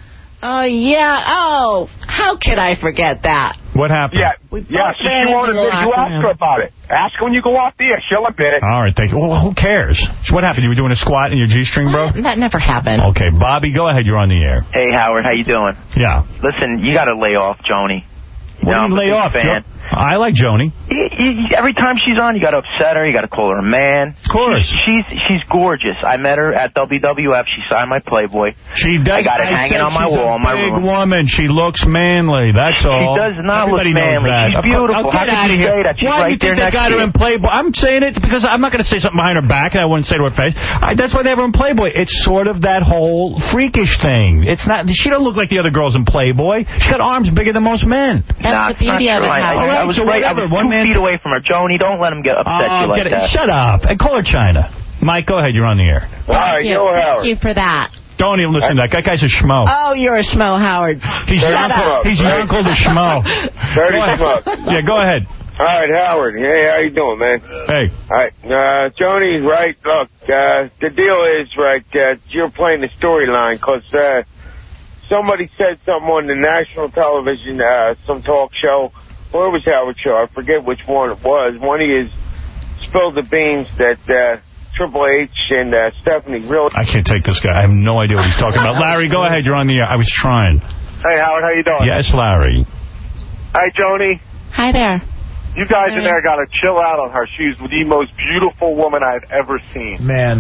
Oh, yeah. Oh, how could I forget that? What happened? Yeah, yeah. So she won't admit. You ask her about it. Ask her when you go off the air. She'll admit it. All right, thank you. Well, who cares? So what happened? You were doing a squat in your G-string, bro? That never happened. Okay, Bobby, go ahead. You're on the air. Hey, Howard, how you doing? Yeah. Listen, you got to lay off Joni. You What do you know, I'm a lay big off? fan. Jo- I like Joni. You, you, every time she's on, you got to upset her. You got to call her a man. Of course. She's, she's she's gorgeous. I met her at W W F. She signed my Playboy. She does. I got it I hanging said on my she's wall a in my big room. woman. She looks manly. That's all. She does not Everybody look knows manly. that. She's Of course- beautiful. Oh, How get could out you of here. say that? She's Why right do you think there they next got to her you. in Playboy? I'm saying it because I'm not going to say something behind her back, and I wouldn't say to her face. I, that's why they have her in Playboy. It's sort of that whole freakish thing. It's not. She don't look like the other girls in Playboy. She's got arms bigger than most men. That's Nah, the beauty it's of not it, true. I, Howard. I, I was so right. I whatever. was One two man- feet away from her. Joni, don't let him get upset Oh, you like get it. that. Shut up. And call her China. Mike, go ahead. You're on the air. All right, Thank you. yo, Thank Howard. you for that. Don't even listen to that. That guy's a schmo. Oh, you're a schmo, Howard. He's Shut your uncle. up. He's your uncle, the schmo. Dirty Go ahead. schmuck. Yeah, go ahead. All right, Howard. Hey, how you doing, man? Hey. All right. Uh, Joni's right. Look, uh, the deal is, right, uh, you're playing the storyline because uh, somebody said something on the national television, uh, some talk show, or it was Howard Show, I forget which one it was. One of you spilled the beans that uh, Triple H and uh, Stephanie really... I can't take this guy. I have no idea what he's talking about. Larry, go ahead. You're on the air. I was trying. Hey, Howard, how you doing? Yes, Larry. Hi, Joni. Hi there. You guys in there got to chill out on her. She's the most beautiful woman I've ever seen. Man.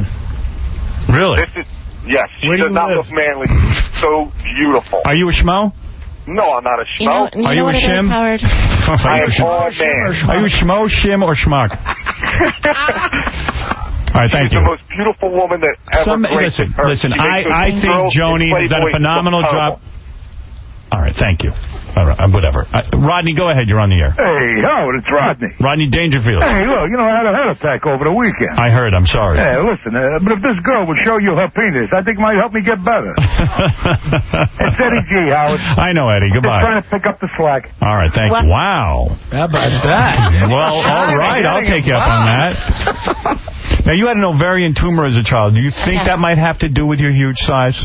Really? This is... Yes, she Where do does you not live? look manly. She's so beautiful. Are you a schmo? No, I'm not a You know, schmo. you Are know you what a it is, shim? Howard? I Are am you all man. Are you a schmo, shim, or schmuck? All right, thank She's you. the most beautiful woman that ever Some, graced listen, Earth. listen. She makes I, those I think girls in Joni has done a Playboy phenomenal look job. horrible. All right, thank you. All right, uh, whatever. Uh, Rodney, go ahead. You're on the air. Hey, Howard, it's Rodney. Rodney Dangerfield. Hey, look, you know, I had a heart attack over the weekend. I heard. I'm sorry. Hey, listen, uh, but if this girl would show you her penis, I think it might help me get better. It's Eddie G, Howard. I know, Eddie. Just Goodbye. trying to pick up the slack. All right, thank you. Wow. How about that? Well, all right. I'll take you up on that. Now, you had an ovarian tumor as a child. Do you think Yes. that might have to do with your huge size?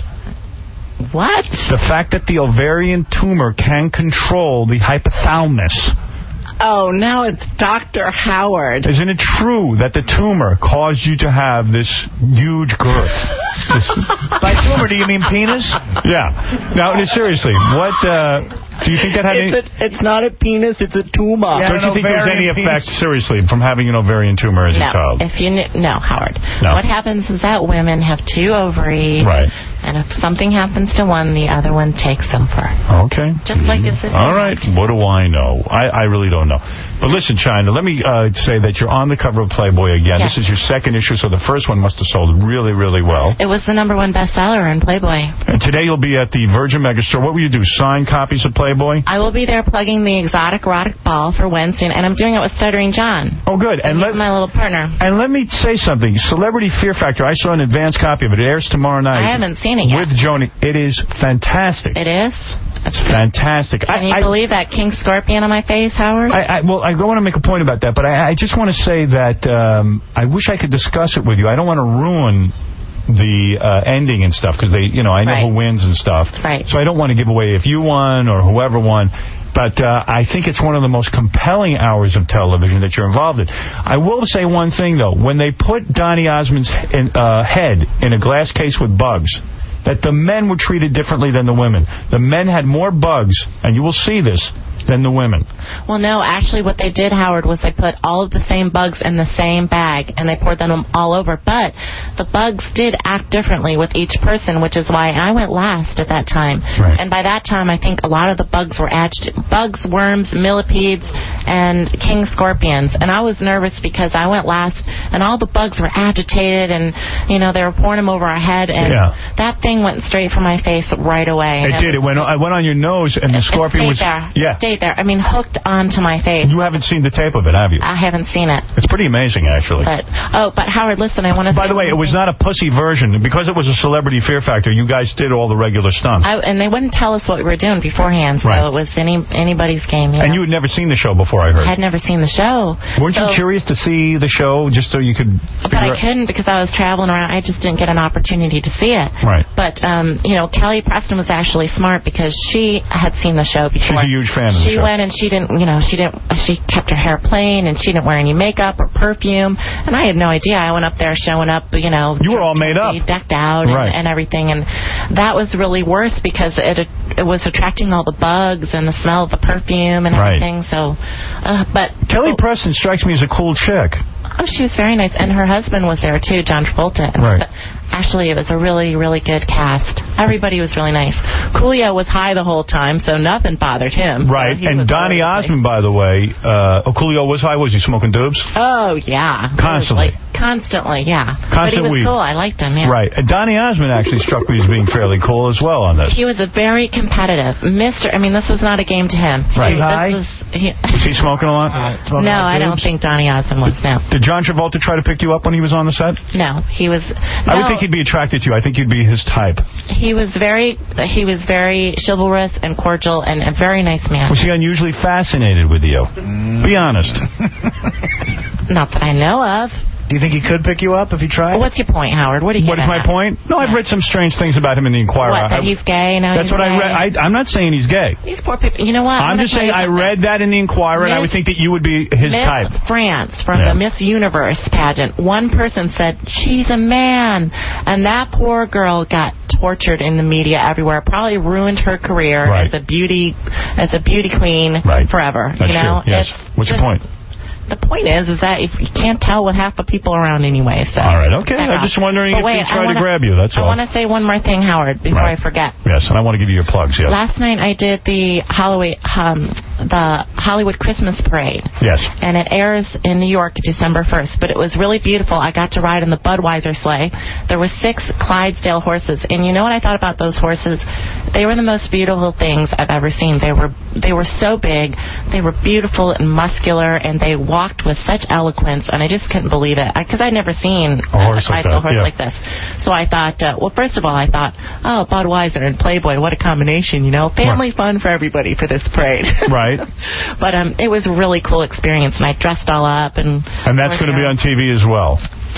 What? The fact that the ovarian tumor can control the hypothalamus. Oh, now it's Doctor Howard. Isn't it true that the tumor caused you to have this huge girth? This... By tumor, do you mean penis? Yeah. Now, seriously, what... Uh, do you think that had It's, any... a, it's not a penis, it's a tumor. Yeah, Don't you think there's any effect, penis. seriously, from having an ovarian tumor as no, a child? If you kn no, Howard. No. What happens is that women have two ovaries. Right. And if something happens to one, the other one takes over. Okay. Just like as if... All right. What do I know? I, I really don't know. But listen, China, let me uh, say that you're on the cover of Playboy again. Yes. This is your second issue, so the first one must have sold really, really well. It was the number one bestseller in Playboy. And today you'll be at the Virgin Megastore. What will you do, sign copies of Playboy? I will be there plugging the Exotic Erotic Ball for Wednesday, and I'm doing it with Stuttering John. Oh, good. So and he's let, my little partner. And let me say something. Celebrity Fear Factor, I saw an advance copy of it. It airs tomorrow night. I haven't seen it yet. With Joni. It is fantastic. It is? It's fantastic. Can I, you I, believe that King Scorpion on my face, Howard? I, I, well, I don't want to make a point about that, but I, I just want to say that um, I wish I could discuss it with you. I don't want to ruin the uh, ending and stuff, because they, you know, I know right. who wins and stuff. Right. So I don't want to give away if you won or whoever won. But uh, I think it's one of the most compelling hours of television that you're involved in. I will say one thing, though. When they put Donny Osmond's in, uh, head in a glass case with bugs, that the men were treated differently than the women. The men had more bugs, and you will see this, than the women. Well, no, actually what they did, Howard, was they put all of the same bugs in the same bag, and they poured them all over. But the bugs did act differently with each person, which is why I went last at that time. Right. And by that time, I think a lot of the bugs were agitated. Bugs, worms, millipedes, and king scorpions. And I was nervous because I went last, and all the bugs were agitated, and, you know, they were pouring them over our head, and yeah. that thing went straight for my face right away. It, it did. It went, I went on your nose, and the scorpion it was... there. Yeah. It stayed there. I mean, hooked onto my face. You haven't seen the tape of it, have you? I haven't seen it. It's pretty amazing, actually. But oh, but Howard, listen, I want to. By the way, it was not a pussy version. Because it was a Celebrity Fear Factor, you guys did all the regular stunts. I, and they wouldn't tell us what we were doing beforehand, so right. it was any anybody's game. You and know? you had never seen the show before, I heard. I had never seen the show. Weren't so, you curious to see the show just so you could... But I couldn't because I was traveling around. I just didn't get an opportunity to see it. Right. But, um, you know, Kelly Preston was actually smart because she had seen the show before. She's a huge fan of the She show. went and she didn't, you know, she didn't, she kept her hair plain and she didn't wear any makeup or perfume. And I had no idea. I went up there showing up, you know. You were all made up. Decked out right. and, and everything. And that was really worse because it it was attracting all the bugs and the smell of the perfume and right. everything. So, uh, but. Kelly oh, Preston strikes me as a cool chick. Oh, she was very nice. And her husband was there, too, John Travolta. And right. Actually, it was a really, really good cast. Everybody was really nice. Coolio was high the whole time, so nothing bothered him. Right. So and Donny Osmond, by the way, uh, oh, Coolio was high. Was he smoking doobs? Oh, yeah. Constantly. Like, constantly, yeah. Constant but he was weed. cool. I liked him, yeah. Right. And Donny Osmond actually struck me as being fairly cool as well on this. He was a very competitive. Mister I mean, this was not a game to him. Right. He, high? This was, he, was he smoking a lot? Uh, no, I don't think Donny Osmond was, no. Did John Travolta try to pick you up when he was on the set? No, he was... I no, would think he'd be attracted to you. I think you'd be his type. He was very he was very chivalrous and cordial and a very nice man. Was he unusually fascinated with you? Mm. Be honest. Not that I know of. Do you think he could pick you up if he tried? Well, what's your point, Howard? What do you What is my at? point? No, I've read some strange things about him in the Inquirer. What, that he's gay? No, That's he's what gay. I read. I, I'm not saying he's gay. These poor people. You know what? I'm, I'm just saying I read that in the Inquirer, Miss, and I would think that you would be his Miss type. France, from yeah. the Miss Universe pageant, one person said, she's a man. And that poor girl got tortured in the media everywhere. Probably ruined her career right. as a beauty as a beauty queen right. forever. That's you know? true. Yes. It's What's just, your point? The point is, is that if you can't tell with half the people around anyway. So all right, okay. I'm just wondering but if wait, he tried wanna, to grab you. That's I all. I want to say one more thing, Howard, before right. I forget. Yes, and I want to give you your plugs. Yes. Last night I did the Hollywood, um, the Hollywood Christmas Parade. Yes. And it airs in New York December first. But it was really beautiful. I got to ride in the Budweiser sleigh. There were six Clydesdale horses, and you know what I thought about those horses? They were the most beautiful things I've ever seen. They were they were so big, they were beautiful and muscular, and they walked with such eloquence, and I just couldn't believe it because I'd never seen a horse, a like, Clydesdale that. horse Yeah. like this. So I thought, uh, well, first of all, I thought, oh, Budweiser and Playboy, what a combination, you know, family right. fun for everybody for this parade. Right. But um, it was a really cool experience, and I dressed all up, and and that's going to be on T V as well.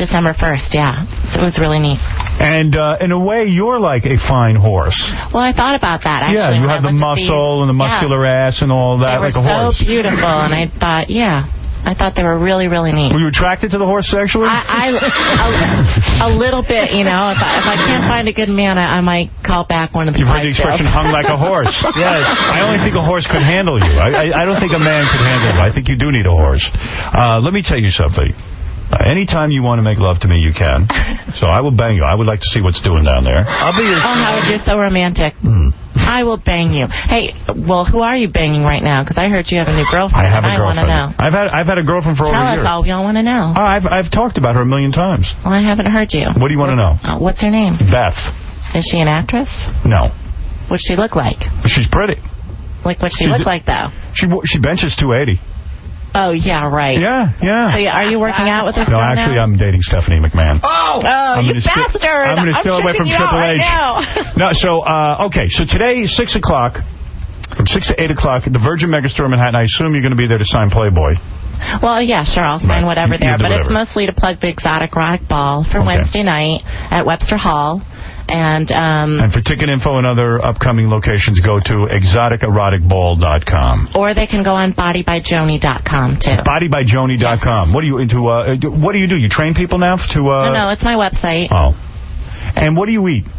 December first, yeah. So it was really neat. And uh, in a way, you're like a fine horse. Well, I thought about that, actually. Yeah, you when have I the looked at muscle these. and the muscular Yeah. ass and all that, They were like a horse. so beautiful, and I thought, yeah, I thought they were really, really neat. Were you attracted to the horse sexually? I, I a, a little bit, you know. If I, if I can't find a good man, I, I might call back one of the You've heard the expression "hung like a horse." Yes. I only think a horse could handle you. I, I, I don't think a man could handle you. I think you do need a horse. Uh, let me tell you something. Uh, anytime you want to make love to me, you can. So I will bang you. I would like to see what's doing down there. I'll be your... Oh, Howard, you're so romantic. Mm. I will bang you. Hey, well, who are you banging right now? Because I heard you have a new girlfriend. I have and a girlfriend. I want to know. I've had I've had a girlfriend for Tell over a us year. all. We all want to know. Oh, I've I've talked about her a million times. Well, I haven't heard you. What do you want to know? Uh, what's her name? Beth. Is she an actress? No. What's she look like? She's pretty. Like what she She's look a- like, though? She she benches two eighty. Oh, yeah, right. Yeah, yeah. So are you working out with this No, girl actually, now? I'm dating Stephanie McMahon. Oh, oh I'm you gonna sti- bastard! I'm going to steal away from checking you out Triple right H. now. No, so, uh, okay, so today, six o'clock, from six to eight o'clock, at the Virgin Megastore in Manhattan. I assume you're going to be there to sign Playboy. Well, yeah, sure, I'll sign Right. whatever You- there, you'll do but it's whatever. mostly to plug the Exotic Rock Ball for Okay. Wednesday night at Webster Hall. And, um... And for ticket info and other upcoming locations, go to exotic erotic ball dot com. Or they can go on body by joni dot com, too. body by joni dot com. What are you into? Uh, do- what do you do? You train people now to... Uh, No, no, it's my website. Oh. And what do you eat?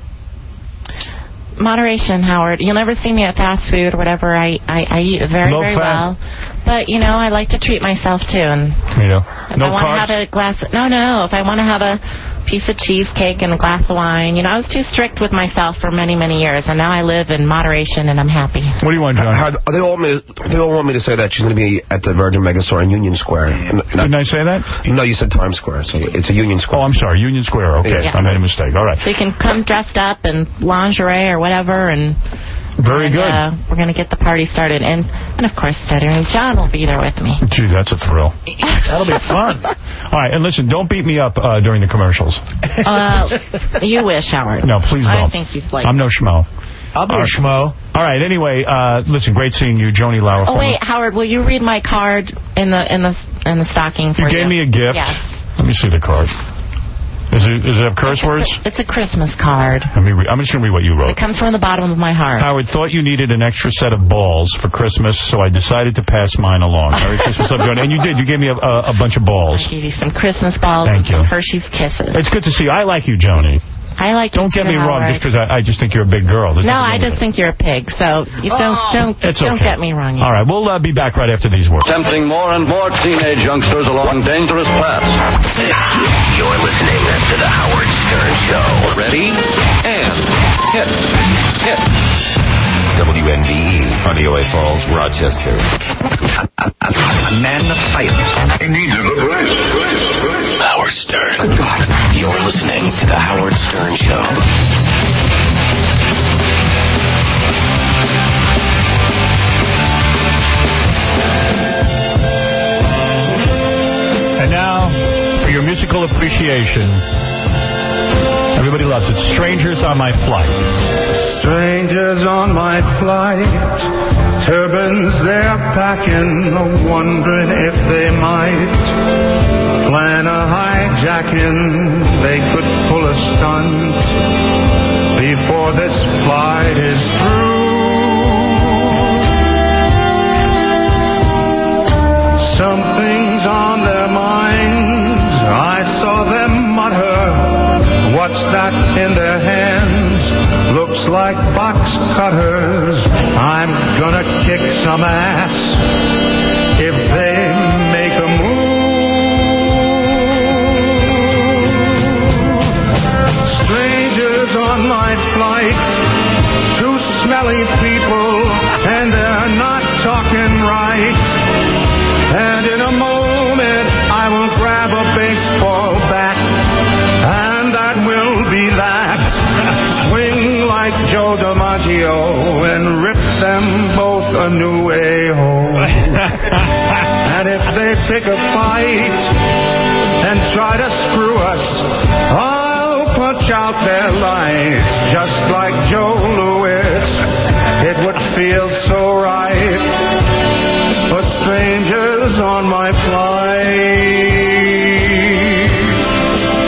Moderation, Howard. You'll never see me at fast food or whatever. I, I, I eat very, Low very fat. well. But, you know, I like to treat myself, too. And You know, if no I want to carbs? have a glass... No, no. If I want to have a piece of cheesecake and a glass of wine. You know, I was too strict with myself for many, many years, and now I live in moderation, and I'm happy. What do you want, John? How, they all want me to, they all want me to say that she's going to be at the Virgin Megastore in Union Square. Didn't I say that? No, you said Times Square, so it's a Union Square. Oh, I'm sorry, Union Square. Okay, Yeah. I made a mistake. All right. So you can come dressed up in lingerie or whatever, and... Very and, good. Uh, we're going to get the party started. And, and of course, Stuttering John will be there with me. Gee, that's a thrill. That'll be fun. All right, and listen, don't beat me up uh, during the commercials. Uh, you wish, Howard. No, please don't. I think you'd like I'm no schmo. I'll be All a right. schmo. All right, anyway, uh, listen, great seeing you, Joni Lauer. Oh, from- wait, Howard, will you read my card in the in the, in the stocking for You you? gave me a gift. Yes. Let me see the card. Is it, does it have curse words? It's a Christmas card. Let me read. I'm just going to read what you wrote. It comes from the bottom of my heart. Howard, thought you needed an extra set of balls for Christmas, so I decided to pass mine along. Merry Christmas, love, Joni. And you did. You gave me a, a, a bunch of balls. I give you some Christmas balls Thank and some you. Hershey's Kisses. It's good to see you. I like you, Joni. I like Don't you get too, me wrong, Howard. just because I, I just think you're a big girl. There's No, nothing I wrong just with think you're a pig, so you don't don't It's don't okay. get me wrong. it. All right, we'll uh, be back right after these words. Tempting more and more teenage youngsters along dangerous paths. You're listening to The Howard Stern Show. Ready? And hit. Hit. W N B E, Honeyaway Falls, Rochester. A man of fire. He needs a good rest. Howard Stern. Good God. You're listening to The Howard Stern Show. And now, for your musical appreciation, everybody loves it, Strangers on My Flight. Strangers on my flight, turbans they're packing, wondering if they might plan a hijacking. They could pull a stunt before this flight is through. Something's on their minds, I saw them mutter. What's that in their hands? Looks like box cutters. I'm gonna kick some ass if they make a move. Strangers on my flight, two smelly people, and they're not talking right. And in a moment I will grab a baseball bat, and that will be that. Swing like Joe DiMaggio and rip them both a new a-hole. And if they pick a fight and try to screw us, I'll punch out their lights just like Joe Louis. It would feel so right for strangers on my flight.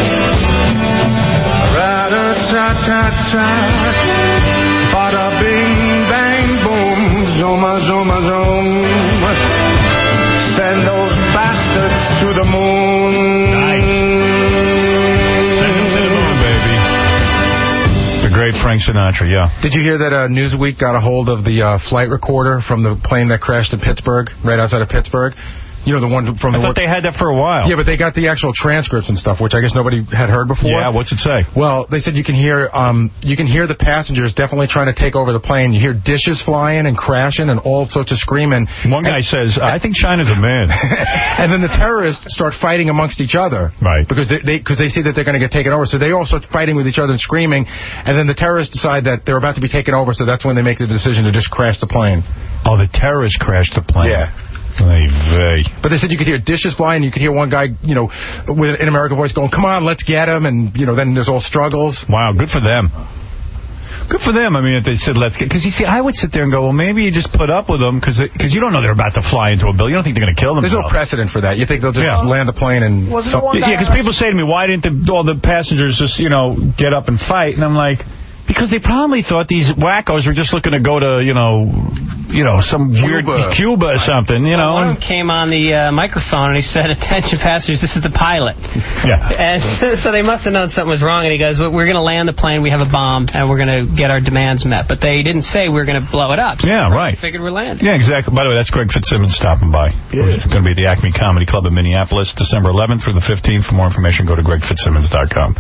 cha-cha. Bada bing, bang, boom. Zoma, zoma, zoom. Send those bastards to the moon. Nice. Send them to the moon, baby. The great Frank Sinatra, yeah. Did you hear that uh, Newsweek got a hold of the uh, flight recorder from the plane that crashed in Pittsburgh, right outside of Pittsburgh? You know, the one from... I the thought they had that for a while. Yeah, but they got the actual transcripts and stuff, which I guess nobody had heard before. Yeah, what's it say? Well, they said you can hear um, you can hear the passengers definitely trying to take over the plane. You hear dishes flying and crashing and all sorts of screaming. One guy and, says, I think China's a man. And then the terrorists start fighting amongst each other. Right. Because they, they, cause they see that they're going to get taken over. So they all start fighting with each other and screaming. And then the terrorists decide that they're about to be taken over, so that's when they make the decision to just crash the plane. Oh, the terrorists crashed the plane. Yeah. Vey, vey. But they said you could hear dishes flying. You could hear one guy, you know, with an American voice going, come on, let's get him. And, you know, then there's all struggles. Wow, good for them. Good for them. I mean, if they said, let's get... Because, you see, I would sit there and go, well, maybe you just put up with them because you don't know they're about to fly into a building. You don't think they're going to kill themselves. There's no precedent for that. You think they'll just yeah. land the plane and... So, yeah, because people say to me, why didn't the, all the passengers just, you know, get up and fight? And I'm like... Because they probably thought these wackos were just looking to go to, you know, you know, some Cuba. weird Cuba or something, you know. Well, one of them came on the uh, microphone and he said, attention passengers, this is the pilot. Yeah. And so they must have known something was wrong. And he goes, we're going to land the plane, we have a bomb, and we're going to get our demands met. But they didn't say we were going to blow it up. So yeah, right. figured we're landing. Yeah, exactly. By the way, that's Greg Fitzsimmons stopping by. Yeah. It's going to be at the Acme Comedy Club in Minneapolis, December eleventh through the fifteenth. For more information, go to greg fitzsimmons dot com.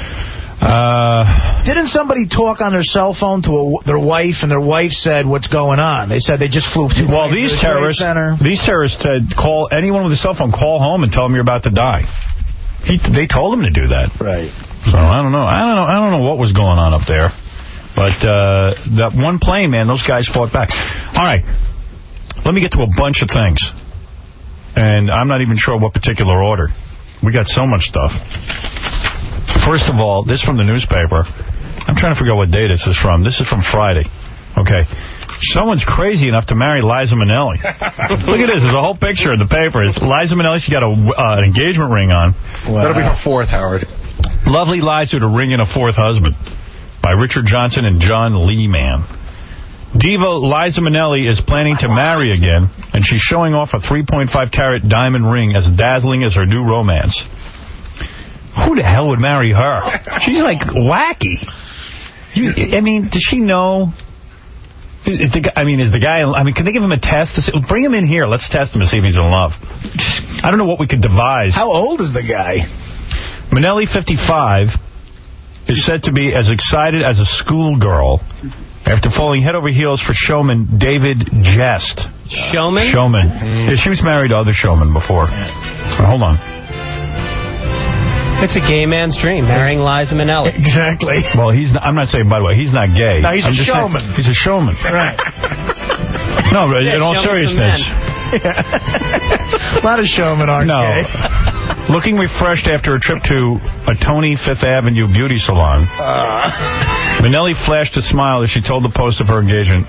Uh, Didn't somebody talk on their cell phone to a, their wife, and their wife said, what's going on? They said they just flew to Well, these the terrorists, these terrorists said, call anyone with a cell phone, call home and tell them you're about to die. He, they told him to do that. Right. So I don't know. I don't know. I don't know what was going on up there. But uh, that one plane, man, those guys fought back. All right. Let me get to a bunch of things. And I'm not even sure what particular order. We got so much stuff. First of all, this from the newspaper. I'm trying to figure out what day this is from. This is from Friday. Okay. Someone's crazy enough to marry Liza Minnelli. Look at this. There's a whole picture in the paper. It's Liza Minnelli. She got a, uh, an engagement ring on. Wow. That'll be her fourth, Howard. Lovely Liza to ring in a fourth husband by Richard Johnson and John Lehman. Diva Liza Minnelli is planning to marry again, and she's showing off a three point five carat diamond ring as dazzling as her new romance. Who the hell would marry her? She's like wacky. You, I mean, does she know? Is the, I mean, is the guy... I mean, can they give him a test? To see, bring him in here. Let's test him and see if he's in love. I don't know what we could devise. How old is the guy? Minnelli, fifty-five, is said to be as excited as a schoolgirl after falling head over heels for showman David Jest. Showman? Showman. Mm. Yeah, she was married to other showmen before. Right, hold on. It's a gay man's dream, marrying Liza Minnelli. Exactly. Well, he's not, I'm not saying, by the way, he's not gay. No, he's I'm a just showman. Saying, he's a showman. Right. No, yeah, in all seriousness. Yeah. A lot of showmen aren't no. gay. Looking refreshed after a trip to a Tony Fifth Avenue beauty salon, uh. Minnelli flashed a smile as she told the Post of her engagement.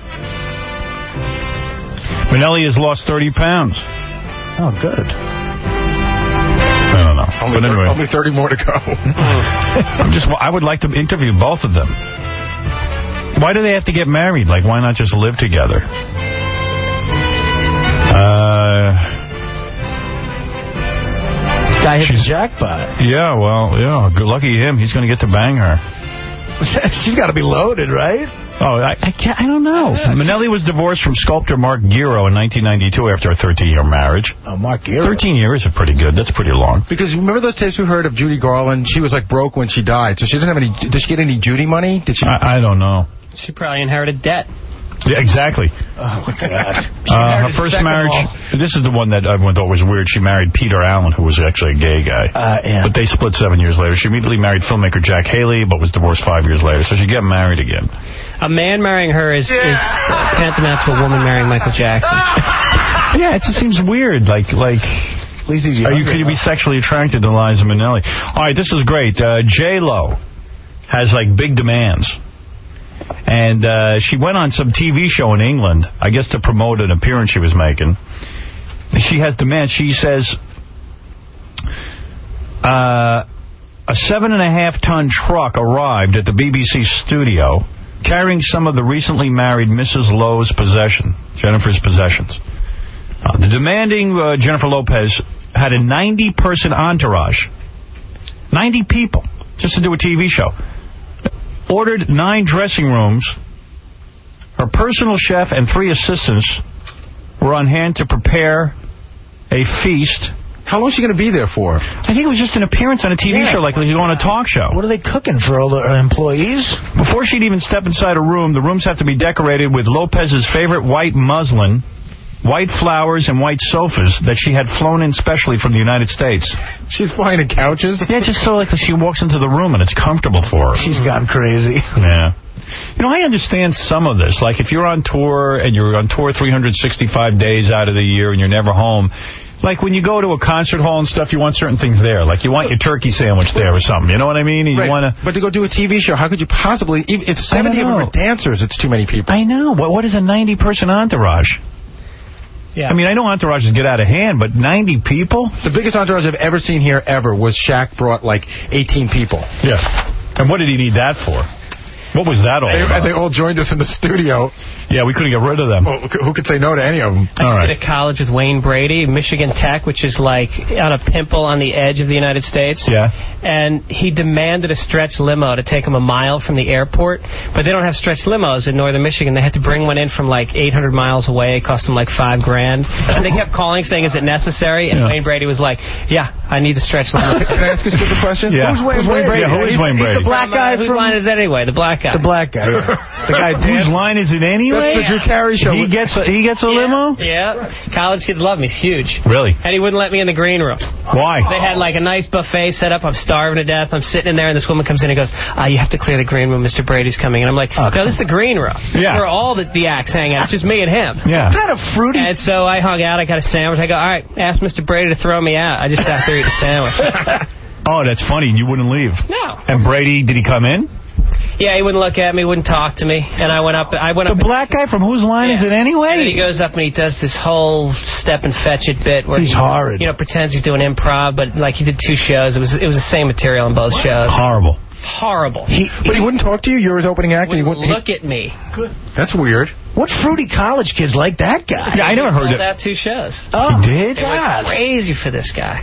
Minnelli has lost thirty pounds. Oh, good. I don't know. Only, but anyway. only thirty more to go. I'm just, I would like to interview both of them. Why do they have to get married? Like, why not just live together? Uh, Guy hit the jackpot. Yeah, well, yeah. Good lucky him. He's going to get to bang her. She's got to be loaded, right? Oh, I, I, can't, I don't know. Minnelli was divorced from sculptor Mark Giro in nineteen ninety-two after a thirteen-year marriage. Oh, Mark Giro. thirteen years are pretty good. That's pretty long. Because remember those tapes we heard of Judy Garland? She was like broke when she died. So she didn't have any... Did she get any Judy money? Did she? I, I don't know. She probably inherited debt. Yeah, exactly. Oh, my God. Uh, her first marriage, this is the one that everyone thought was weird. She married Peter Allen, who was actually a gay guy. Uh, yeah. But they split seven years later. She immediately married filmmaker Jack Haley, but was divorced five years later. So she got married again. A man marrying her is, yeah. is uh, tantamount to a woman marrying Michael Jackson. Yeah, it just seems weird. Like, like... At least he's younger, you, could you be sexually attracted to Liza Minnelli? All right, this is great. Uh, J Lo has, like, big demands. And uh, she went on some T V show in England, I guess to promote an appearance she was making. She has demands. She says, uh, a seven and a half ton truck arrived at the B B C studio carrying some of the recently married Missus Lowe's possession, Jennifer's possessions. Uh, the demanding uh, Jennifer Lopez had a ninety person entourage. ninety people, just to do a T V show. Ordered nine dressing rooms. Her personal chef and three assistants were on hand to prepare a feast. How long is she going to be there for? I think it was just an appearance on a T V yeah. show, like you go on a talk show. What are they cooking for all the employees? Before she'd even step inside a room, the rooms have to be decorated with Lopez's favorite white muslin, white flowers, and white sofas that she had flown in specially from the United States. She's flying in couches? Yeah, just so like she walks into the room and it's comfortable for her. She's gone crazy. Yeah. You know, I understand some of this. Like, if you're on tour and you're on tour three hundred sixty-five days out of the year and you're never home, like when you go to a concert hall and stuff, you want certain things there. Like, you want your turkey sandwich there or something. You know what I mean? And right. you want to. But to go do a T V show, how could you possibly? If seventy of them are dancers, it's too many people. I know. What, what is a ninety person entourage? Yeah. I mean, I know entourages get out of hand, but ninety people? The biggest entourage I've ever seen here ever was Shaq brought like eighteen people. Yeah. And what did he need that for? What was that all they, about? They all joined us in the studio. Yeah, we couldn't get rid of them. Well, who could say no to any of them? I all right. did a college with Wayne Brady, Michigan Tech, which is like on a pimple on the edge of the United States. Yeah. And he demanded a stretch limo to take him a mile from the airport, but they don't have stretch limos in northern Michigan. They had to bring one in from like eight hundred miles away. It cost them like five grand. And they kept calling saying, is it necessary? And yeah. Wayne Brady was like, yeah, I need the stretch limo. Can I ask you a stupid question? Yeah. Who's Wayne Who's Brady? Brady? Yeah, who is he's, Wayne Brady? He's the black guy Whose from... line is it anyway? The black guy. The black guy. The guy Whose line is it anyway? That's the Drew Carey show. He gets a, he gets a yeah, limo? Yeah. College kids love me. It's huge. Really? And he wouldn't let me in the green room. Why? They had like a nice buffet set up. I'm starving to death. I'm sitting in there, and this woman comes in and goes, uh, you have to clear the green room. Mister Brady's coming. And I'm like, okay. No, this is the green room. Yeah. Where all the, the acts hang out. It's just me and him. Yeah. What kind of fruity... And so I hung out. I got a sandwich. I go, all right, ask Mister Brady to throw me out. I just sat there eating a sandwich. Oh, that's funny. You wouldn't leave. No. And Brady, did he come in? Yeah, he wouldn't look at me, wouldn't talk to me, and I went up. I went the up. The black guy from whose line yeah. is it anyway? And he goes up and he does this whole step and fetch it bit where he's he, horrid. You know, pretends he's doing improv, but like he did two shows. It was it was the same material in both shows. Horrible. Horrible. He, but he wouldn't talk to you. You were his opening act. Wouldn't and he wouldn't look he, at me. Good. That's weird. What fruity college kids like that guy? Yeah, I never heard it. That two shows. Oh, he did? It was crazy for this guy.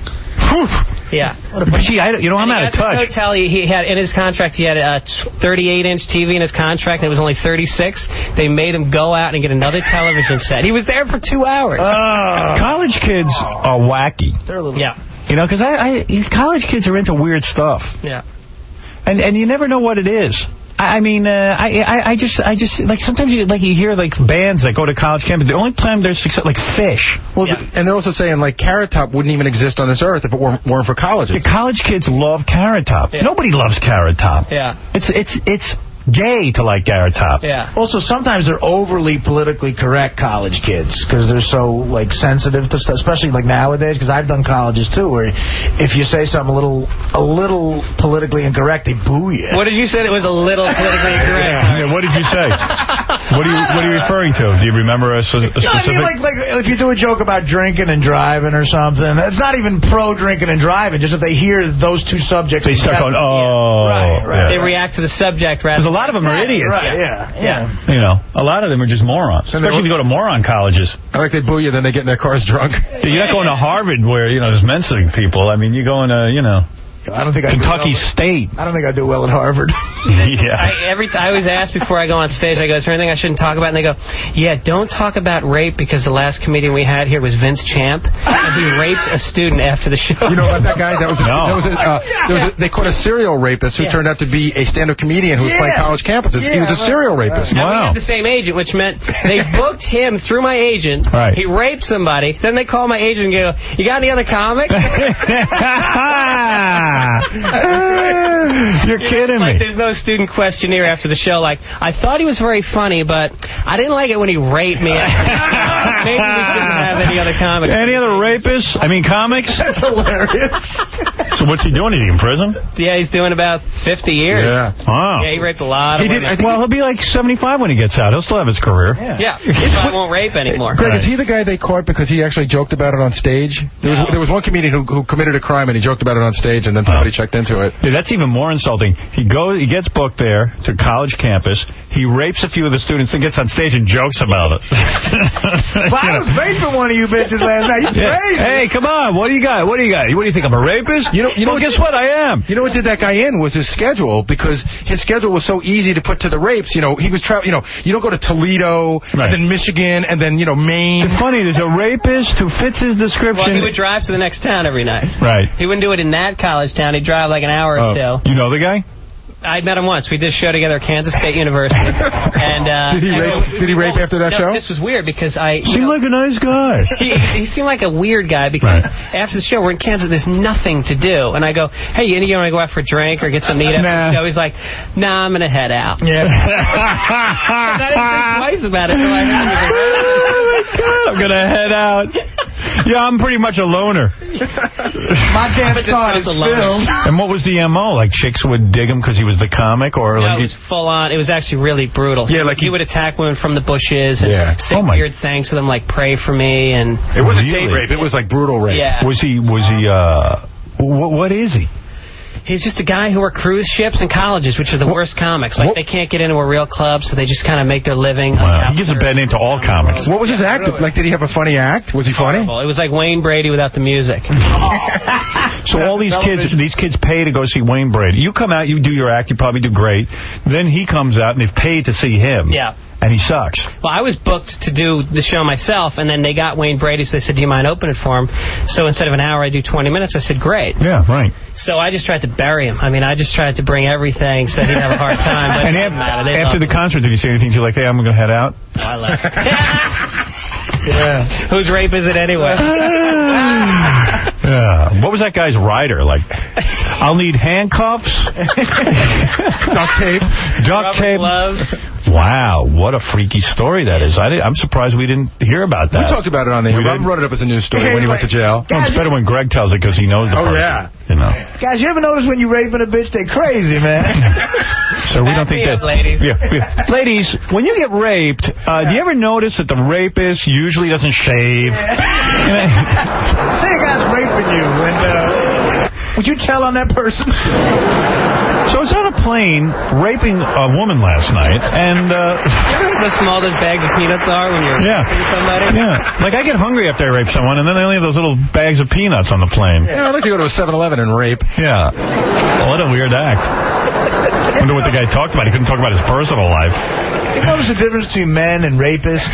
Yeah. But gee, I, you know, I'm out of touch. Hotel, he, he had in his contract, he had a thirty-eight inch T V in his contract, and it was only thirty-six. They made him go out and get another television set. He was there for two hours. Uh, college kids are wacky. They're a little... Yeah. You know, because I, I, these college kids are into weird stuff. Yeah. And and you never know what it is. I mean, uh, I, I I just I just like sometimes you like you hear like bands that go to college campus. The only time there's success like Fish. Well, yeah. And they're also saying like Carrot Top wouldn't even exist on this earth if it weren't, weren't for colleges. The college kids love Carrot Top. Yeah. Nobody loves Carrot Top. Yeah. It's it's it's gay to like Carrot Top. Yeah. Also, sometimes they're overly politically correct college kids because they're so like sensitive to stuff, especially like nowadays. Because I've done colleges too, where if you say something a little a little politically incorrect, they boo you. What did you say that was a little politically incorrect? Yeah, what did you say? What are you What are you referring to? Do you remember a, a specific? No, I mean, like, like if you do a joke about drinking and driving or something, it's not even pro drinking and driving. Just if they hear those two subjects, they start going, oh, right, right. They react to the subject rather. A lot of them are idiots. Right, yeah, yeah, yeah. You know, a lot of them are just morons. Especially if you go to moron colleges. I like they boo you, then they get in their cars drunk. You're not going to Harvard where, you know, there's mensing people. I mean, you're going to, you know, I don't think Kentucky I well. State. I don't think I do well at Harvard. Yeah. I, every t I always ask before I go on stage, I go, is there anything I shouldn't talk about? And they go, yeah, don't talk about rape because the last comedian we had here was Vince Champ, and he raped a student after the show. You know what, that guy, that was a, no. that was a, uh, there was a, they caught a serial rapist who yeah. turned out to be a stand-up comedian who was yeah. playing college campuses. Yeah, he was a serial right, rapist. Right. Wow. And we had the same agent, which meant they booked him through my agent. Right. He raped somebody. Then they call my agent and go, you got any other comics? You're kidding like, me. There's no student questionnaire after the show. Like, I thought he was very funny, but I didn't like it when he raped me. Maybe we shouldn't have any other comics. Any other rapists? I mean, comics? That's hilarious. So what's he doing? Is he in prison? Yeah, he's doing about fifty years. Yeah. Wow. Yeah, he raped a lot He of did, women. well, he'll be like seventy-five when he gets out. He'll still have his career. Yeah, yeah. I won't rape anymore. Greg, is he the guy they caught because he actually joked about it on stage? There was, No. there was one comedian who, who committed a crime and he joked about it on stage and then somebody Oh. checked into it. Yeah, that's even more insulting. He goes, he gets booked there to college campus. He rapes a few of the students and gets on stage and jokes about it. Well, I was raping one of you bitches last night. You Yeah. crazy. Hey, come on. What do you got? What do you got? What do you think? I'm a rapist? You know, you know well, what guess what? I am. You know what did that guy in was his schedule, because his schedule was so easy to put to the rapes. You know, he was traveling. You know, you don't go to Toledo Right. and then Michigan and then you know Maine. It's funny. There's a rapist who fits his description. Well, he would drive to the next town every night. Right. He wouldn't do it in that college town. He'd drive like an hour Oh. or two. You know the guy? I met him once. We did a show together at Kansas State University. and uh, Did he and rape- we- did he we rape both- after that no, show? This was weird because I... you Seemed know, like a nice guy. he, he seemed like a weird guy because Right. after the show, we're in Kansas, there's nothing to do. And I go, hey, you want to go out for a drink or get something to eat after Nah. the show? He's like, nah, I'm going to head out. Yeah. And I didn't think twice about it. So I hadn't even Oh, my God. I'm going to head out. Yeah, I'm pretty much a loner. My damn thought is filled. And what was the M O? Like, chicks would dig him because he was the comic? Or No, like it was full on. It was actually really brutal. Yeah, like he, he- would attack women from the bushes and Yeah. say Oh, my- weird things to them, like pray for me. And It wasn't Really? date rape. It was like brutal rape. yeah, Was he, was he, uh, what, what is he? he's just a guy who worked cruise ships and colleges, which are the worst comics. Like what- they can't get into a real club, so they just kind of make their living. Wow. He gives a bad name to all comics. What was his act? Like, did he have a funny act? Was he funny? It was like Wayne Brady without the music. So all these kids, these kids pay to go see Wayne Brady. You come out, you do your act, you probably do great. Then he comes out and they've paid to see him. Yeah. And he sucks. Well, I was booked to do the show myself, and then they got Wayne Brady, so they said, do you mind opening for him? So instead of an hour, I do twenty minutes. I said, great. Yeah, right. So I just tried to bury him. I mean, I just tried to bring everything, said he'd have a hard time. But And it af- didn't matter. They after loved the him. concert, did he say anything to you like, hey, I'm going to head out? Oh, I left. Yeah. Whose rape is it anyway? Yeah. What was that guy's rider? Like, I'll need handcuffs, Duct tape. duct Rubber tape. gloves. Wow, what a freaky story that is. I did, I'm surprised we didn't hear about We that. talked about it on the air. We Rob did? brought it up as a news story when he went to jail. Well, it's better when Greg tells it because he knows the Oh, person. yeah. You know. Guys, you ever notice when you raping a bitch, they crazy, man? So we don't Back think me that. up, ladies. Yeah, yeah. Ladies, when you get raped, uh, do you ever notice that the rapist usually doesn't shave? Say a guy's raping you, and uh, would you tell on that person? So I was on a plane raping a woman last night, and uh, How small those bags of peanuts are when you're yeah, raping somebody? yeah, like I get hungry after I rape someone, and then I only have those little bags of peanuts on the plane. Yeah, I'd like to go to a seven eleven and rape. Yeah, what a weird act. Wonder what the guy talked about. He couldn't talk about his personal life. You notice the difference between men and rapists?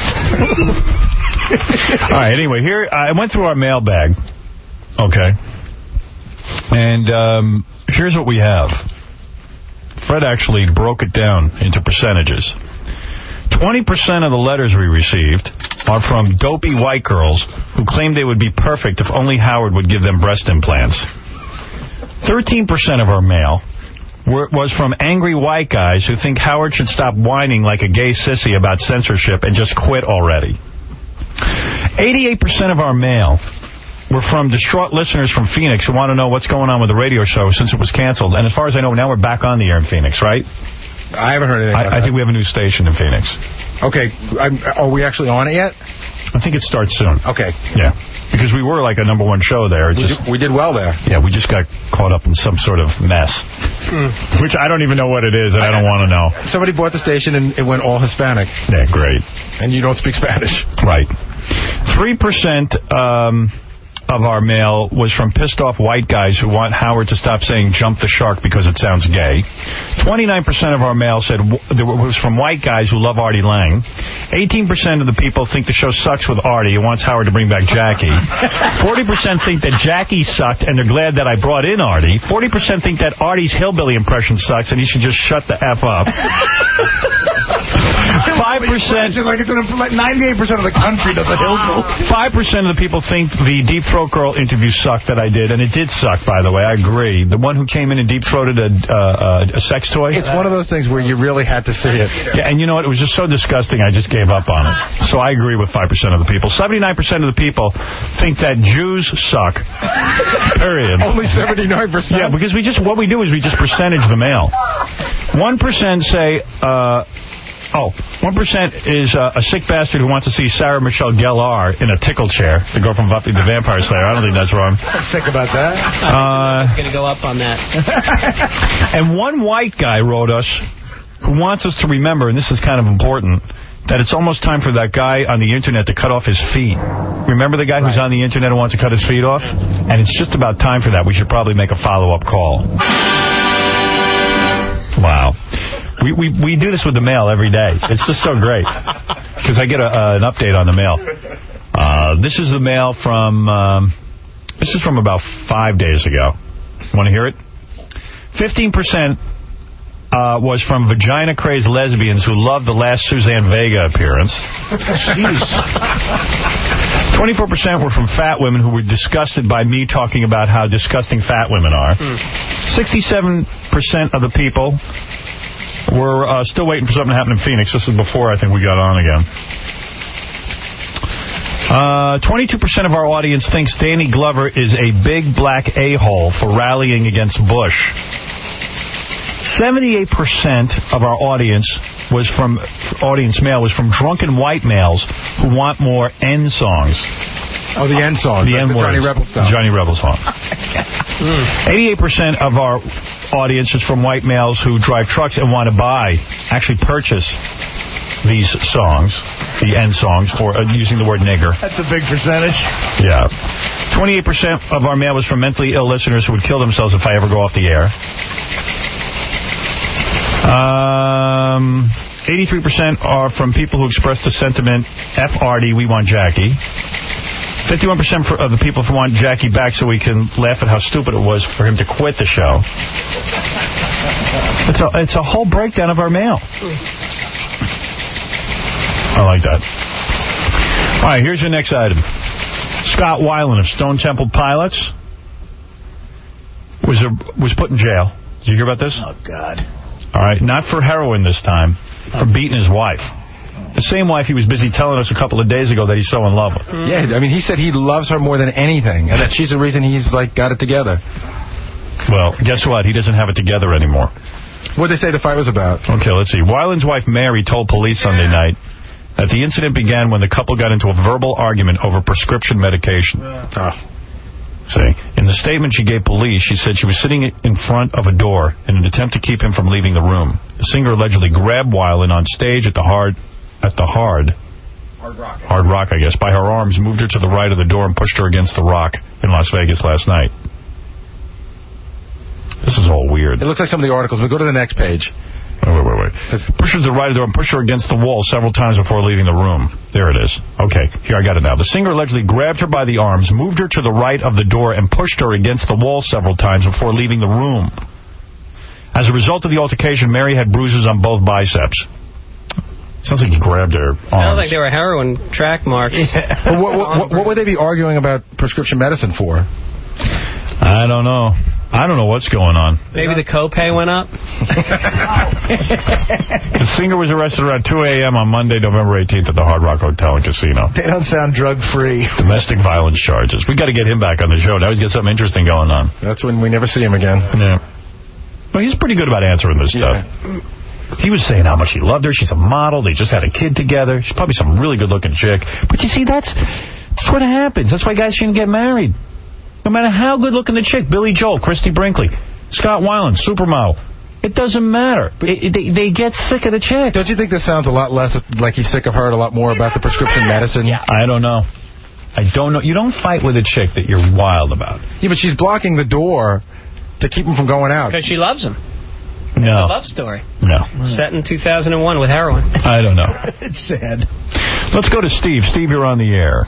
All right, anyway, here, I went through our mailbag, okay, and um, here's what we have. Fred actually broke it down into percentages. twenty percent of the letters we received are from dopey white girls who claimed they would be perfect if only Howard would give them breast implants. thirteen percent of our mail were, was from angry white guys who think Howard should stop whining like a gay sissy about censorship and just quit already. eighty-eight percent of our mail were from distraught listeners from Phoenix who want to know what's going on with the radio show since it was canceled. And as far as I know, now we're back on the air in Phoenix, right? I haven't heard anything about I, I that. think we have a new station in Phoenix. Okay, I'm, are we actually on it yet? I think it starts soon. Okay. Yeah. Because we were like a number one show there. We, Just, did, we did well there. yeah, we just got caught up in some sort of mess. Which I don't even know what it is, and I don't want to know. Somebody bought the station and it went all Hispanic. Yeah, great. And you don't speak Spanish. Right. three percent um, of our mail was from pissed off white guys who want Howard to stop saying jump the shark because it sounds gay. twenty-nine percent of our mail said w- there was from white guys who love Artie Lang. eighteen percent of the people think the show sucks with Artie and wants Howard to bring back Jackie. forty percent think that Jackie sucked and they're glad that I brought in Artie. forty percent think that Artie's hillbilly impression sucks and he should just shut the F up. five percent. Like it's like ninety-eight percent of the country does a hillbilly. Five percent of the people think the Deep Throat Girl interview sucked that I did, and it did suck, by the way. I agree. The one who came in and deep throated a, uh, a sex toy. It's one of those things where you really had to see it. Yeah, and you know what? It was just so disgusting, I just gave up on it. So I agree with five percent of the people. seventy-nine percent of the people think that Jews suck. Period. Only seventy-nine percent? Yeah, because we just, what we do is we just percentage the mail. one percent say, uh, oh, one percent is uh, a sick bastard who wants to see Sarah Michelle Gellar in a tickle chair, the girl from Buffy the Vampire Slayer. I don't think that's wrong. I'm sick about that. Uh, I'm going to go up on that. And one white guy wrote us who wants us to remember, and this is kind of important, that it's almost time for that guy on the Internet to cut off his feet. Remember the guy who's on the Internet who wants to cut his feet off? And it's just about time for that. We should probably make a follow-up call. Wow. We, we we do this with the mail every day. It's just so great. Because I get a, uh, an update on the mail. Uh, this is the mail from, um, this is from about five days ago. Want to hear it? fifteen percent uh, was from vagina-crazed lesbians who loved the last Suzanne Vega appearance. Jeez. twenty-four percent were from fat women who were disgusted by me talking about how disgusting fat women are. sixty-seven percent of the people were uh, still waiting for something to happen in Phoenix. This is before I think we got on again. Uh, twenty-two percent of our audience thinks Danny Glover is a big black a-hole for rallying against Bush. seventy-eight percent of our audience was from audience mail was from drunken white males who want more N songs. Oh, the N songs. The like N the words. Johnny Rebel stuff. Johnny Rebel song. eighty-eight percent of our audience is from white males who drive trucks and want to buy, actually purchase these songs, the N songs, or uh, using the word nigger. That's a big percentage. Yeah. twenty-eight percent of our mail was from mentally ill listeners who would kill themselves if I ever go off the air. Um, eighty-three percent are from people who express the sentiment, F Artie, we want Jackie. fifty-one percent for, of the people who want Jackie back so we can laugh at how stupid it was for him to quit the show. It's a, it's a whole breakdown of our mail. I like that. All right, here's your next item. Scott Weiland of Stone Temple Pilots was a, was put in jail. Did you hear about this? Oh, God. All right, not for heroin this time, for beating his wife. The same wife he was busy telling us a couple of days ago that he's so in love with. Yeah, I mean, he said he loves her more than anything, and that she's the reason he's, like, got it together. Well, guess what? He doesn't have it together anymore. What'd they say the fight was about? Okay, let's see. Weiland's wife, Mary, told police Sunday night that the incident began when the couple got into a verbal argument over prescription medication. Oh. See, in the statement she gave police, she said she was sitting in front of a door in an attempt to keep him from leaving the room. The singer allegedly grabbed Weiland on stage at the hard, at the hard, Hard Rock, hard rock, I guess, by her arms, moved her to the right of the door and pushed her against the rock in Las Vegas last night. This is all weird. It looks like some of the articles, but go to the next page. Wait, wait, wait, wait. Pushed her to the right of the door and pushed her against the wall several times before leaving the room. There it is. Okay, here, I got it now. The singer allegedly grabbed her by the arms, moved her to the right of the door, and pushed her against the wall several times before leaving the room. As a result of the altercation, Mary had bruises on both biceps. Sounds like he grabbed her arms. Sounds like they were heroin track marks. Yeah. Well, what, what, what would they be arguing about prescription medicine for? I don't know. I don't know what's going on. Maybe the copay went up? The singer was arrested around two A M on Monday, November eighteenth at the Hard Rock Hotel and Casino. They don't sound drug-free. Domestic violence charges. We got to get him back on the show. Now he's got something interesting going on. That's when we never see him again. Yeah. Well, he's pretty good about answering this stuff. Yeah. He was saying how much he loved her. She's a model. They just had a kid together. She's probably some really good-looking chick. But you see, that's, that's what happens. That's why guys shouldn't get married. No matter how good-looking the chick, Billy Joel, Christy Brinkley, Scott Weiland, supermodel, it doesn't matter. It, it, they, they get sick of the chick. Don't you think this sounds a lot less like he's sick of her and a lot more about the prescription medicine? Yeah. I don't know. I don't know. You don't fight with a chick that you're wild about. Yeah, but she's blocking the door to keep him from going out. Because she loves him. No. It's a love story. No. Set in two thousand one with heroin. I don't know. It's sad. Let's go to Steve. Steve, you're on the air.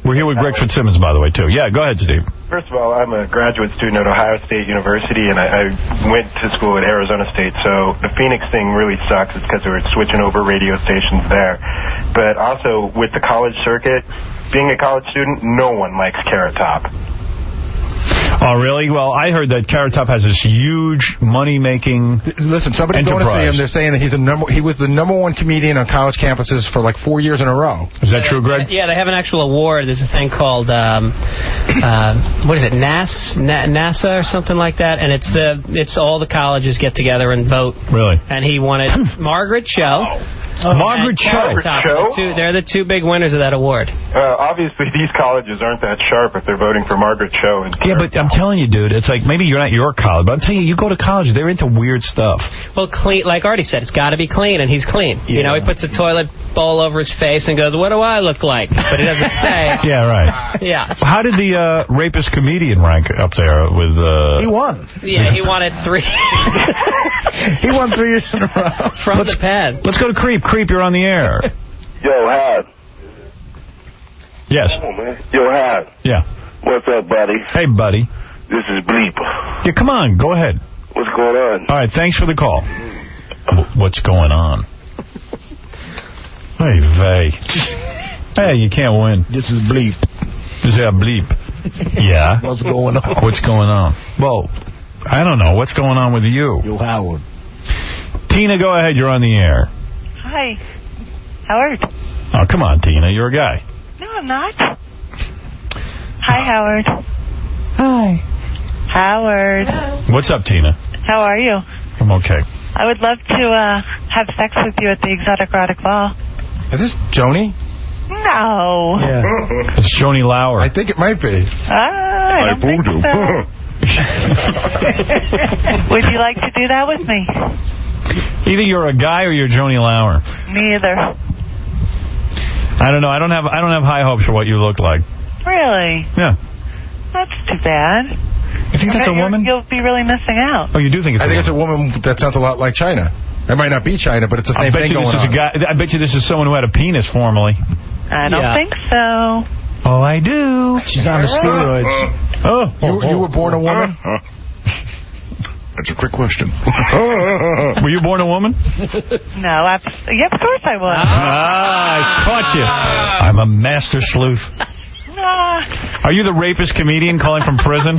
We're here with Greg Fitzsimmons, by the way, too. Yeah, go ahead, Steve. First of all, I'm a graduate student at Ohio State University, and I, I went to school at Arizona State, so the Phoenix thing really sucks. It's because they were switching over radio stations there. But also, with the college circuit, being a college student, no one likes Carrot Top. Oh, really? Well, I heard that Carrot Top has this huge money-making Listen, somebody going to see him. They're saying that he's a number. He was the number one comedian on college campuses for like four years in a row. Is that true, Greg? Yeah, they have an actual award. There's a thing called um, uh, what is it, N A S, Na NASA or something like that, and it's the it's all the colleges get together and vote. Really? And he won it. Margaret Cho. Oh, Margaret Cho. Margaret Cho? The two, they're the two big winners of that award. Uh, obviously, these colleges aren't that sharp if they're voting for Margaret Cho. And yeah, but I'm telling you, dude, it's like maybe you're not your college, but I'm telling you, you go to college, they're into weird stuff. Well, clean, like Artie said, it's got to be clean, and he's clean. Yeah. You know, he puts a toilet bowl over his face and goes, "What do I look like?" But he doesn't say. Yeah, right. Yeah. How did the uh, rapist comedian rank up there with? Uh... He won. Yeah, he won it three. He won three years in a row from let's, the pad. Let's go to Creep. Creep, you're on the air. Yo, Hab. Yes. Come on, man. Yo, Hab. Yeah. What's up, buddy? Hey, buddy. This is Bleep. Yeah, come on. Go ahead. What's going on? All right, thanks for the call. What's going on? Hey, vey. Hey, you can't win. This is Bleep. This is a Bleep. Yeah. What's going on? What's going on? Well, I don't know. What's going on with you? Yo, Howard. Tina, go ahead. You're on the air. Hi. Howard. Oh, come on, Tina. You're a guy. No, I'm not. Hi, Howard. Hi. Howard. What's up, Tina? How are you? I'm okay. I would love to uh, have sex with you at the Exotic Erotic Ball. Is this Joni? No. Yeah. It's Joni Lauer. I think it might be. Uh, I don't think so. Would you like to do that with me? Either you're a guy or you're Joni Lauer. Me either. I don't know. I don't have I don't have high hopes for what you look like. Really? Yeah. That's too bad. You think that's a woman? You'll be really missing out. Oh, you do think it's I a think woman? it's a woman that sounds a lot like China. It might not be China, but it's the same I bet thing you going this is on. A guy, I bet you this is someone who had a penis formerly. I don't Yeah. think so. Oh, I do. She's on the steroids. Oh, you, you were born a woman? That's a quick question. Were you born a woman? No, absolutely. Yeah, of course I was. Ah, I caught you. I'm a master sleuth. Ah. Are you the rapist comedian calling from prison?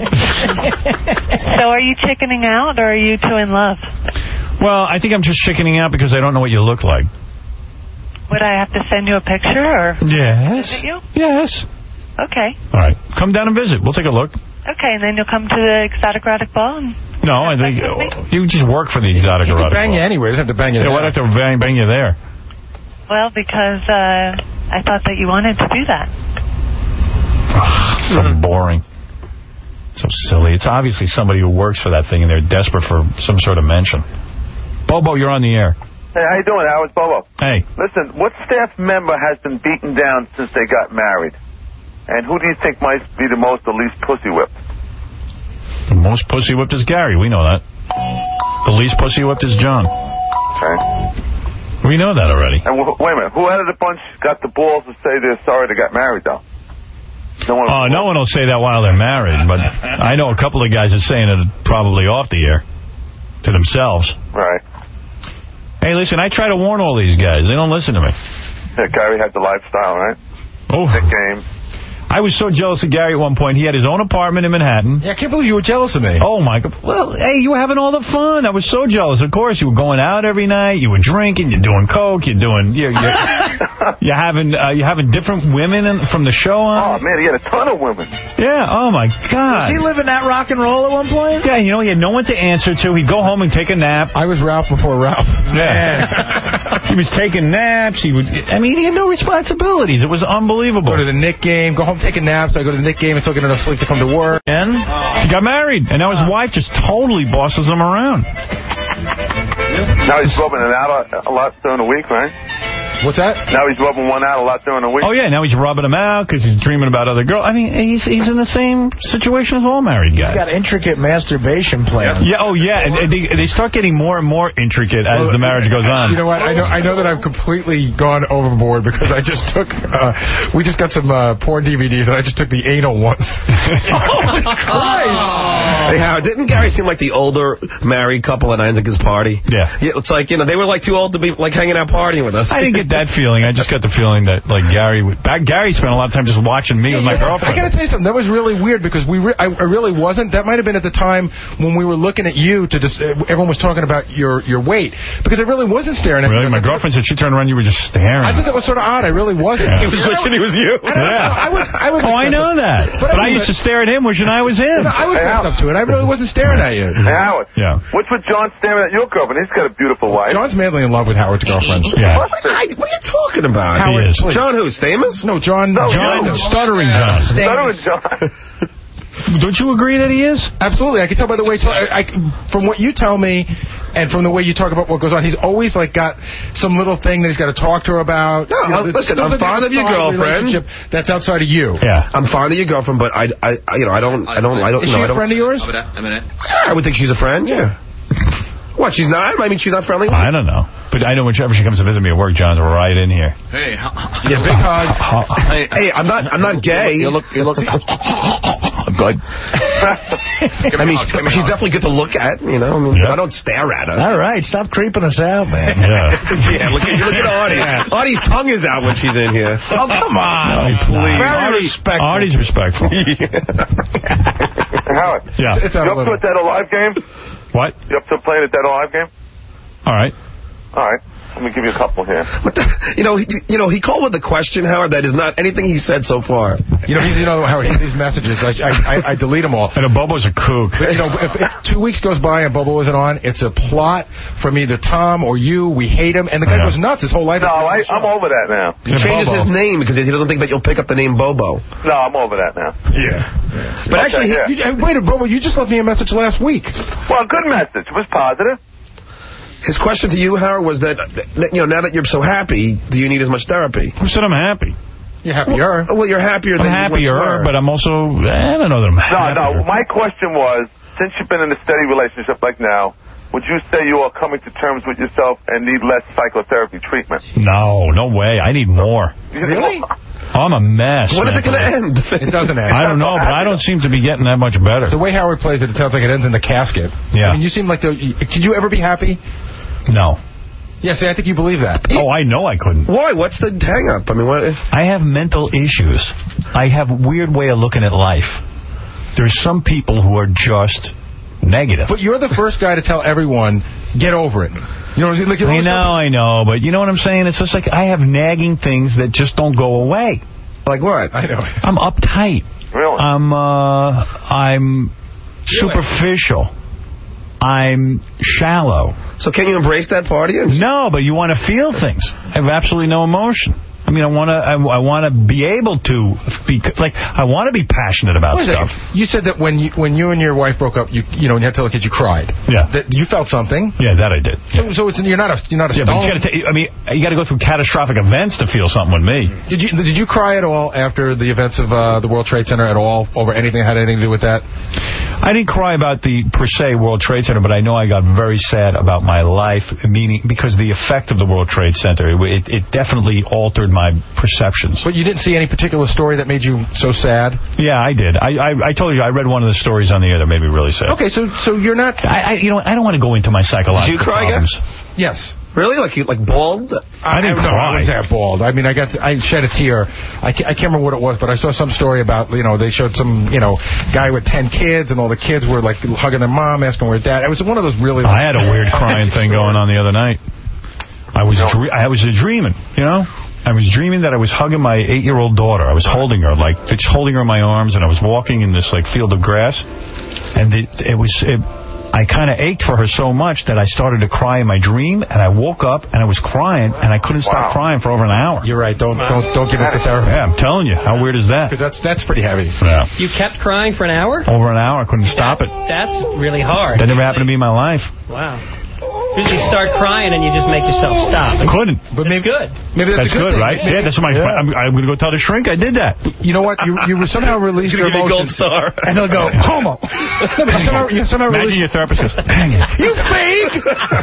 So are you chickening out, or are you two in love? Well, I think I'm just chickening out because I don't know what you look like. Would I have to send you a picture, or Yes. visit you? Yes. Okay. All right. Come down and visit. We'll take a look. Okay, and then you'll come to the Exotic Erotic Ball? And No, I think you just work for the Exotic He can Erotic bang Ball. you anywhere. He doesn't have to bang you Yeah, there. why'd I have to bang, bang you there? well, because uh, I thought that you wanted to do that. So boring. So silly. It's obviously somebody who works for that thing, and they're desperate for some sort of mention. Bobo, you're on the air. Hey, how you doing, Howard? Bobo. Hey. Listen, what staff member has been beaten down since they got married? And who do you think might be the most or least pussy whipped? The most pussy whipped is Gary. We know that. The least pussy whipped is John. Okay. We know that already. And w- wait a minute, who out of the bunch got the balls to say they're sorry they got married, though? No one. Oh, no one will say that while they're married, but I know a couple of guys are saying it probably off the air to themselves. Right. Hey, listen, I try to warn all these guys. They don't listen to me. Yeah, Gary had the lifestyle, right? Oh. Thick game. I was so jealous of Gary at one point. He had his own apartment in Manhattan. Yeah, I can't believe you were jealous of me. Oh, my God. Well, hey, you were having all the fun. I was so jealous. Of course, you were going out every night. You were drinking. You're doing coke. You're doing... You're, you're, you're having uh, you're having different women in, from the show on. Oh, man, he had a ton of women. Yeah, oh, my God. Was he living that rock and roll at one point? Yeah, you know, he had no one to answer to. He'd go home and take a nap. I was Ralph before Ralph. Yeah. He was taking naps. He would. I mean, he had no responsibilities. It was unbelievable. Go to the Knick game, go home, take a nap, so I go to the Knick game and still get enough sleep to come to work. And he got married, and now his wife just totally bosses him around. Now he's rubbing it out a, a lot during the week, right? What's that? Now he's rubbing one out a lot during the week. Oh, yeah, now he's rubbing them out because he's dreaming about other girls. I mean, he's he's in the same situation as all married guys. He's got intricate masturbation plans. Yeah, oh, yeah, and, and they, they start getting more and more intricate as the marriage goes on. You know what? I know I know that I've completely gone overboard because I just took, uh, we just got some uh, porn D V Ds and I just took the anal ones. Oh, my Christ. Hey, Howard, didn't Gary seem like the older married couple at Isaac's party? Yeah. yeah. It's like, you know, they were like too old to be like hanging out partying with us. I didn't get that feeling. I just got the feeling that, like, Gary would, back, Gary spent a lot of time just watching me with my girlfriend. I got to tell you something. That was really weird because we re I, I really wasn't. That might have been at the time when we were looking at you to just, uh, everyone was talking about your, your weight. Because I really wasn't staring at really? you. My girlfriend said she turned around, you were just staring. I thought that was sort of odd. I really wasn't. Yeah. He was wishing he was you. I yeah. I was, I was oh, I know that. But, but I, I used to stare at him wishing I was him. I was hey, up to it. I really wasn't staring at you. Hey, Howard. Yeah. What's with John staring at your girlfriend? He's got a beautiful wife. John's madly in love with Howard's girlfriend. Yeah. What, what are you talking about? Howard, he is. John who? Stamos? No, John. No, John. no. Stuttering John. Stuttering John. Don't you agree that he is? Absolutely. I can tell by the way, I, I, from what you tell me, and from the way you talk about what goes on, he's always like got some little thing that he's got to talk to her about. No, you know, listen, I'm fond of your girlfriend. That's outside of you. Yeah, I'm fond of your girlfriend, but I, I, you know, I don't, I don't, I don't. Is you know, she I don't, a friend of yours? A minute. I would think she's a friend. Yeah. What? She's not? I mean, she's not friendly. I don't know, but I know whenever she comes to visit me at work, John's right in here. Hey, yeah, big hugs. hey, hey, I'm not, I'm not gay. You look, you look. I'm good. I mean, she's, she's definitely good to look at. You know, I mean, yeah. I don't stare at her. All right, stop creeping us out, man. Yeah, yeah. Look at, look at Artie. Yeah. Artie's tongue is out when she's in here. Oh, come on, oh, please. Very Artie, respectful. Artie's respectful. Howard. Yeah. You up to a Dead Alive game? What? You up to playing a Dead Alive game? All right. All right. Let me give you a couple here. What the, you know, he, you know, he called with a question, Howard, that is not anything he said so far. You know, he's, you know, Howard, these messages, I, I, I delete them all. And a Bobo's a kook. But, you know, if, if two weeks goes by and Bobo isn't on, it's a plot from either Tom or you. We hate him, and the guy goes nuts his whole life. No, I, I'm over that now. He changes Bobo. his name because he doesn't think that you'll pick up the name Bobo. No, I'm over that now. Yeah. yeah. But okay, actually, yeah. he, you, wait a minute, Bobo, you just left me a message last week. Well, a good message. It was positive. His question to you, Howard, was that, you know, now that you're so happy, do you need as much therapy? Who said I'm happy? You're happier. Well, well you're happier I'm than happier, you once were. but I'm also, I don't know that I'm happier. No, no, my question was, since you've been in a steady relationship like now, would you say you are coming to terms with yourself and need less psychotherapy treatment? No, no way. I need more. Really? I'm a mess. When is it going to end? It doesn't end. I don't know, but I don't seem to be getting that much better. The way Howard plays it, it sounds like it ends in the casket. Yeah. I mean, you seem like the... Could you ever be happy? No. Yes, I think you believe that. Oh, I know I couldn't. Why? What's the hang-up? I mean, what? I have mental issues. I have a weird way of looking at life. There's some people who are just negative. But you're the first guy to tell everyone, get over it. You know, like I know, I know, but you know what I'm saying? It's just like I have nagging things that just don't go away. Like what? I know. I'm uptight. Really? I'm, uh, I'm superficial. I'm shallow. So can you embrace that part of you? No, but you want to feel things. I have absolutely no emotion. I mean, I want to. I, I want to be able to be like. I want to be passionate about stuff. You said that when you when you and your wife broke up, you you know, when you had to tell the kids, you cried. Yeah. That you felt something. Yeah, that I did. So, so it's you're not a you're not a. Yeah, but you got to. I mean, you got to go through catastrophic events to feel something with me. Did you did you cry at all after the events of uh, the World Trade Center at all over anything that had anything to do with that? I didn't cry about the per se World Trade Center, but I know I got very sad about my life, meaning because the effect of the World Trade Center, it, it definitely altered my perception. But you didn't see any particular story that made you so sad? Yeah, I did. I, I I told you I read one of the stories on the air that made me really sad. Okay, so so you're not. I, I you know I don't want to go into my psychological Did you cry, problems. Yes. Really? Like you like bawled? I, I didn't no, cry. I was that bawled. I mean, I got to, I shed a tear. I can't, I can't remember what it was, but I saw some story about, you know, they showed some, you know, guy with ten kids, and all the kids were like hugging their mom, asking where dad. It was one of those really. I had a weird crying thing going on the other night. I was I was dreaming, you know. I was dreaming that I was hugging my eight-year-old daughter. I was holding her, like, just holding her in my arms, and I was walking in this, like, field of grass. And it, it was, it, I kind of ached for her so much that I started to cry in my dream, and I woke up, and I was crying, and I couldn't stop wow. crying for over an hour. You're right. Don't don't don't give it to therapy. Yeah, I'm telling you. How weird is that? Because that's, that's pretty heavy. Yeah. You kept crying for an hour? Over an hour. I couldn't stop it. That's really hard. That never happened to me in my life. Wow. Usually start crying and you just make yourself stop. Couldn't. But maybe good. Maybe that's, That's a good, good, thing. right? Maybe, yeah, that's my. yeah. I'm, I'm going to go tell the shrink I did that. You know what? You you somehow released your Give me a gold emotions. star. And he'll go, homo. No, but you somehow, you somehow Imagine released... your therapist goes, hang it. You fake!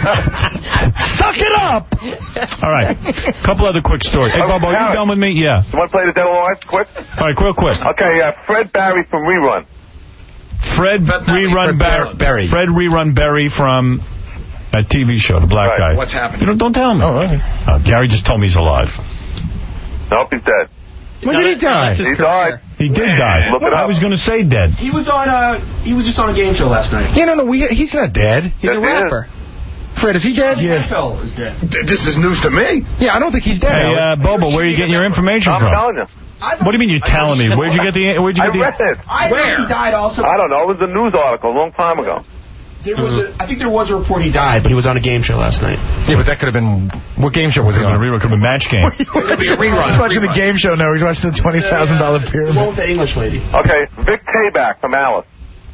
Suck it up! All right. A couple other quick stories. Hey, Bobo, are you done with me? Yeah. You want to play the devil wife quick? All right, real quick. Okay, uh, Fred Barry from Rerun. Fred Rerun Barry. Barry. Fred Rerun Barry from that T V show, the black Right. guy. What's happening? You know, don't tell me. Oh, okay. Uh, Gary just told me he's alive. Nope, he's dead. When did he die? He died. He did die. Look it I up. was going to say dead. He was on. Uh, he was just on a game show last night. Yeah, no, no, we, he's not dead. Yes, He's a he rapper. Fred, is he dead? Yeah. Phil is dead. This is news to me. Yeah, I don't think he's dead. Hey, uh, Bobo, where are you getting your information I'm from? telling you. What do you mean you're telling me? Where'd you get the... Where'd you I get the? read it. I Where? think he died also. I don't know. It was a news article a long time ago. There was a, I think there was a report he died, but he was on a game show last night. Yeah, but that could have been... What game show was he on? Rerun could have been Match Game. It could be a rerun. He's watching the game show now. He's watching the twenty thousand dollar The pyramid. one with the English lady. Okay, Vic Tayback from Alice.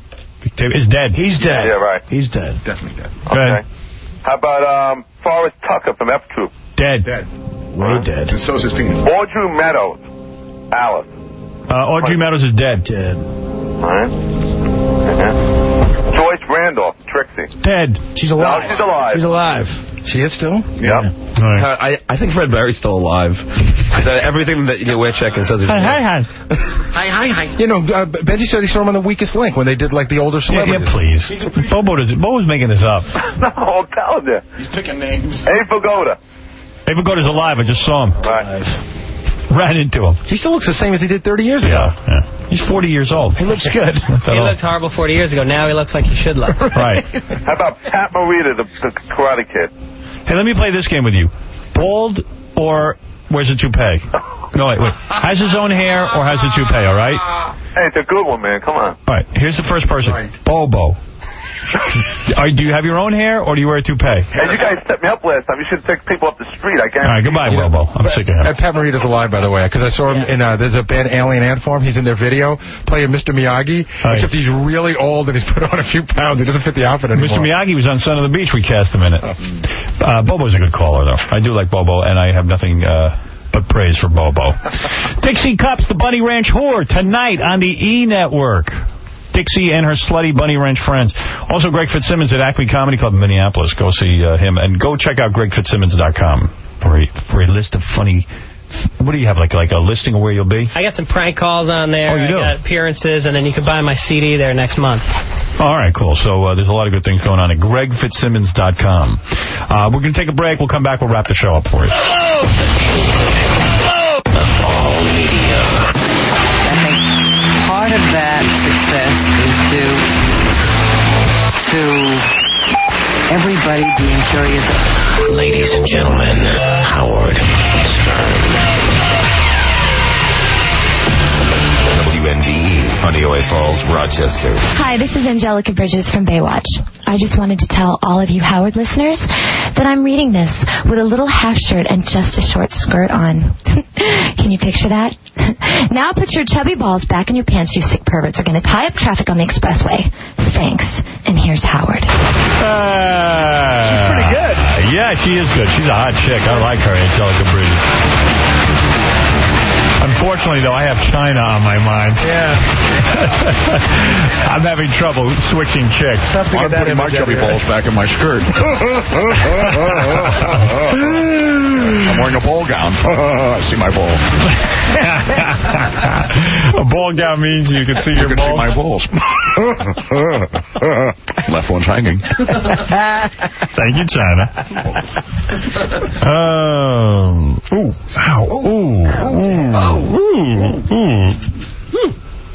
Is dead. He's dead. Yeah, right. He's dead. Definitely dead. Okay. How about um, Forrest Tucker from F Troop? Dead. Dead. Way dead. And so's his penis. Audrey Meadows, Alice. Uh, Audrey Meadows is dead. Dead. All right. Uh-huh. Joyce Randolph, Trixie. Dead. She's alive. No, she's alive. She's alive. She is still? Yep. Right. I, I think Fred Barry's still alive. Because everything that you wear check and says he's Hi, hi, hi. Hi, hi, hi. You know, uh, Benji said he saw him on The Weakest Link when they did, like, the older Yeah, celebrities. yeah, please. Bobo does. Bobo's making this up. No, I'm telling you. He's picking names. Abe Vigoda. Abe Vigoda's alive. I just saw him. Right. Ran into him. He still looks the same as he did thirty years ago. Yeah, yeah. He's forty years old. He looks good. He looked horrible forty years ago. Now he looks like he should look. Right. How about Pat Morita, the, the Karate Kid? Hey, let me play this game with you. Bald or wears a toupee? No, wait, wait. Has his own hair or has a toupee, all right? Hey, it's a good one, man. Come on. All right, here's the first person. Bobo. Are, do you have your own hair or do you wear a toupee? Hey, you guys set me up last time. You should take people up the street. I can't. All right, goodbye, Bobo. I'm sick of him. Uh, Pat Morita's alive, by the way, because I saw him in, uh, there's a band Alien Ant Farm. He's in their video playing Mister Miyagi, Right. except he's really old and he's put on a few pounds. He doesn't fit the outfit anymore. Mister Miyagi was on Son of the Beach. We cast him in it. Uh, Bobo's a good caller, though. I do like Bobo, and I have nothing uh, but praise for Bobo. Dixie Cups, the Bunny Ranch Whore, tonight on the E! Network. Dixie and her slutty Bunny Ranch friends. Also, Greg Fitzsimmons at Acme Comedy Club in Minneapolis. Go see uh, him, and go check out greg fitzsimmons dot com for a, for a list of funny... What do you have, like like a listing of where you'll be? I got some prank calls on there. Oh, you do? I got appearances, and then you can buy my C D there next month. All right, cool. So uh, there's a lot of good things going on at greg fitzsimmons dot com. Uh, we're going to take a break. We'll come back. We'll wrap the show up for you. All media. I think part of that success is due to everybody being curious. Ladies and gentlemen, Howard Stern. W N D E, Honeyaway Falls, Rochester. Hi, this is Angelica Bridges from Baywatch. I just wanted to tell all of you Howard listeners that I'm reading this with a little half shirt and just a short skirt on. Can you picture that? Now put your chubby balls back in your pants, you sick perverts are going to tie up traffic on the expressway. Thanks. And here's Howard. Uh, She's pretty good. Yeah, she is good. She's a hot chick. I like her, Angelica Bridges. Unfortunately, though, I have China on my mind. Yeah. I'm having trouble switching chicks. Tough to get that putting my image chubby out of balls back in my skirt. I'm wearing a ball gown. I see my ball. A ball gown means you can see You your can balls. see my balls. Left one's hanging. Thank you, China. Um. Ooh. Ow. Ooh. Ooh. Ooh. Ooh.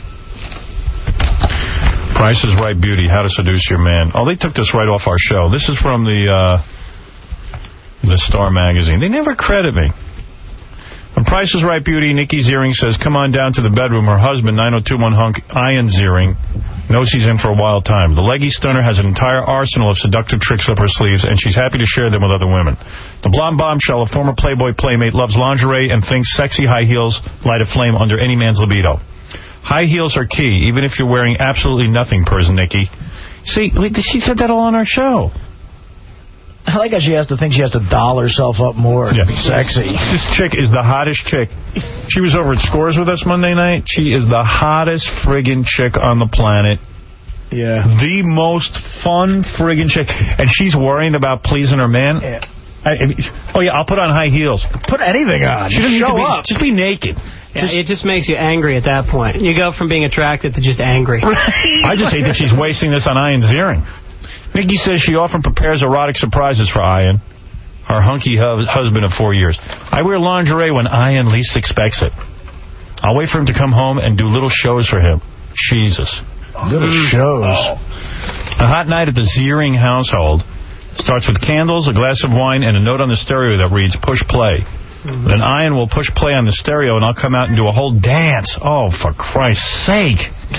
Price is Right Beauty, How to Seduce Your Man. Oh, they took this right off our show. This is from the uh, the Star magazine. They never credit me. On Price is Right Beauty, Nikki Ziering says, come on down to the bedroom. Her husband, nine oh two one hunk Ian Ziering, knows he's in for a wild time. The leggy stunner has an entire arsenal of seductive tricks up her sleeves, and she's happy to share them with other women. The blonde bombshell, a former Playboy playmate, loves lingerie and thinks sexy high heels light a flame under any man's libido. High heels are key, even if you're wearing absolutely nothing, purrs Nikki. See, she said that all on our show. I like how she has to think she has to doll herself up more to Yeah. be sexy. This chick is the hottest chick. She was over at Scores with us Monday night. She is the hottest friggin' chick on the planet. Yeah. The most fun friggin' chick. And she's worrying about pleasing her man. Yeah. I, oh, yeah, I'll put on high heels. Put anything on. She doesn't Show need to be, up. Just be naked. Yeah, just, it just makes you angry at that point. You go from being attracted to just angry. I just hate that she's wasting this on Ian's earring. Nikki says she often prepares erotic surprises for Ian, her hunky hu husband of four years. I wear lingerie when Ian least expects it. I'll wait for him to come home and do little shows for him. Jesus. Little shows. Oh. A hot night at the Ziering household starts with candles, a glass of wine, and a note on the stereo that reads, push play. Mm-hmm. Then Ian will push play on the stereo, and I'll come out and do a whole dance. Oh, for Christ's sake.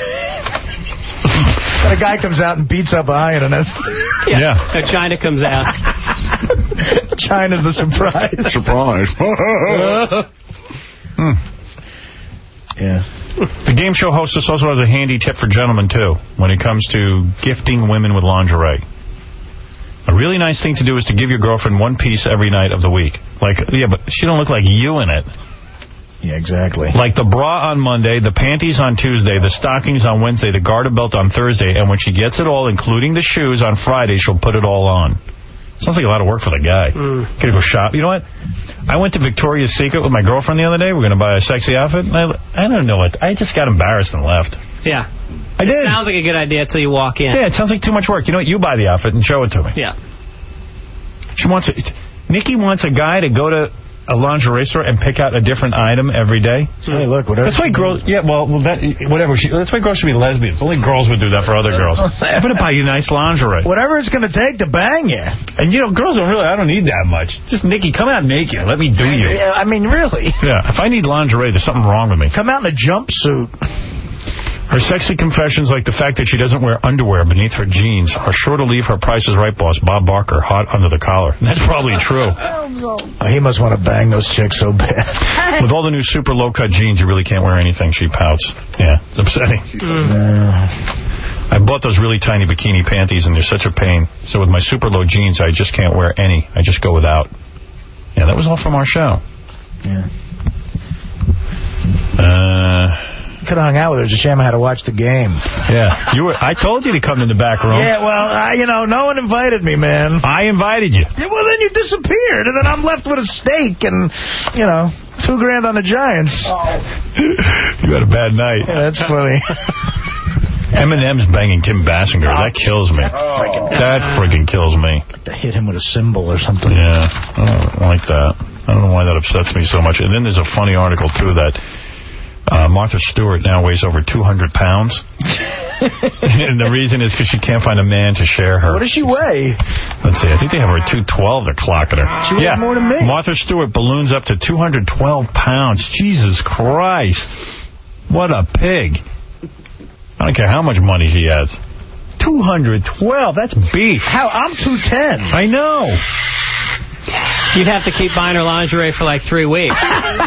And a guy comes out and beats up Ian. And that's yeah. yeah. So China comes out. China's the surprise. Surprise. hmm. Yeah. The game show hostess also has a handy tip for gentlemen, too, when it comes to gifting women with lingerie. A really nice thing to do is to give your girlfriend one piece every night of the week. Like, yeah, but she don't look like you in it. Yeah, exactly. Like the bra on Monday, the panties on Tuesday, the stockings on Wednesday, the garter belt on Thursday, and when she gets it all, including the shoes, on Friday, she'll put it all on. Sounds like a lot of work for the guy. Mm. Gotta go shop. You know what? I went to Victoria's Secret with my girlfriend the other day. We're going to buy a sexy outfit. And I, I don't know what. I just got embarrassed and left. Yeah. I did. It sounds like a good idea until you walk in. Yeah, it sounds like too much work. You know what? You buy the outfit and show it to me. Yeah. She wants it. Nikki wants a guy to go to a lingerie store and pick out a different item every day. Hey, look, whatever. That's why girls, yeah, well, that, whatever. She, that's why girls should be lesbians. Only girls would do that for other girls. I'm going to buy you nice lingerie. Whatever it's going to take to bang you. And, you know, girls don't really, I don't need that much. Just, Nikki, come out naked. Let me do you. Yeah, I mean, really. Yeah, if I need lingerie, there's something wrong with me. Come out in a jumpsuit. Her sexy confessions, like the fact that she doesn't wear underwear beneath her jeans, are sure to leave her Price is Right boss, Bob Barker, hot under the collar. And that's probably true. Oh, he must want to bang those chicks so bad. With all the new super low-cut jeans, you really can't wear anything. She pouts. Yeah, it's upsetting. Mm. I bought those really tiny bikini panties, and they're such a pain. So with my super low jeans, I just can't wear any. I just go without. Yeah, that was all from our show. Yeah. Uh... Could have hung out with her. It's a shame I had to watch the game. Yeah. you were. I told you to come in the back room. Yeah, well, I, you know, no one invited me, man. I invited you. Yeah, well, then you disappeared, and then I'm left with a steak and, you know, two grand on the Giants. Oh. You had a bad night. Yeah, that's funny. Eminem's banging Kim Basinger. That kills me. Oh. That friggin' kills me. To hit him with a cymbal or something. Yeah, I don't like that. I don't know why that upsets me so much. And then there's a funny article, too, that Uh, Martha Stewart now weighs over two hundred pounds. And the reason is because she can't find a man to share her. What does she weigh? Let's see. I think they have her at two twelve. They're clocking her. She weighs yeah. more than me. Martha Stewart balloons up to two hundred twelve pounds. Jesus Christ. What a pig. I don't care how much money she has. two hundred twelve. That's beef. How? I'm two ten. I know. You'd have to keep buying her lingerie for like three weeks.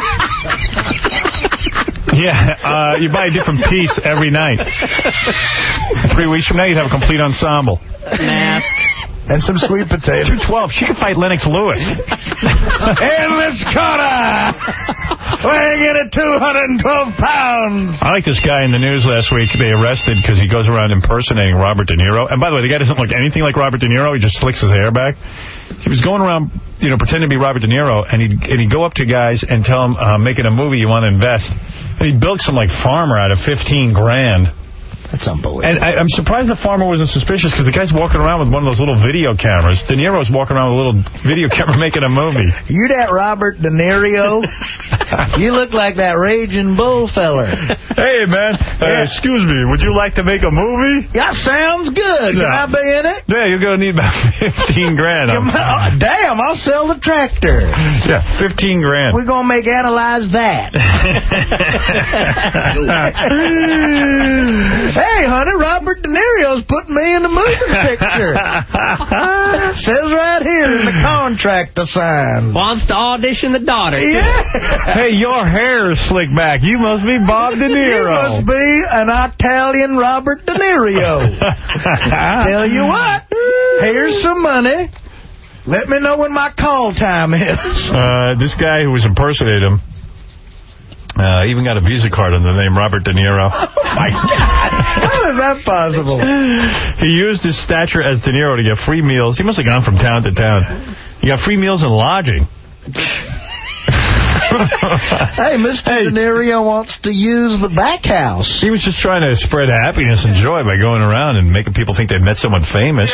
Yeah, uh, you buy a different piece every night. Three weeks from now, you'd have a complete ensemble. Mask. And some sweet potatoes. two twelve. She could fight Lennox Lewis. Endless Carter! Weighing in at two hundred twelve pounds. I like this guy in the news last week. They arrested because he goes around impersonating Robert De Niro. And by the way, the guy doesn't look anything like Robert De Niro. He just slicks his hair back. He was going around, you know, pretending to be Robert De Niro, and he'd, and he'd go up to guys and tell them, uh, making a movie you want to invest. And he'd bilk some, like, farmer out of fifteen grand. That's unbelievable. And I, I'm surprised the farmer wasn't suspicious, because the guy's walking around with one of those little video cameras. De Niro's walking around with a little video camera making a movie. You that Robert De Niro? You look like that Raging Bull feller. Hey, man, uh, yeah. excuse me, would you like to make a movie? That sounds good. Can yeah. I be in it? Yeah, you're going to need about fifteen grand. Oh, damn, I'll sell the tractor. Yeah, fifteen grand. We're going to make Analyze That. Hey, honey, Robert De Niro's putting me in the movie picture. Says right here in the contract to sign. Wants to audition the daughter. Yeah. Hey, your hair is slicked back. You must be Bob De Niro. You must be an Italian Robert De Niro. Tell you what, here's some money. Let me know when my call time is. Uh, this guy who was impersonating him uh, even got a Visa card under the name Robert De Niro. Oh, my God. How is that possible? He used his stature as De Niro to get free meals. He must have gone from town to town. He got free meals and lodging. Hey, Mister Hey. De Niro wants to use the back house. He was just trying to spread happiness and joy by going around and making people think they met someone famous.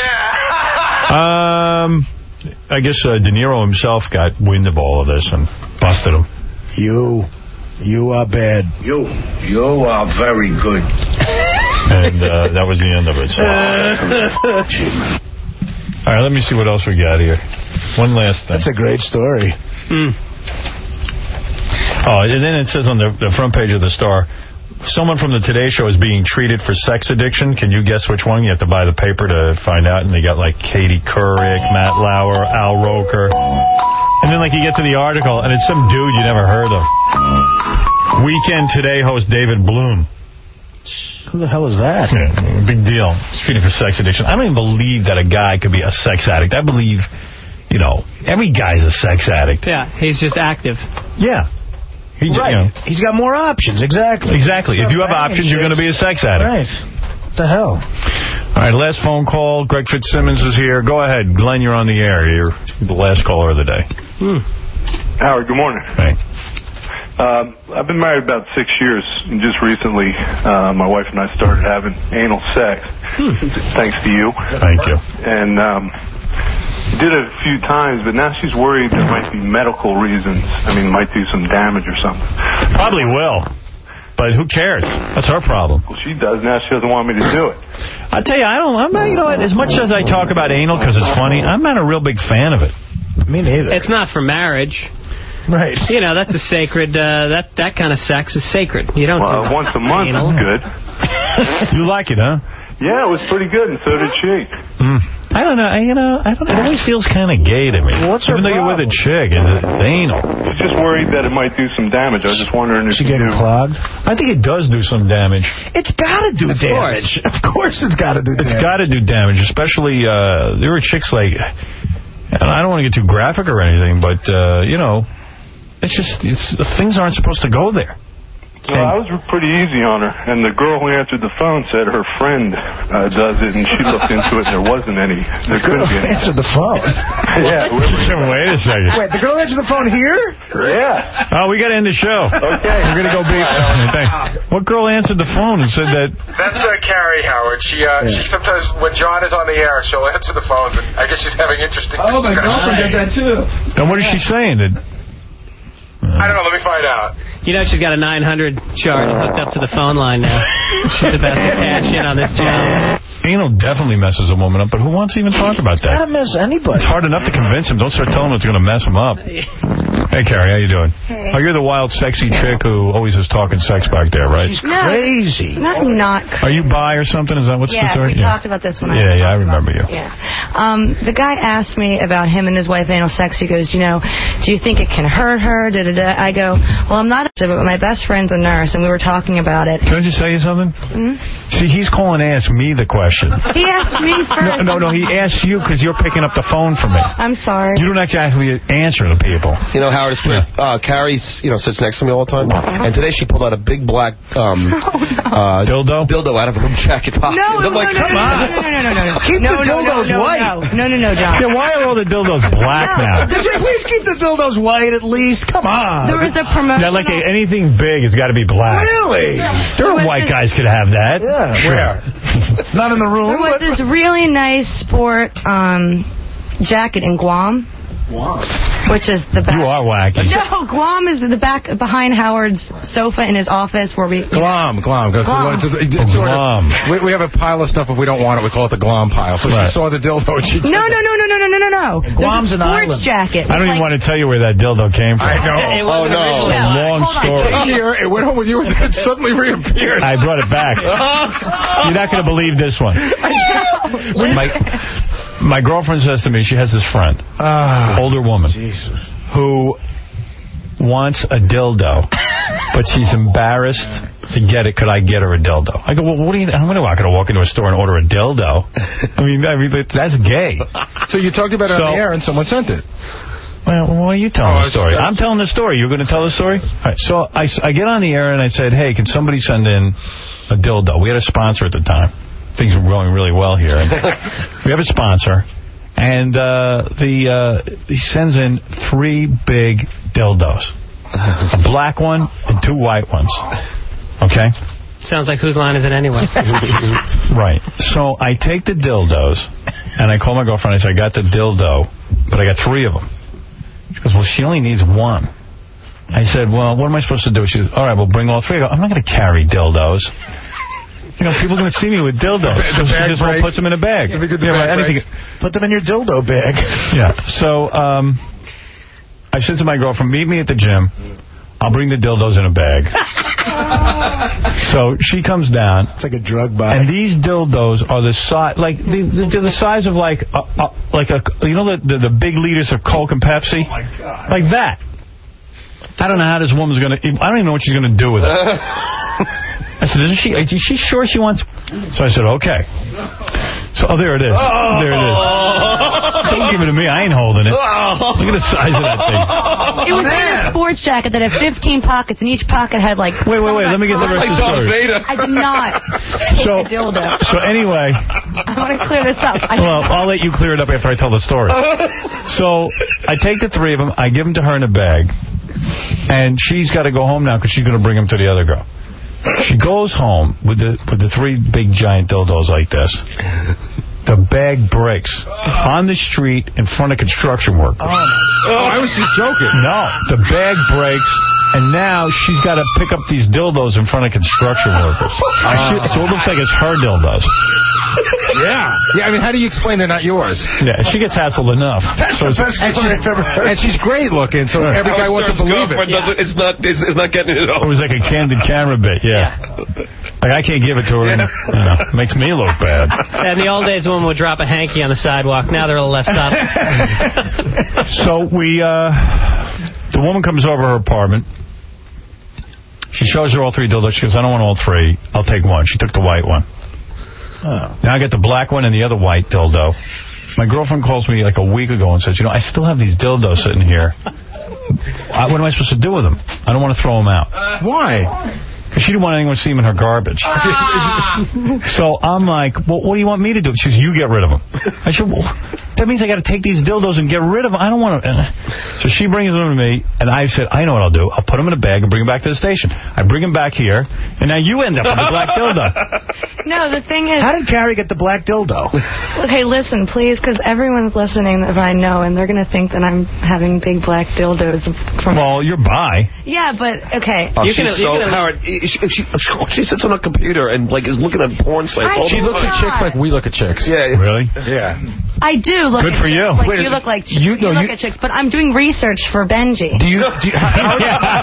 Um, I guess uh, De Niro himself got wind of all of this and busted him. You, you are bad. You, you are very good. And uh, that was the end of it. So. All right, let me see what else we got here. One last thing. That's a great story. Mm. Oh, and then it says on the, the front page of the Star, someone from the Today Show is being treated for sex addiction. Can you guess which one? You have to buy the paper to find out. And they got like Katie Couric, Matt Lauer, Al Roker. And then like you get to the article, and it's some dude you never heard of. Weekend Today host David Bloom. Who the hell is that? Yeah, big deal. He's treated for sex addiction. I don't even believe that a guy could be a sex addict. I believe, you know, every guy's a sex addict. Yeah, he's just active. Yeah. He, right. You know, he's got more options, exactly. Exactly. If you have options, you're going to be a sex addict. Right. What the hell? All right, last phone call. Greg Fitzsimmons is here. Go ahead. Glenn, you're on the air. You're the last caller of the day. Hmm. Howard, good morning. Hey. Um, I've been married about six years, and just recently uh, my wife and I started having anal sex, hmm. thanks to you. Thank you. And um, did it a few times, but now she's worried there might be medical reasons. I mean, it might do some damage or something. Probably will. But who cares? That's her problem. Well, she does now. She doesn't want me to do it. I tell you, I don't. I'm not. You know what? As much as I talk about anal because it's funny, I'm not a real big fan of it. Me neither. It's not for marriage. Right. You know, that's a sacred, uh, that that kind of sex is sacred. You don't well, do once a month anal. is good. You like it, huh? Yeah, it was pretty good, and so did she. Mm. I don't know. I, you know, I don't. It always feels kind of gay to me. What's her Even though problem? you're with a chick, it's, it's anal. She's just worried that it might do some damage. I was just wondering if she you getting do. clogged? I think it does do some damage. It's got to do of damage. Course. Of course it's got to do it's damage. It's got to do damage, especially uh, there are chicks like, and I don't want to get too graphic or anything, but, uh, you know, it's just, it's, things aren't supposed to go there. Well, I was pretty easy on her, and the girl who answered the phone said her friend uh, does it, and she looked into it, and there wasn't any. There couldn't be any. Answered the phone? Yeah. Wait a second. Wait, the girl answered the phone here? Yeah. Oh, we got to end the show. Okay. We're going to go beat. Thanks. What girl answered the phone and said that? That's uh, Carrie, Howard. She, uh, yeah. she sometimes, when John is on the air, she'll answer the phones, and I guess she's having interesting Oh, my girlfriend does that, too. And what is she saying? That, I don't know. Let me find out. You know she's got a nine hundred chart hooked up to the phone line now. She's about to cash in on this job. Anal definitely messes a woman up, but who wants to even talk about that? It's got to mess anybody. It's hard enough to convince him. Don't start telling him it's going to mess him up. Hey, Carrie, how you doing? Hey. Oh, you're the wild, sexy chick who always is talking sex back there, right? She's no, crazy. No, I'm not crazy. Are you bi or something? Is that what's yeah, the story? We yeah, we talked about this when yeah, I Yeah, yeah, I remember about, you. Yeah. Um, the guy asked me about him and his wife anal sex. He goes, you know, do you think it can hurt her? Da, da, da. I go, well, I'm not, but my best friend's a nurse, and we were talking about it. Can I just tell you something? Mm-hmm. See, he's calling to ask me the question. He asked me first. No, no, no, he asked you because you're picking up the phone for me. I'm sorry. You don't actually answer to people. You know, Howard, it's pretty, uh, Carrie's, you know, sits next to me all the time, and today she pulled out a big black um, oh, no. uh, dildo dildo out of her jacket pocket. No, I'm no, like, no, come no, on. no, no, no, no, no. Keep no, the dildos no, no, white. No, no, no, John. Yeah, why are all the dildos black no, now? Did you please keep the dildos white at least? Come on. There was a promotion. Now, like anything big has got to be black. Really? There are white guys could have that. Yeah. Where? Not in the room. There was but... this really nice sport um, jacket in Guam. Wow. Which is the back. You are wacky. No, Guam is the back behind Howard's sofa in his office where we... Glom, Glom. Glom. Glom. It's, it's, it's sort of, we, we have a pile of stuff. If we don't want it, we call it the Glom pile. So right. she saw the dildo and she... No, no, no, no, no, no, no, no, no. Guam's There's a an sports island. jacket. I don't like, even want to tell you where that dildo came from. I know. It oh, no. It's a Yeah, long hold story. on. Here, it went home with you and then it suddenly reappeared. I brought it back. You're not going to believe this one. My, my girlfriend says to me, she has this friend, uh, older woman, Jesus. who wants a dildo, but she's embarrassed to get it, could I get her a dildo? I go, well, what do you, I'm not going to walk into a store and order a dildo. I mean, I mean that's gay. So you talked about it so, on the air and someone sent it. Well, why are you telling oh, the story? I'm telling the story. You're going to tell the story? All right, so I, I get on the air and I said, hey, can somebody send in a dildo? We had a sponsor at the time. Things were going really well here. And we have a sponsor. And uh, the uh, he sends in three big dildos. A black one and two white ones. Okay? Sounds like whose line is it anyway? Right. So I take the dildos, and I call my girlfriend. I say, I got the dildo, but I got three of them. She goes, well, she only needs one. I said, well, what am I supposed to do? She goes, all right, well, bring all three. I go, I'm not going to carry dildos. You know, people are going to see me with dildos. The so she just won't put them in a bag. Yeah, right, anything. Put them in your dildo bag. Yeah. So um, I said to my girlfriend, meet me at the gym. I'll bring the dildos in a bag. So she comes down. It's like a drug buy. And these dildos are the size, like the, the, the size of like, a, a, like a, you know, the, the the big liters of Coke and Pepsi, oh my God. Like that. I don't know how this woman's gonna. I don't even know what she's gonna do with it. I said, isn't she? Is she sure she wants? So I said, okay. So, oh, there it is. Oh. There it is. Don't give it to me. I ain't holding it. Oh. Look at the size of that thing. It was in a sports jacket that had fifteen pockets, and each pocket had like... Wait, wait, wait. Let me get the rest of the story. I did not take so, a dildo. So anyway... I want to clear this up. I well, I'll let you clear it up after I tell the story. So I take the three of them. I give them to her in a bag. And she's got to go home now because she's going to bring them to the other girl. She goes home with the with the three big giant dildos like this. The bag breaks on the street in front of construction workers. Oh, oh I was just joking. No, the bag breaks, and now she's got to pick up these dildos in front of construction workers. Uh, she, so it looks like it's her dildos. Yeah. Yeah, I mean, how do you explain they're not yours? Yeah, she gets hassled enough. That's so the best and, story I've ever heard. And she's great looking, so every guy wants to believe it. Yeah. It's, not, it's, it's not getting it all. It was like a candid camera bit, yeah. yeah. Like, I can't give it to her, and, you know, it makes me look bad. In the old days, a woman would drop a hanky on the sidewalk. Now they're a little less subtle. So we, uh, the woman comes over her apartment. She shows her all three dildos. She goes, I don't want all three. I'll take one. She took the white one. Oh. Now I got the black one and the other white dildo. My girlfriend calls me like a week ago and says, you know, I still have these dildos sitting here. I, what am I supposed to do with them? I don't want to throw them out. Uh, why? Because she didn't want anyone to see them in her garbage. Ah. So I'm like, well, what do you want me to do? She goes, you get rid of them. I said, well, that means I got to take these dildos and get rid of them. I don't want to. So she brings them to me, and I said, I know what I'll do. I'll put them in a bag and bring them back to the station. I bring them back here, and now you end up with the black dildo. No, the thing is... How did Carrie get the black dildo? Okay, listen, please, because everyone's listening that I know, and they're going to think that I'm having big black dildos. From well, you're bi. Yeah, but, okay. Oh, you she's can, so, you can, Howard, she, she, she sits on a computer and, like, is looking at porn sites all She the looks time. at chicks like we look at chicks. Yeah. Really? Yeah. I do look Good at for chicks. you. Like Wait, you look like chicks. you, You, no, look you, at chicks, but I'm doing research for Benji. Do you... Do you how,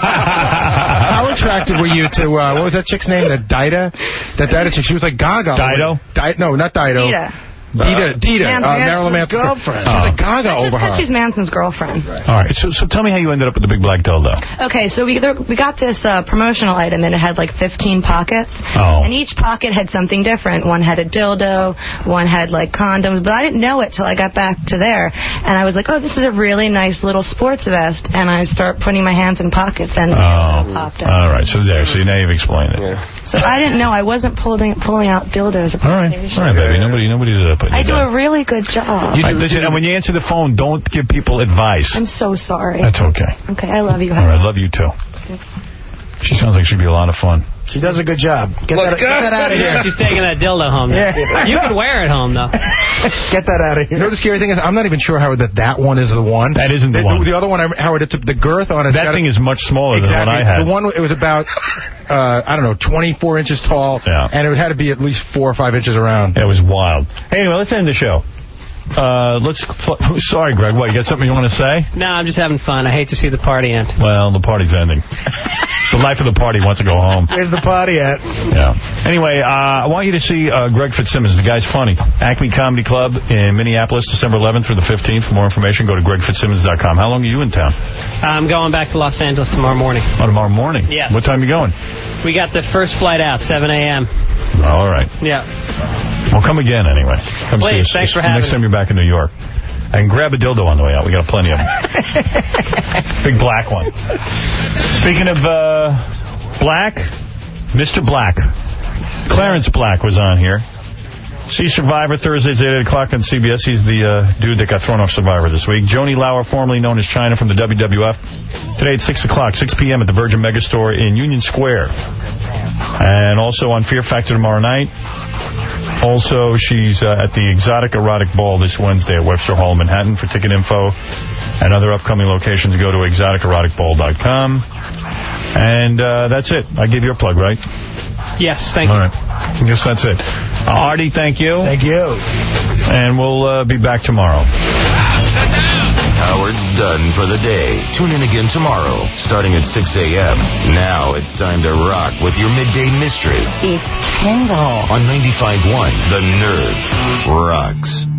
how attracted were you to, uh, what was that chick's name? That Dida? That Dida chick. She was like Gaga. Dido? Di no, not Dido. Dita. Dita, Dita, Man, uh, Marilyn Manson's girlfriend. She was Oh. like Gaga That's over just her. she's Manson's girlfriend. All right, so so tell me how you ended up with the big black dildo. Okay, so we there, we got this uh, promotional item, and it had like fifteen pockets. Oh. And each pocket had something different. One had a dildo, one had like condoms, but I didn't know it till I got back to there. And I was like, oh, this is a really nice little sports vest. And I start putting my hands in pockets, and Oh. it popped up. All right, so there, so now you've explained it. So I didn't know. I wasn't pulling pulling out dildos. All right, all right, baby. Nobody, nobody did that. I do a really good job. You do, listen, and when you answer the phone, don't give people advice. I'm so sorry. That's okay. Okay, I love you. All right, love you too. She sounds like she'd be a lot of fun. She does a good job. Get, that, get that out of here. She's taking that dildo home. Yeah. You can wear it home, though. Get that out of here. You know the scary thing is, I'm not even sure, Howard, that that one is the one. That isn't the, the one. The other one, Howard, it's the girth on it. That thing is much smaller exactly. than what I had. The one, it was about, uh, I don't know, twenty-four inches tall, yeah. and it had to be at least four or five inches around. It was wild. Anyway, let's end the show. Uh, let's. Sorry, Greg. What, you got something you want to say? No, I'm just having fun. I hate to see the party end. Well, the party's ending. The life of the party wants to go home. Where's the party at? Yeah. Anyway, uh, I want you to see uh, Greg Fitzsimmons. The guy's funny. Acme Comedy Club in Minneapolis, December eleventh through the fifteenth. For more information, go to greg fitzsimmons dot com. How long are you in town? I'm going back to Los Angeles tomorrow morning. Oh, tomorrow morning? Yes. What time are you going? We got the first flight out, seven a.m. All right. Yeah. Well, come again anyway. Come Please, see us thanks for having next time me. you're back in New York. And grab a dildo on the way out. We got plenty of them. Big black one. Speaking of uh, Black, Mister Black. Clarence Black was on here. See Survivor Thursdays at eight o'clock on C B S. He's the uh, dude that got thrown off Survivor this week. Joni Lauer, formerly known as China from the W W F. Today at six o'clock, six p.m. at the Virgin Megastore in Union Square. And also on Fear Factor tomorrow night. Also, she's uh, at the Exotic Erotic Ball this Wednesday at Webster Hall in Manhattan. For ticket info and other upcoming locations, go to exotic erotic ball dot com. And uh, that's it. I gave you a plug, right? Yes, thank All you. right. I guess that's it. Uh, Artie, thank you. Thank you. And we'll uh, be back tomorrow. Howard's done for the day. Tune in again tomorrow, starting at six a.m. Now it's time to rock with your midday mistress. It's Kendall. On ninety-five point one, The Nerve Rocks.